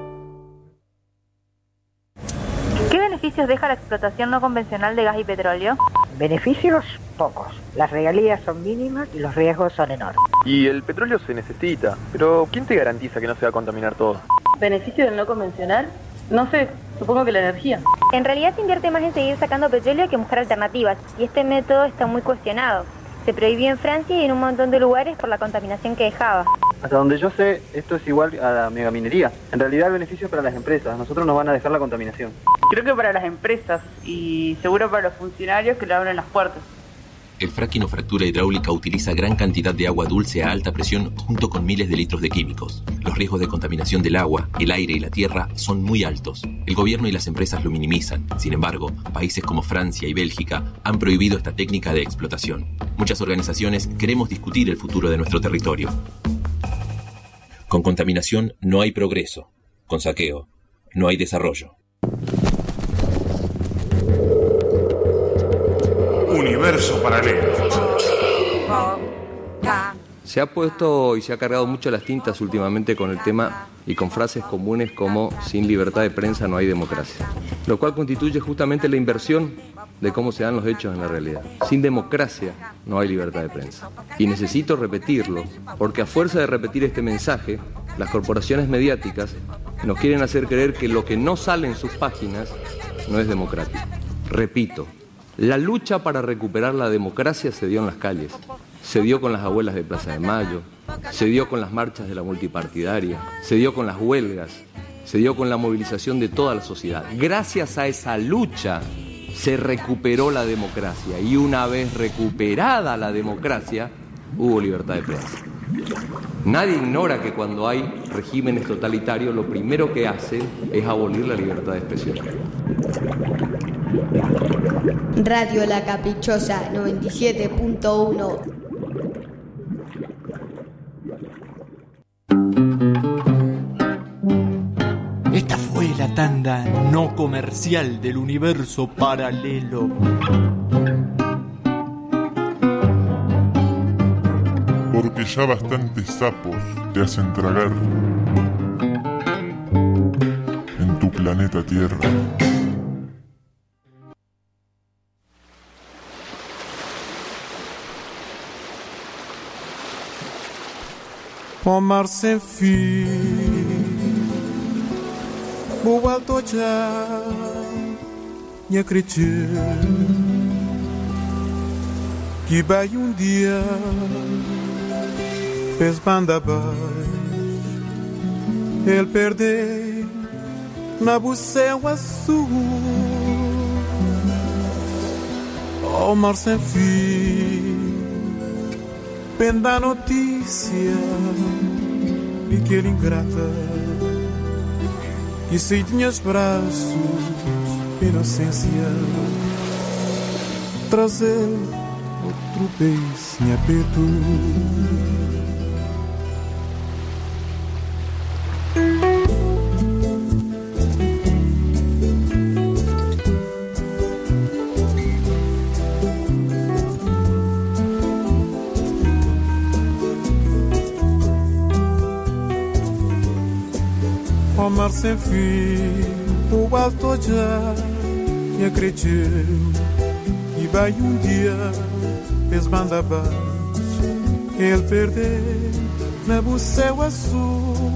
¿Qué beneficios deja la explotación no convencional de gas y petróleo?
Beneficios pocos, las regalías son mínimas y los riesgos son enormes.
Y el petróleo se necesita, pero ¿quién te garantiza que no se va a contaminar todo?
¿Beneficio del no convencional? No sé, supongo que la energía. En realidad se invierte más en seguir sacando petróleo que en buscar alternativas, y este método está muy cuestionado. Se prohibió en Francia y en un montón de lugares por la contaminación que dejaba.
Hasta donde yo sé, esto es igual a la megaminería. En realidad el beneficio es para las empresas, a nosotros nos van a dejar la contaminación.
Creo que para las empresas y seguro para los funcionarios que le abren las puertas.
El fracking o fractura hidráulica utiliza gran cantidad de agua dulce a alta presión junto con miles de litros de químicos. Los riesgos de contaminación del agua, el aire y la tierra son muy altos. El gobierno y las empresas lo minimizan. Sin embargo, países como Francia y Bélgica han prohibido esta técnica de explotación. Muchas organizaciones queremos discutir el futuro de nuestro territorio. Con contaminación no hay progreso. Con saqueo no hay desarrollo.
Universo Paralelo.
Se ha puesto y se ha cargado mucho las tintas últimamente con el tema y con frases comunes como sin libertad de prensa no hay democracia, lo cual constituye justamente la inversión de cómo se dan los hechos en la realidad. Sin democracia no hay libertad de prensa. Y necesito repetirlo, porque a fuerza de repetir este mensaje, las corporaciones mediáticas nos quieren hacer creer que lo que no sale en sus páginas no es democrático. Repito, la lucha para recuperar la democracia se dio en las calles, se dio con las abuelas de Plaza de Mayo, se dio con las marchas de la multipartidaria, se dio con las huelgas, se dio con la movilización de toda la sociedad. Gracias a esa lucha se recuperó la democracia y una vez recuperada la democracia hubo libertad de prensa. Nadie ignora que cuando hay regímenes totalitarios lo primero que hacen es abolir la libertad de expresión.
Radio La Caprichosa noventa y siete punto uno.
Esta fue la tanda no comercial del Universo Paralelo.
Porque ya bastantes sapos te hacen tragar en tu planeta Tierra.
Omar sem fim, vou alto já, e acredito que vai um dia, pes banda abaixo, ele perder na céu azul. Omar sem fim, penda notícia e que era ingrata. E sei tinhas braços, inocência, trazer outro beijo, minha peito. O mar sem fim, o alto já me acreditou. E vai um dia, fez banda abaixo, ele perdeu na céu azul.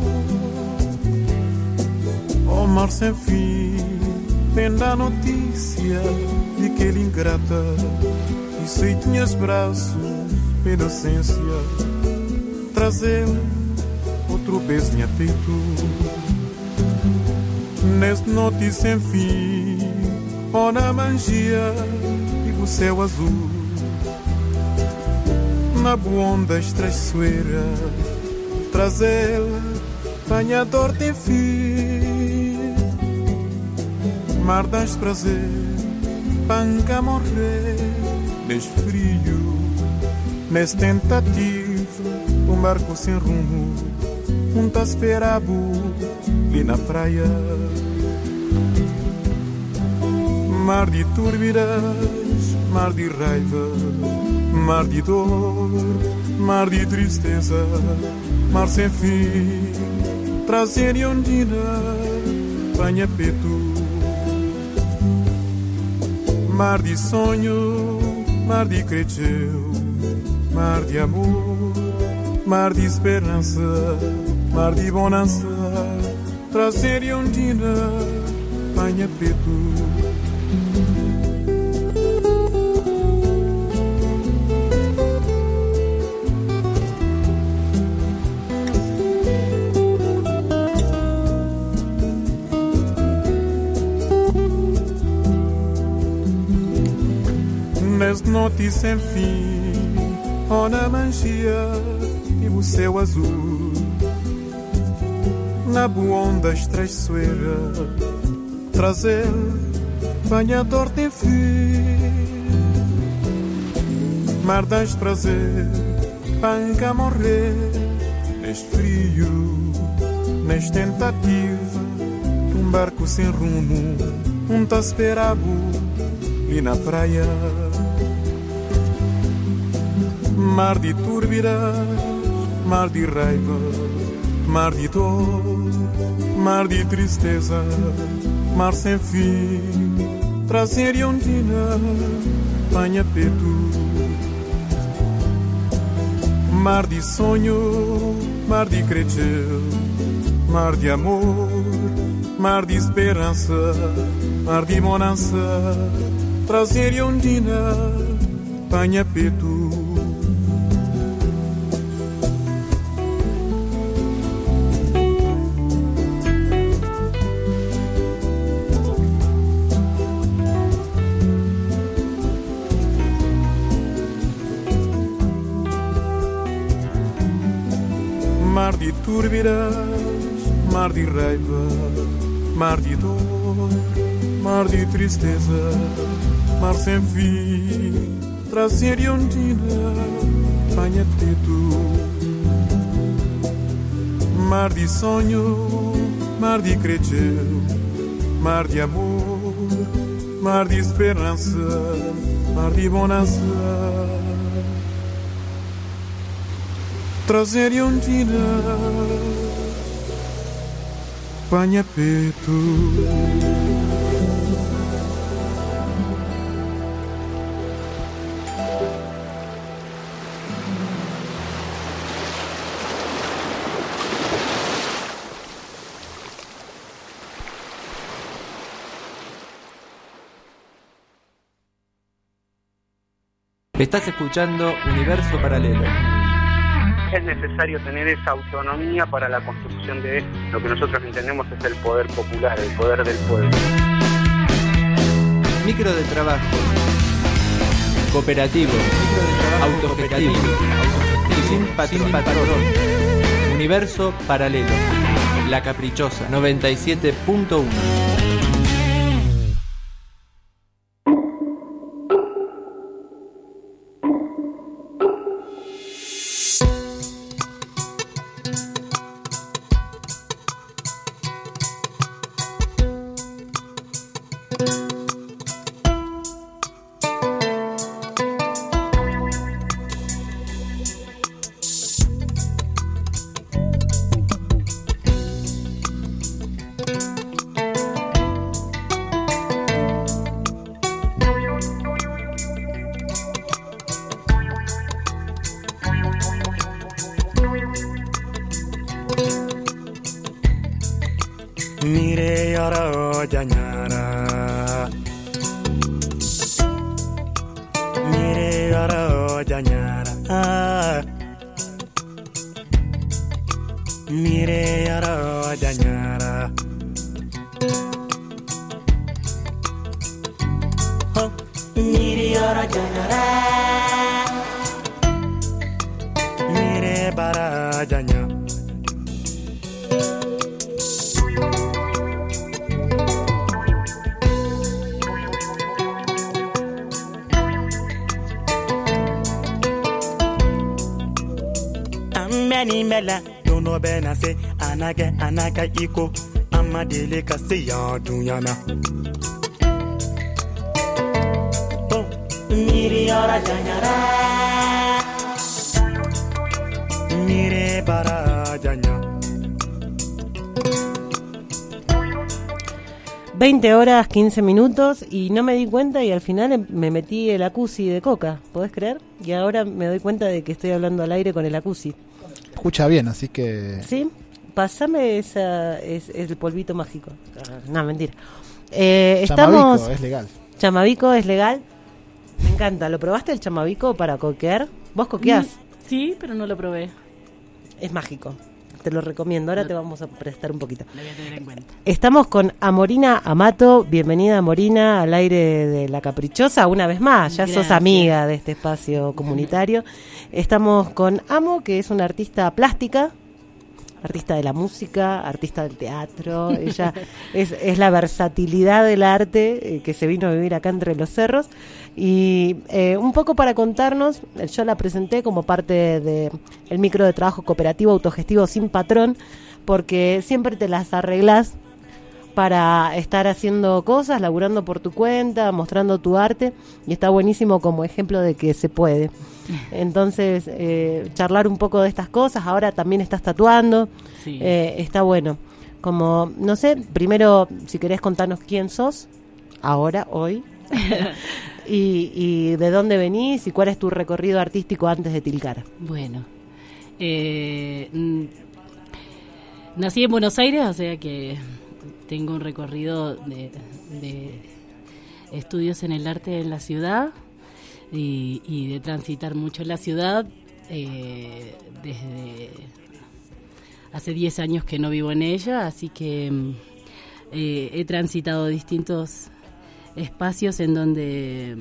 O mar sem fim, vem da notícia de que ele ingrata. E sei tinhas braços, inocência, trazer outro beijo minha peito. Nesta noite sem fim, ou na mangia e o céu azul, na boa onda traiçoeira, trazer banhador tem fim. Mar das prazer, panca morrer, neste frio, nesse tentativo, um barco sem rumo, um tá esperado ali na praia. Mar de turbiras, mar de raiva, mar de dor, mar de tristeza, mar sem fim, trazer e ondina, banha peito. Mar de sonho, mar de creteu, mar de amor, mar de esperança, mar de bonança, trazer e ondina, banha peito. Nas noites sem fim, ou na mangia e o céu azul, na boa onda traiçoeira, trazer banhador tem fim. Mar das prazer, panca morrer, neste frio, nesta tentativa, um barco sem rumo, um tá esperado e na praia. Mar de turbiras, mar de raiva, mar de dor, mar de tristeza, mar sem fim, trazer e ondina, banha peito. Mar de sonho, mar de creteu, mar de amor, mar de esperança, mar de bonança, trazer e ondina, banha peito. Mar de turbiras, mar de raiva, mar de dor, mar de tristeza, mar sem fim, trazer e ondina, banha peito. Mar de sonho, mar de creteu, mar de amor, mar de esperança, mar de bonança, trazer e ondina, banha peito.
Estás escuchando Universo Paralelo.
Es necesario tener esa autonomía para la construcción de lo que nosotros entendemos es el poder popular, el poder del pueblo.
Micro de trabajo, cooperativo, micro de trabajo autogestivo, sin patrón, Universo Paralelo. La Caprichosa noventa y siete punto uno.
Mire yara jañara, mire yara jañara, mire yara jañara. Oh, mire yara jañara, mire bara jañara. Many mela don't know benase anake anaka iko amadele kase ya dunyana. Oh, miri yara jañara, mire para jaña.
veinte horas, quince minutos y no me di cuenta y al final me metí el acusi de Coca, ¿podés creer? Y ahora me doy cuenta de que estoy hablando al aire con el acusi.
Escucha bien, así que...
Sí, pasame esa, es, es el polvito mágico. No, mentira. Eh,
chamabico,
estamos...
es legal.
Chamabico es legal. Me encanta. ¿Lo probaste el chamabico para coquear? ¿Vos coqueás?
Mm, sí, pero no lo probé.
Es mágico. Te lo recomiendo. Ahora te vamos a prestar un poquito.
Lo voy a tener en cuenta.
Estamos con Amorina Amato. Bienvenida, Amorina, al aire de La Caprichosa. Una vez más, ya
Gracias.
sos amiga de este espacio comunitario. Estamos con Amo, que es una artista plástica, artista de la música, artista del teatro. Ella es, es la versatilidad del arte eh, que se vino a vivir acá entre los cerros. Y eh, un poco para contarnos, yo la presenté como parte de el micro de trabajo cooperativo autogestivo Sin Patrón, porque siempre te las arreglás para estar haciendo cosas, laburando por tu cuenta, mostrando tu arte, y está buenísimo como ejemplo de que se puede. Entonces, eh, charlar un poco de estas cosas. Ahora también estás tatuando,
sí.
eh, está bueno. Como, no sé, primero, si querés contarnos quién sos, ahora, hoy, y, y de dónde venís y cuál es tu recorrido artístico antes de Tilcara.
Bueno, eh, mm, nací en Buenos Aires, o sea que tengo un recorrido de, de estudios en el arte en la ciudad y, y de transitar mucho en la ciudad. Eh, desde hace diez años que no vivo en ella, así que eh, he transitado distintos espacios en donde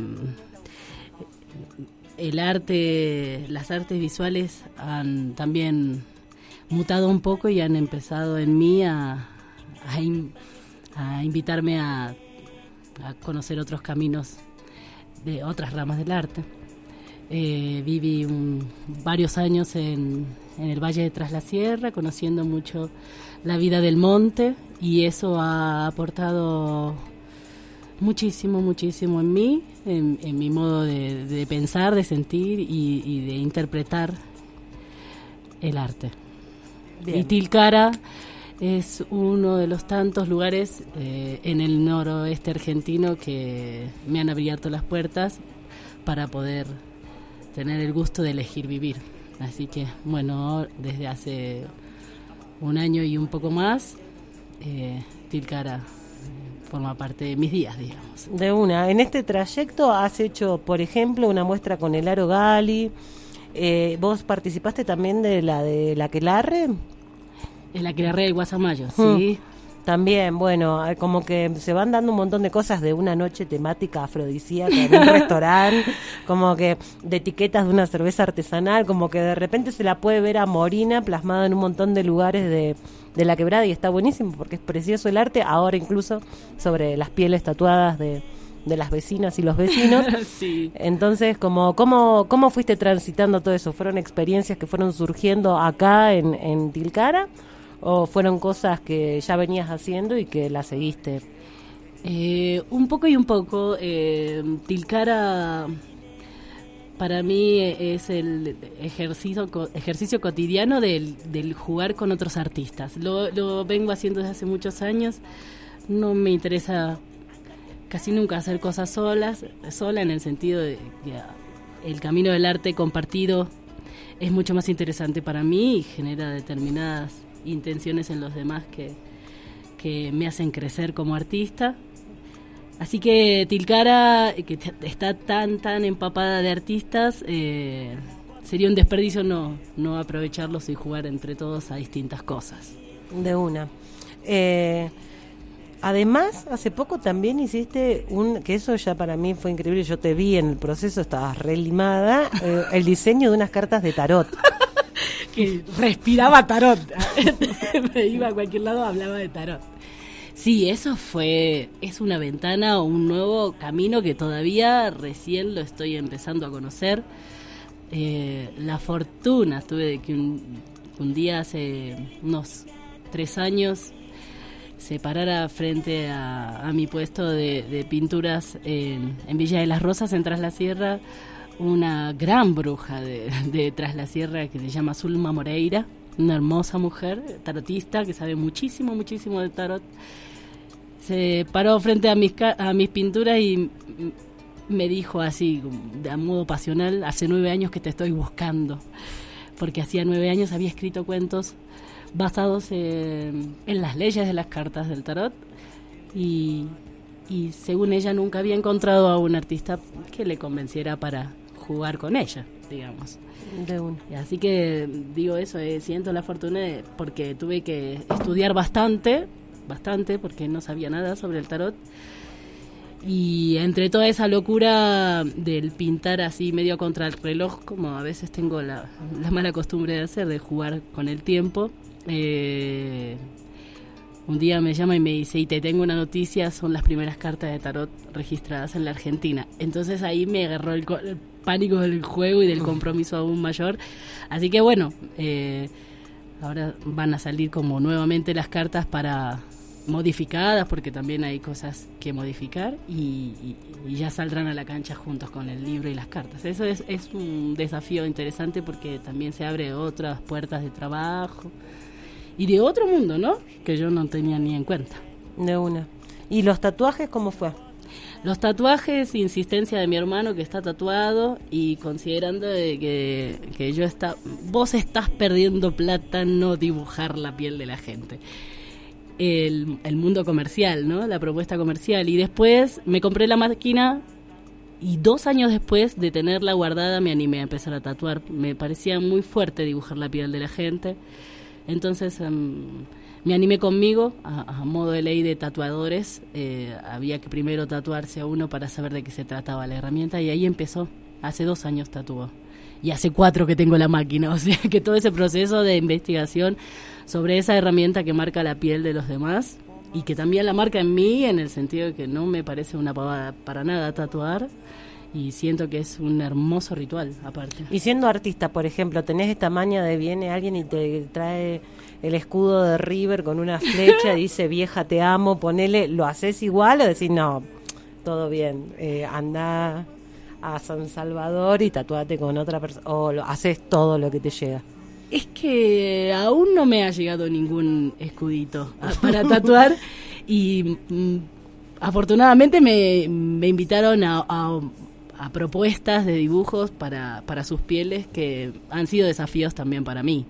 el arte, las artes visuales han también mutado un poco y han empezado en mí a, a, in, a invitarme a, a conocer otros caminos de otras ramas del arte. Eh, viví un, varios años en, en el Valle de Tras la Sierra, conociendo mucho la vida del monte, y eso ha aportado muchísimo, muchísimo en mí, en, en mi modo de, de pensar, de sentir y, y de interpretar el arte.
Bien.
Y Tilcara es uno de los tantos lugares eh, en el noroeste argentino que me han abierto las puertas para poder tener el gusto de elegir vivir. Así que, bueno, desde hace un año y un poco más, eh, Tilcara forma parte de mis días, digamos.
De una. En este trayecto has hecho, por ejemplo, una muestra con el Aro Gali. Eh, ¿Vos participaste también de la de la Aquelarre?
En la Aquelarre del Guasamayo, sí.
Hmm. También, bueno, como que se van dando un montón de cosas de una noche temática afrodisíaca en un restaurante, como que de etiquetas de una cerveza artesanal, como que de repente se la puede ver a Morina plasmada en un montón de lugares de, de la Quebrada y está buenísimo porque es precioso el arte, ahora incluso sobre las pieles tatuadas de, de las vecinas y los vecinos.
Sí.
Entonces, como ¿cómo, cómo fuiste transitando todo eso? ¿Fueron experiencias que fueron surgiendo acá en, en Tilcara? ¿O fueron cosas que ya venías haciendo y que las seguiste?
Eh, un poco y un poco. Eh, Tilcara para mí es el ejercicio ejercicio cotidiano del, del jugar con otros artistas. Lo, lo vengo haciendo desde hace muchos años. No me interesa casi nunca hacer cosas solas, sola en el sentido de que el camino del arte compartido es mucho más interesante para mí y genera determinadas intenciones en los demás que, que me hacen crecer como artista. Así que Tilcara, que t- está tan tan empapada de artistas, eh, sería un desperdicio no, no aprovecharlos y jugar entre todos a distintas cosas.
De una. Eh, además, hace poco también hiciste un, que eso ya para mí fue increíble, yo te vi en el proceso, estabas relimada, eh, el diseño de unas cartas de tarot.
Que respiraba tarot. Me iba a cualquier lado, hablaba de tarot. Sí, eso fue, es una ventana o un nuevo camino que todavía recién lo estoy empezando a conocer. Eh, la fortuna tuve de que un, un día hace unos tres años se parara frente a, a mi puesto de, de pinturas en, en Villa de las Rosas, en Tras la Sierra, una gran bruja de, de Tras la Sierra que se llama Zulma Moreira, una hermosa mujer tarotista que sabe muchísimo, muchísimo de tarot. Se paró frente a mis, a mis pinturas y me dijo así, de a modo pasional, hace nueve años que te estoy buscando, porque hacía nueve años había escrito cuentos basados en, en las leyes de las cartas del tarot y, y según ella nunca había encontrado a un artista que le convenciera para jugar con ella, digamos.
De un.
Así que digo eso, eh, siento la fortuna de, porque tuve que estudiar bastante, bastante, porque no sabía nada sobre el tarot. Y entre toda esa locura del pintar así medio contra el reloj, como a veces tengo la, la mala costumbre de hacer, de jugar con el tiempo, eh, un día me llama y me dice, y te tengo una noticia, son las primeras cartas de tarot registradas en la Argentina. Entonces ahí me agarró el, el pánico del juego y del compromiso aún mayor. Así que bueno, eh, ahora van a salir como nuevamente las cartas para modificadas, porque también hay cosas que modificar, y, y, y ya saldrán a la cancha juntos con el libro y las cartas. Eso es, es un desafío interesante porque también se abre otras puertas de trabajo y de otro mundo, ¿no? Que yo no tenía ni en cuenta.
De una. ¿Y los tatuajes cómo fue?
Los tatuajes, insistencia de mi hermano que está tatuado y considerando de que, que yo está, vos estás perdiendo plata no dibujar la piel de la gente. El, el mundo comercial, ¿no? La propuesta comercial. Y después me compré la máquina y dos años después de tenerla guardada me animé a empezar a tatuar. Me parecía muy fuerte dibujar la piel de la gente. Entonces um, me animé conmigo, a, a modo de ley de tatuadores. Eh, había que primero tatuarse a uno para saber de qué se trataba la herramienta y ahí empezó. Hace dos años tatuó. Y hace cuatro que tengo la máquina. O sea que todo ese proceso de investigación sobre esa herramienta que marca la piel de los demás y que también la marca en mí, en el sentido de que no me parece una pavada para nada tatuar. Y siento que es un hermoso ritual, aparte.
Y siendo artista, por ejemplo, tenés esta maña de viene alguien y te trae el escudo de River con una flecha y dice, vieja, te amo, ponele, ¿lo haces igual o decís, no, todo bien, eh, anda a San Salvador y tatuate con otra persona, o lo, haces todo lo que te llega?
Es que aún no me ha llegado ningún escudito para tatuar y mm, afortunadamente me, me invitaron a... a a propuestas de dibujos para, para sus pieles que han sido desafíos también para mí.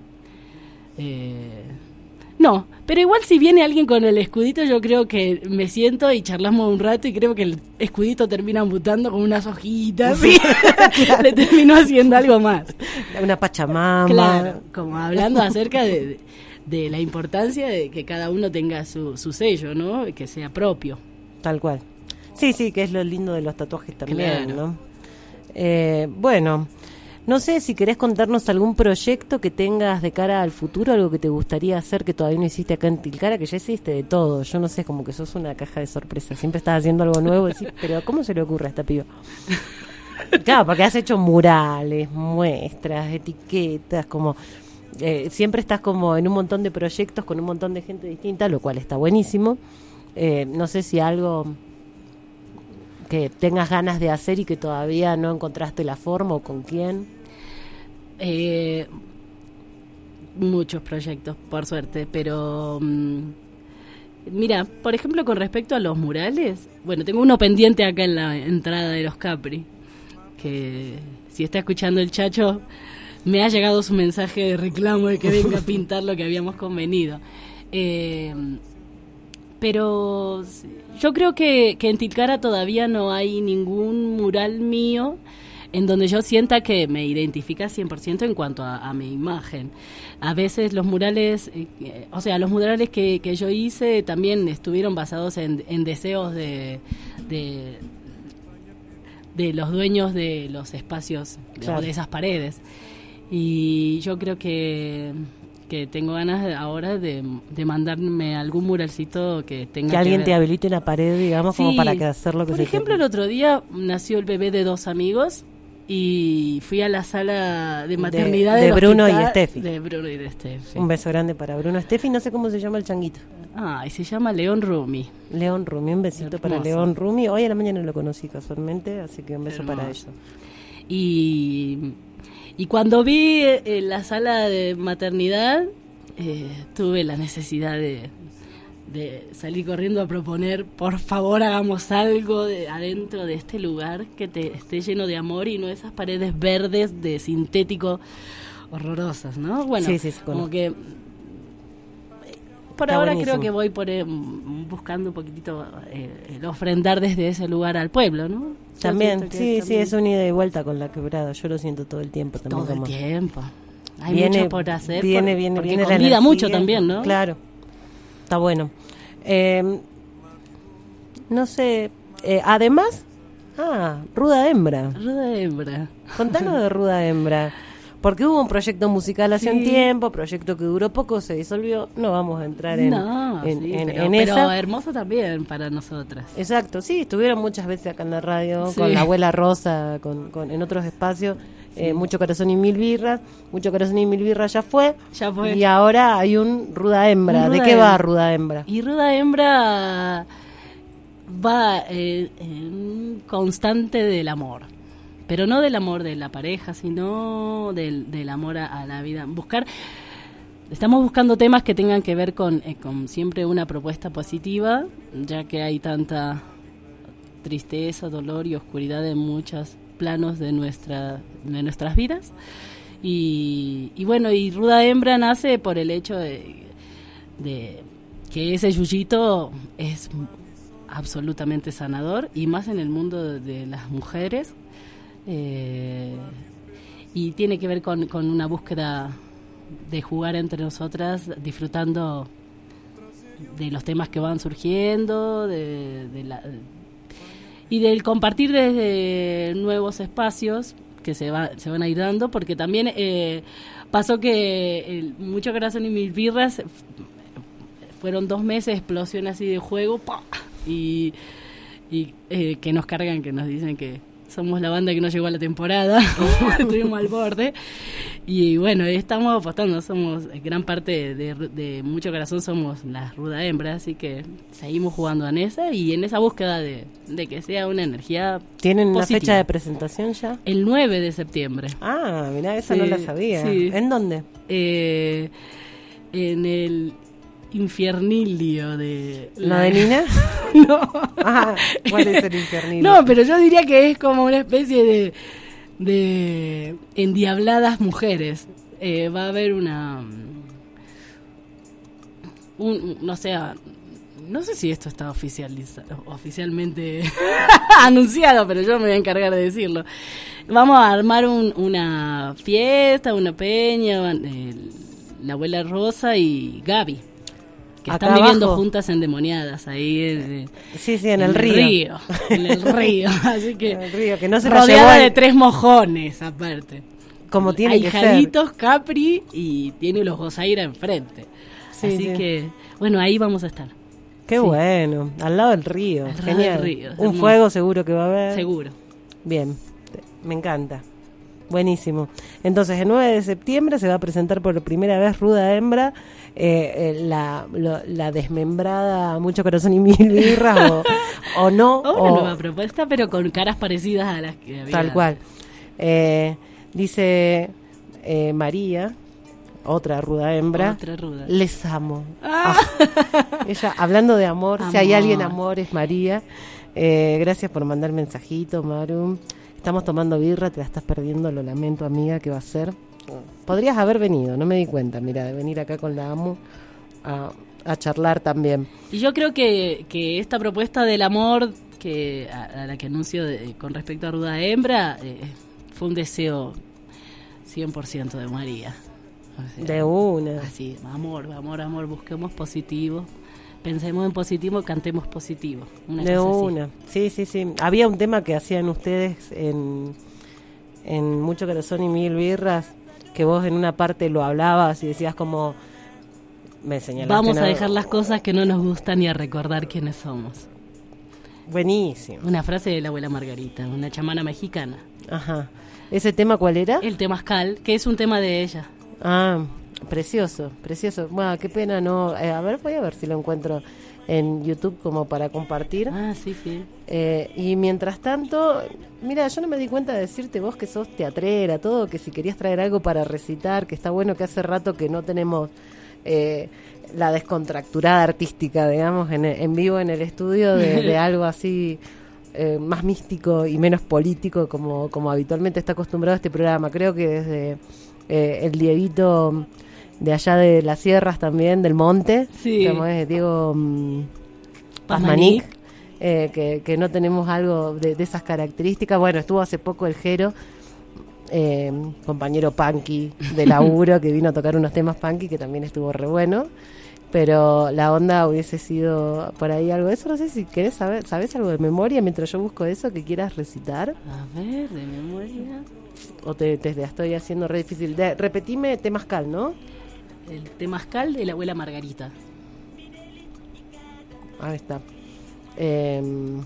Eh, no, pero igual si viene alguien con el escudito, yo creo que me siento y charlamos un rato y creo que el escudito termina mutando con unas hojitas y le termino haciendo algo más.
Una pachamama.
Claro, como hablando acerca de, de la importancia de que cada uno tenga su, su sello, ¿no? Que sea propio.
Tal cual. Sí, sí, que es lo lindo de los tatuajes también,
Claro.
¿no? Eh, bueno, no sé si querés contarnos algún proyecto que tengas de cara al futuro, algo que te gustaría hacer que todavía no hiciste acá en Tilcara, que ya hiciste de todo. Yo no sé, como que sos una caja de sorpresas. Siempre estás haciendo algo nuevo y decís, pero ¿cómo se le ocurre a esta piba? Claro, porque has hecho murales, muestras, etiquetas, como... Eh, siempre estás como en un montón de proyectos con un montón de gente distinta, lo cual está buenísimo. Eh, no sé si algo que tengas ganas de hacer y que todavía no encontraste la forma o con quién.
Eh, muchos proyectos, por suerte, pero mm, mira, por ejemplo, con respecto a los murales, bueno, tengo uno pendiente acá en la entrada de los Capri, que si está escuchando el Chacho, me ha llegado su mensaje de reclamo de que venga a pintar lo que habíamos convenido. Eh, pero yo creo que, que en Tilcara todavía no hay ningún mural mío en donde yo sienta que me identifica cien por ciento en cuanto a, a mi imagen. A veces los murales, eh, o sea, los murales que, que yo hice también estuvieron basados en, en deseos de, de, de los dueños de los espacios,
Claro.
de esas paredes. Y yo creo que, que tengo ganas de- ahora de, de mandarme algún muralcito que tenga
Que alguien
ver.
te habilite una pared, digamos, como
Sí.
para que hacer lo que
Por
se
ejemplo,
te...
el otro día nació el bebé de dos amigos y fui a la sala de maternidad
de
del
Bruno y
hospital-
Steffi.
De Bruno y de Steffi.
Un beso grande para Bruno Steffi, no sé cómo se llama el changuito.
Ah, y se llama León Rumi.
León Rumi, un besito para
Hermoso.
León Rumi. Hoy a la mañana lo conocí casualmente, así que un beso para
Hermoso.
ellos.
Y, y cuando vi eh, la sala de maternidad, eh, tuve la necesidad de, de salir corriendo a proponer, por favor hagamos algo de adentro de este lugar que te esté lleno de amor y no esas paredes verdes de sintético horrorosas, ¿no? Bueno,
Sí, sí, sí,
como
conozco.
que por
Está
ahora
buenísimo.
creo que voy por eh, buscando un poquitito eh, el ofrendar desde ese lugar al pueblo, ¿no? Yo
También,
siento que
sí, sí,
también-
es un ida y vuelta con la quebrada. Yo lo siento todo el tiempo también.
todo el
como-
tiempo. Hay
Viene-
mucho por hacer.
Viene,
por-
viene,
porque
viene la
convida
energía.
mucho también, ¿no?
Claro. Está bueno. Eh, no sé. eh, además. Ah, Ruda Hembra.
Ruda Hembra.
Contanos de Ruda Hembra. Porque hubo un proyecto musical hace
Sí.
un tiempo, proyecto que duró poco, se disolvió. No vamos a entrar en,
No,
en,
sí,
en-
pero,
en
pero
esa.
hermoso también para nosotras.
Exacto, sí, estuvieron muchas veces acá en la radio,
Sí.
con la abuela Rosa, con, con en otros espacios, eh, Mucho Corazón y Mil Birras, Mucho Corazón y Mil Birras ya fue,
Ya fue.
y ahora hay un Ruda Hembra.
Un
¿De
Ruda
qué
Hembra.
va Ruda Hembra?
Y Ruda Hembra va eh, en un constante del amor. Pero no del amor de la pareja, sino del, del amor a, a la vida. Buscar, estamos buscando temas que tengan que ver con, eh, con siempre una propuesta positiva, ya que hay tanta tristeza, dolor y oscuridad en muchos planos de nuestra de nuestras vidas. Y, y bueno, y Ruda Hembra nace por el hecho de, de que ese yuyito es absolutamente sanador, y más en el mundo de, de las mujeres. Eh, y tiene que ver con, con una búsqueda de jugar entre nosotras, disfrutando de los temas que van surgiendo, de, de la, y del compartir desde nuevos espacios que se, va, se van a ir dando, porque también eh, pasó que el Mucho Corazón y Mil Birras f- fueron dos meses, explosión así de juego, ¡pah! y, y eh, que nos cargan, que nos dicen que somos la banda que no llegó a la temporada, estuvimos al borde, y bueno, estamos apostando, somos gran parte de, de Mucho Corazón, somos las Ruda Hembra, así que seguimos jugando en esa y en esa búsqueda de, de que sea una energía
¿Tienen una
positiva.
fecha de presentación ya?
El nueve de septiembre.
Ah, mirá, esa
Sí,
no la sabía.
sí.
¿En dónde?
Eh, en el Infiernilio de...
¿Lo de Nina?
No.
Ah, ¿cuál es el Infiernilio?
No, pero yo diría que es como una especie de, de endiabladas mujeres. Eh, va a haber una... Un, no sé, no sé si esto está oficializado, oficialmente anunciado, pero yo me voy a encargar de decirlo. Vamos a armar un, una fiesta, una peña, el- la abuela Rosa y Gaby, que
Acá
están viviendo
abajo.
juntas endemoniadas ahí en,
Sí, sí, en,
en
el río.
En el río, así que,
En el río, que no se la
rodeada
llevó
de
el-
tres mojones aparte.
Como tiene
Hay
que ser.
Jalitos, Capri y tiene los Gozaira enfrente.
Sí,
así
sí.
que, bueno, ahí vamos a estar.
Qué
Sí.
bueno, al lado del río.
Al lado
Genial.
del río,
Un
hermoso.
fuego seguro que va a haber.
Seguro.
Bien, me encanta. Buenísimo. Entonces, el nueve de septiembre se va a presentar por primera vez Ruda Hembra, eh, eh, la, lo- la desmembrada Mucho Corazón y Mil Birras, o, o no.
Una
o-
nueva propuesta, pero con caras parecidas a las que había.
Tal cual. Eh, dice eh, María, otra ruda hembra.
Otra ruda.
Les amo.
Ah.
Ah. Ella, hablando de amor, si hay
Amor.
alguien amor es María. Eh, gracias por mandar mensajito, Maru. Estamos tomando birra, te la estás perdiendo, lo lamento, amiga, ¿qué va a ser? Podrías haber venido, no me di cuenta, mira, de venir acá con la Amu a, a charlar también.
Y yo creo que, que esta propuesta del amor que a, a la que anuncio de- con respecto a Ruda Hembra eh, fue un deseo cien por ciento de María. O sea,
De una.
Así, amor, amor, amor, busquemos positivo. Pensemos en positivo, cantemos positivo. Una
De
cosa así.
una, sí, sí, sí. Había un tema que hacían ustedes en, en Mucho Corazón y Mil Birras, que vos en una parte lo hablabas y decías como, me señalaste.
Vamos a
una-
dejar las cosas que no nos gustan y a recordar quiénes somos.
Buenísimo.
Una frase de la abuela Margarita, una chamana mexicana.
Ajá. ¿Ese tema cuál era?
El temazcal, que es un tema de ella.
Ah, precioso, precioso. Bueno, qué pena no. eh, a ver, voy a ver si lo encuentro en YouTube como para compartir.
Ah, sí, sí.
Eh, y mientras tanto, mira, yo no me di cuenta de decirte vos que sos teatrera, todo, que si querías traer algo para recitar, que está bueno que hace rato que no tenemos eh, la descontracturada artística, digamos, en, en vivo en el estudio de, de algo así eh, más místico y menos político como, como habitualmente está acostumbrado este programa. Creo que desde eh, el Dieguito de allá de las sierras también, del monte,
Sí.
como es Diego mm,
Pazmanic.
Pazmanic, eh, que, que no tenemos algo de, de esas características. Bueno, estuvo hace poco el Jero, eh, compañero punky de laburo, que vino a tocar unos temas punky, que también estuvo re bueno. Pero la onda hubiese sido por ahí algo de eso. No sé si querés saber, ¿sabés algo de memoria mientras yo busco eso que quieras recitar?
A ver, de memoria.
O te, te la estoy haciendo re difícil. De, repetime temazcal, ¿no?
El temazcal de la abuela Margarita.
Ahí está. Eh,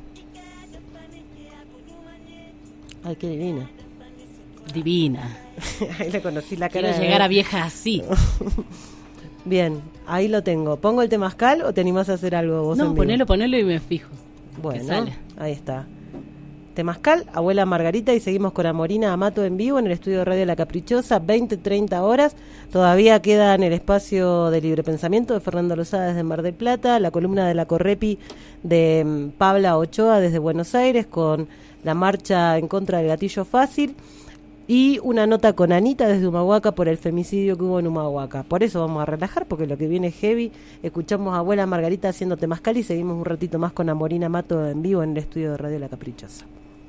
ay, qué divina.
Divina.
Ahí le conocí la cara.
Quiero
de-
llegar a vieja así.
Bien, ahí lo tengo. ¿Pongo el temazcal o te animás a hacer algo vos en
No,
vivo?
ponelo, ponelo y me fijo.
Bueno,
que sale.
ahí está. Temazcal, abuela Margarita, y seguimos con Amorina Amato en vivo en el estudio de Radio La Caprichosa, veinte treinta horas. Todavía queda en el espacio de Libre Pensamiento de Fernando Lozada desde Mar del Plata, la columna de la Correpi de mm, Pabla Ochoa desde Buenos Aires con la marcha en contra del gatillo fácil, y una nota con Anita desde Humahuaca por el femicidio que hubo en Humahuaca. Por eso vamos a relajar, porque lo que viene es heavy. Escuchamos a abuela Margarita haciendo temazcal y seguimos un ratito más con Amorina Amato en vivo en el estudio de Radio La Caprichosa.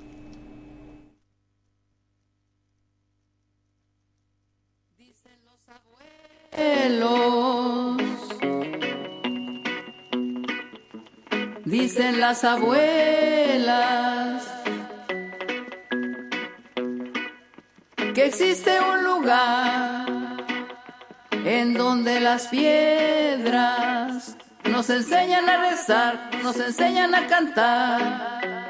Abuelos, dicen las abuelas que existe un lugar en donde las piedras nos enseñan a rezar, nos enseñan a cantar.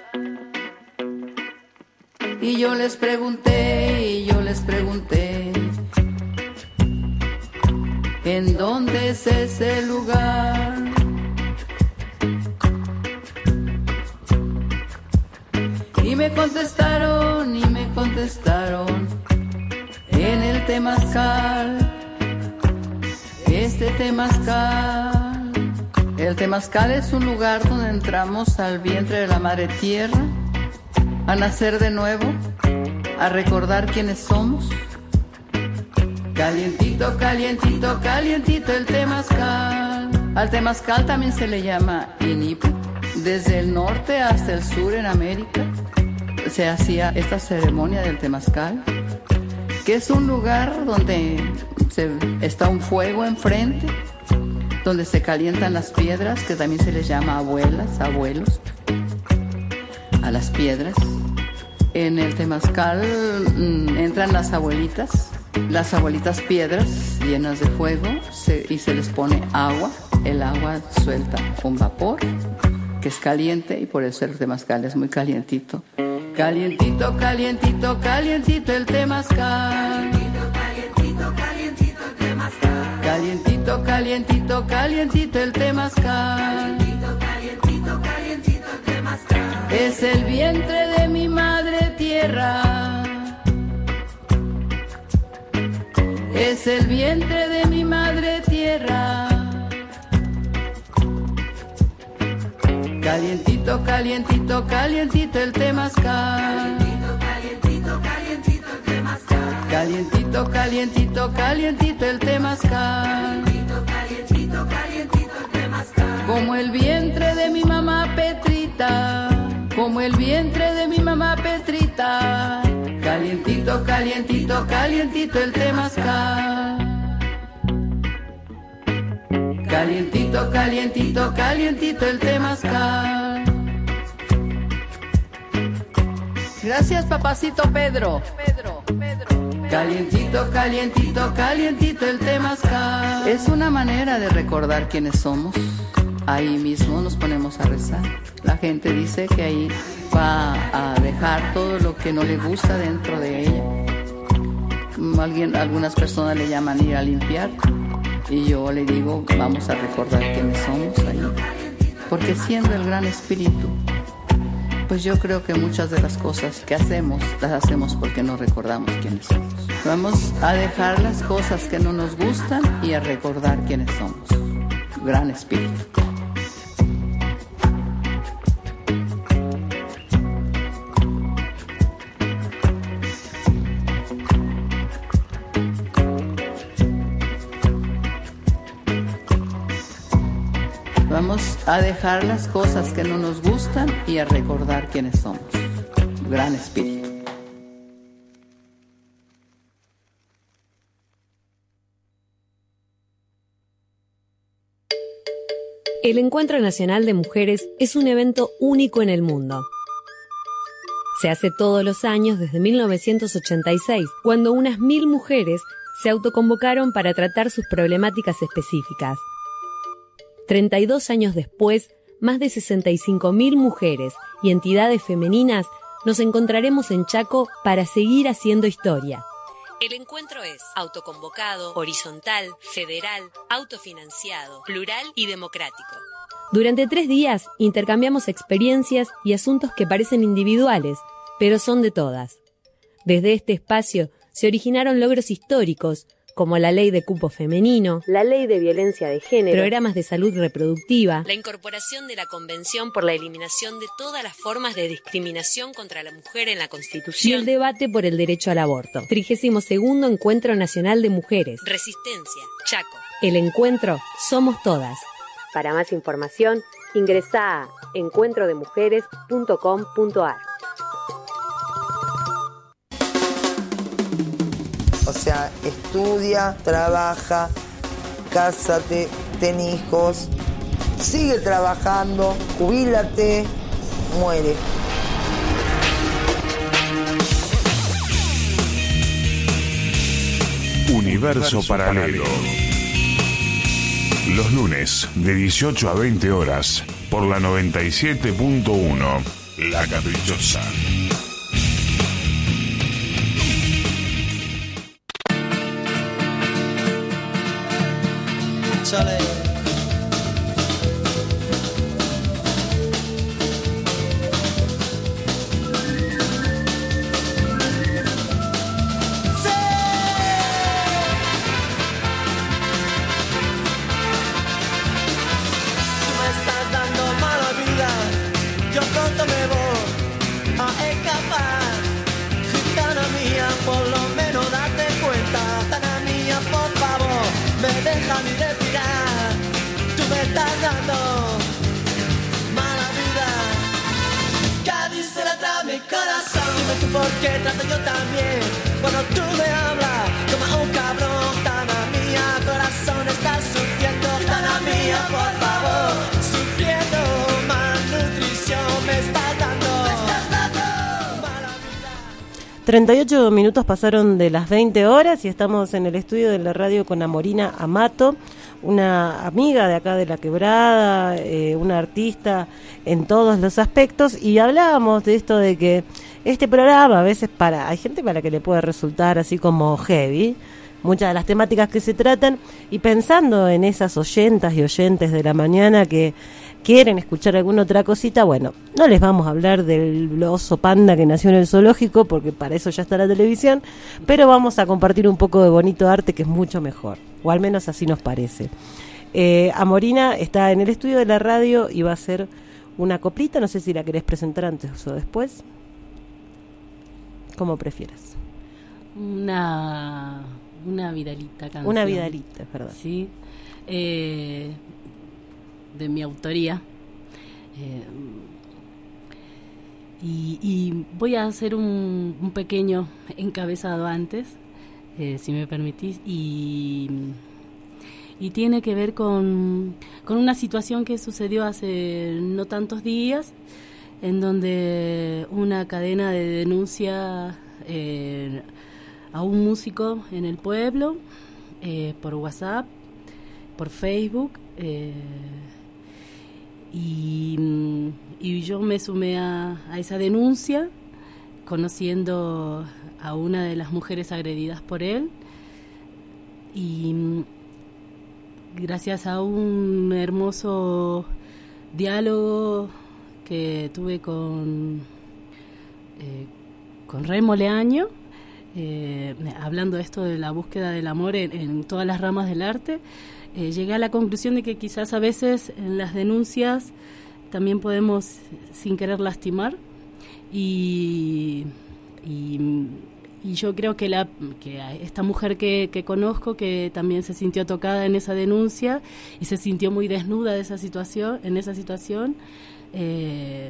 Y yo les pregunté, y yo les pregunté, ¿en dónde es ese lugar? Y me contestaron, y me contestaron, en el temazcal, este temazcal. El temazcal es un lugar donde entramos al vientre de la madre tierra, a nacer de nuevo, a recordar quiénes somos. Calientito, calientito, calientito el temazcal. Al temazcal también se le llama inipo. Desde el norte hasta el sur en América se hacía esta ceremonia del temazcal, que es un lugar donde Se, está un fuego enfrente donde se calientan las piedras, que también se les llama abuelas, abuelos, a las piedras. En el temazcal mmm, entran las abuelitas, las abuelitas piedras llenas de fuego, se, y se les pone agua. El agua suelta un vapor que es caliente y por eso el temazcal es muy calientito. Calientito, calientito, calientito el temazcal. Calientito, calientito el temazcal. Calientito, calientito, calientito el temazcal. Calientito, calientito, calientito el temazcal. Es el vientre de mi madre tierra. Es el vientre de mi madre tierra. Calientito, calientito, calientito el temazcal. Calientito, calientito, calientito el temazcal. Calientito, calientito, calientito el temazcal. Calientito, calientito, calientito el temazcal. Como el vientre de mi mamá Petrita. Como el vientre de mi mamá Petrita. Calientito, calientito, calientito el temazcal. Calientito, calientito, calientito el temazcal. Gracias, papacito Pedro. Pedro, Pedro. Calientito, calientito, calientito el temazcal. Es una manera de recordar quiénes somos. Ahí mismo nos ponemos a rezar. La gente dice que ahí va a dejar todo lo que no le gusta dentro de ella. Alguien, algunas personas le llaman ir a limpiar. Y yo le digo, vamos a recordar quiénes somos ahí. Porque siendo el gran espíritu, pues yo creo que muchas de las cosas que hacemos, las hacemos porque no recordamos quiénes somos. Vamos a dejar las cosas que no nos gustan y a recordar quiénes somos. Gran espíritu. Vamos a dejar las cosas que no nos gustan y a recordar quiénes somos. Gran espíritu.
El Encuentro Nacional de Mujeres es un evento único en el mundo. Se hace todos los años desde mil novecientos ochenta y seis, cuando unas mil mujeres se autoconvocaron para tratar sus problemáticas específicas. treinta y dos años después, más de sesenta y cinco mil mujeres y entidades femeninas nos encontraremos en Chaco para seguir haciendo historia. El encuentro es autoconvocado, horizontal, federal, autofinanciado, plural y democrático. Durante tres días intercambiamos experiencias y asuntos que parecen individuales, pero son de todas. Desde este espacio se originaron logros históricos, como la ley de cupo femenino, la ley de violencia de género, programas de salud reproductiva, la incorporación de la Convención por la eliminación de todas las formas de discriminación contra la mujer en la Constitución y el debate por el derecho al aborto. trigésimo segundo Encuentro Nacional de Mujeres. Resistencia, Chaco. El encuentro somos todas. Para más información, ingresa a encuentro de mujeres punto com punto a r.
O sea, estudia, trabaja, cásate, ten hijos, sigue trabajando, jubílate, muere.
Universo Paralelo. Los lunes de dieciocho a veinte horas por la noventa y siete punto uno, La Caprichosa.
Chale.
Deja mi respirar, tú me estás dando mala vida. Cádiz se la trae mi corazón. Dime tú por qué trato yo también cuando tú me hablas como un cabrón tan
treinta y ocho minutos pasaron de las veinte horas y estamos en el estudio de la radio con Amorina Amato, una amiga de acá de La Quebrada, eh, una artista en todos los aspectos, y hablábamos de esto de que este programa a veces para hay gente para que le puede resultar así como heavy, muchas de las temáticas que se tratan, y pensando en esas oyentas y oyentes de la mañana que quieren escuchar alguna otra cosita, bueno, no les vamos a hablar del oso panda que nació en el zoológico, porque para eso ya está la televisión, pero vamos a compartir un poco de bonito arte que es mucho mejor, o al menos así nos parece. Eh, Amorina está en el estudio de la radio y va a hacer una coplita, no sé si la querés presentar antes o después, como prefieras.
Una, una Vidalita canción.
Una Vidalita, es verdad.
Sí, eh... de mi autoría, eh, y, y voy a hacer un, un pequeño encabezado antes, eh, si me permitís, y, y tiene que ver con, con una situación que sucedió hace no tantos días, en donde una cadena de denuncia eh, a un músico en el pueblo, eh, por WhatsApp, por Facebook, eh, Y, y yo me sumé a, a esa denuncia, conociendo a una de las mujeres agredidas por él, y gracias a un hermoso diálogo que tuve con, eh, con Remo Leaño, eh, hablando esto de la búsqueda del amor en, en todas las ramas del arte, Eh, llegué a la conclusión de que quizás a veces en las denuncias también podemos sin querer lastimar, y, y, y yo creo que, la, que esta mujer que, que conozco, que también se sintió tocada en esa denuncia y se sintió muy desnuda de esa situación, en esa situación, eh,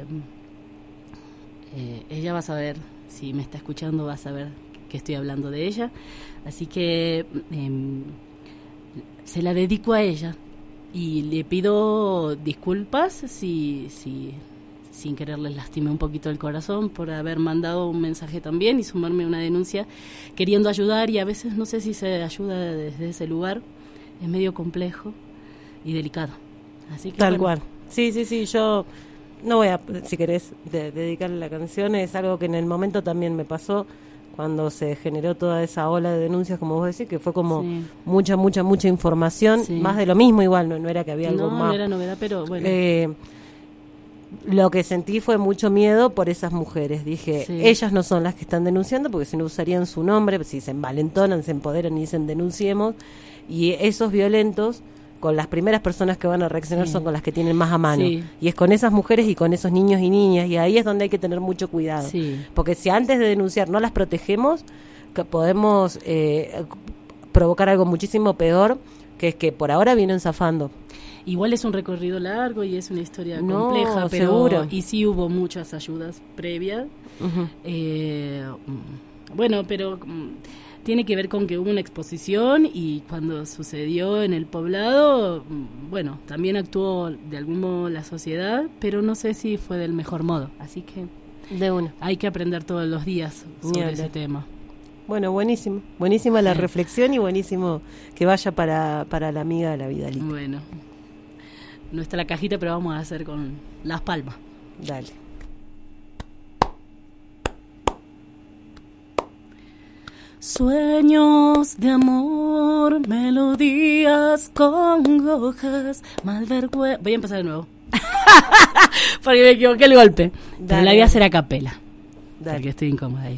eh, ella va a saber, si me está escuchando va a saber que estoy hablando de ella, así que eh, se la dedico a ella y le pido disculpas si, si sin querer les lastimé un poquito el corazón por haber mandado un mensaje también y sumarme a una denuncia queriendo ayudar, y a veces no sé si se ayuda desde ese lugar, es medio complejo y delicado. Así que
tal
bueno.
cual. Sí, sí, sí, yo no voy a, si querés, de, dedicarle la canción, es algo que en el momento también me pasó, cuando se generó toda esa ola de denuncias, como vos decís, que fue como sí. mucha, mucha, mucha información, sí. más de lo mismo igual, no, no era que había algo
no,
más.
No, era novedad, pero bueno.
Eh, lo que sentí fue mucho miedo por esas mujeres. Dije, sí. ellas no son las que están denunciando, porque si no usarían su nombre, si se envalentonan, se empoderan y dicen denunciemos, y esos violentos, con las primeras personas que van a reaccionar sí. son con las que tienen más a mano. Sí. Y es con esas mujeres y con esos niños y niñas. Y ahí es donde hay que tener mucho cuidado. Sí. Porque si antes de denunciar no las protegemos, que podemos eh, provocar algo muchísimo peor, que es que por ahora vienen zafando.
Igual es un recorrido largo y es una historia
no,
compleja, pero
seguro.
Y sí hubo muchas ayudas previas. Uh-huh. Eh, bueno, pero... tiene que ver con que hubo una exposición y cuando sucedió en el poblado, bueno, también actuó de algún modo la sociedad, pero no sé si fue del mejor modo. Así que
de uno.
Hay que aprender todos los días sobre Niole. ese tema.
Bueno, buenísimo. Buenísima la reflexión y buenísimo que vaya para, para la amiga de la Vidalita.
Bueno, no está la cajita, pero vamos a hacer con las palmas.
Dale.
Sueños de amor, melodías, congojas, malvergüenza. Voy a empezar de nuevo. Porque me equivoqué el golpe. Dale, Pero la voy a hacer a capela. Dale. Porque estoy incómoda ahí.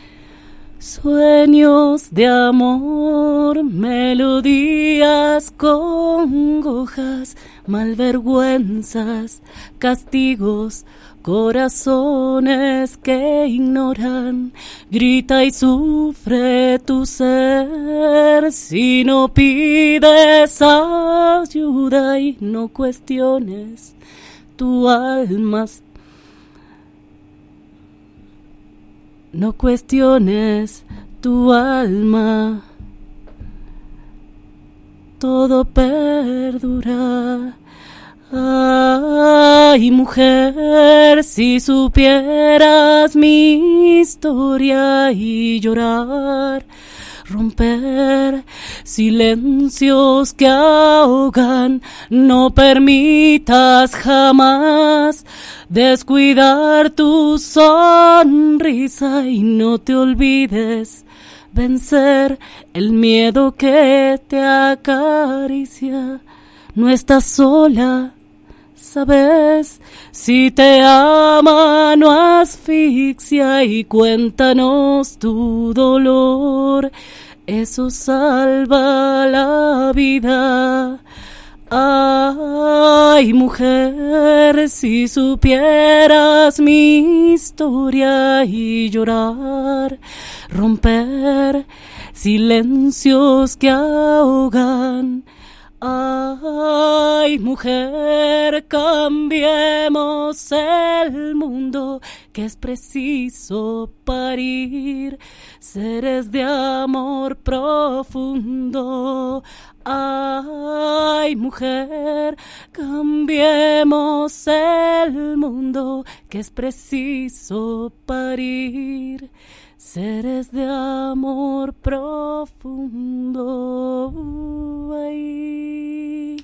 Sueños de amor, melodías, congojas, malvergüenzas, castigos, corazones que ignoran, grita y sufre tu ser, si no pides ayuda y no cuestiones tu alma, no cuestiones tu alma, todo perdura. Ay, mujer, si supieras mi historia y llorar, romper silencios que ahogan, no permitas jamás descuidar tu sonrisa y no te olvides vencer el miedo que te acaricia. No estás sola, sabes, si te ama no asfixia y cuéntanos tu dolor, eso salva la vida. Ay, mujer, si supieras mi historia y llorar, romper silencios que ahogan. Ay, mujer, cambiemos el mundo, que es preciso parir seres de amor profundo. Ay, mujer, cambiemos el mundo, que es preciso parir seres de amor profundo. Ay.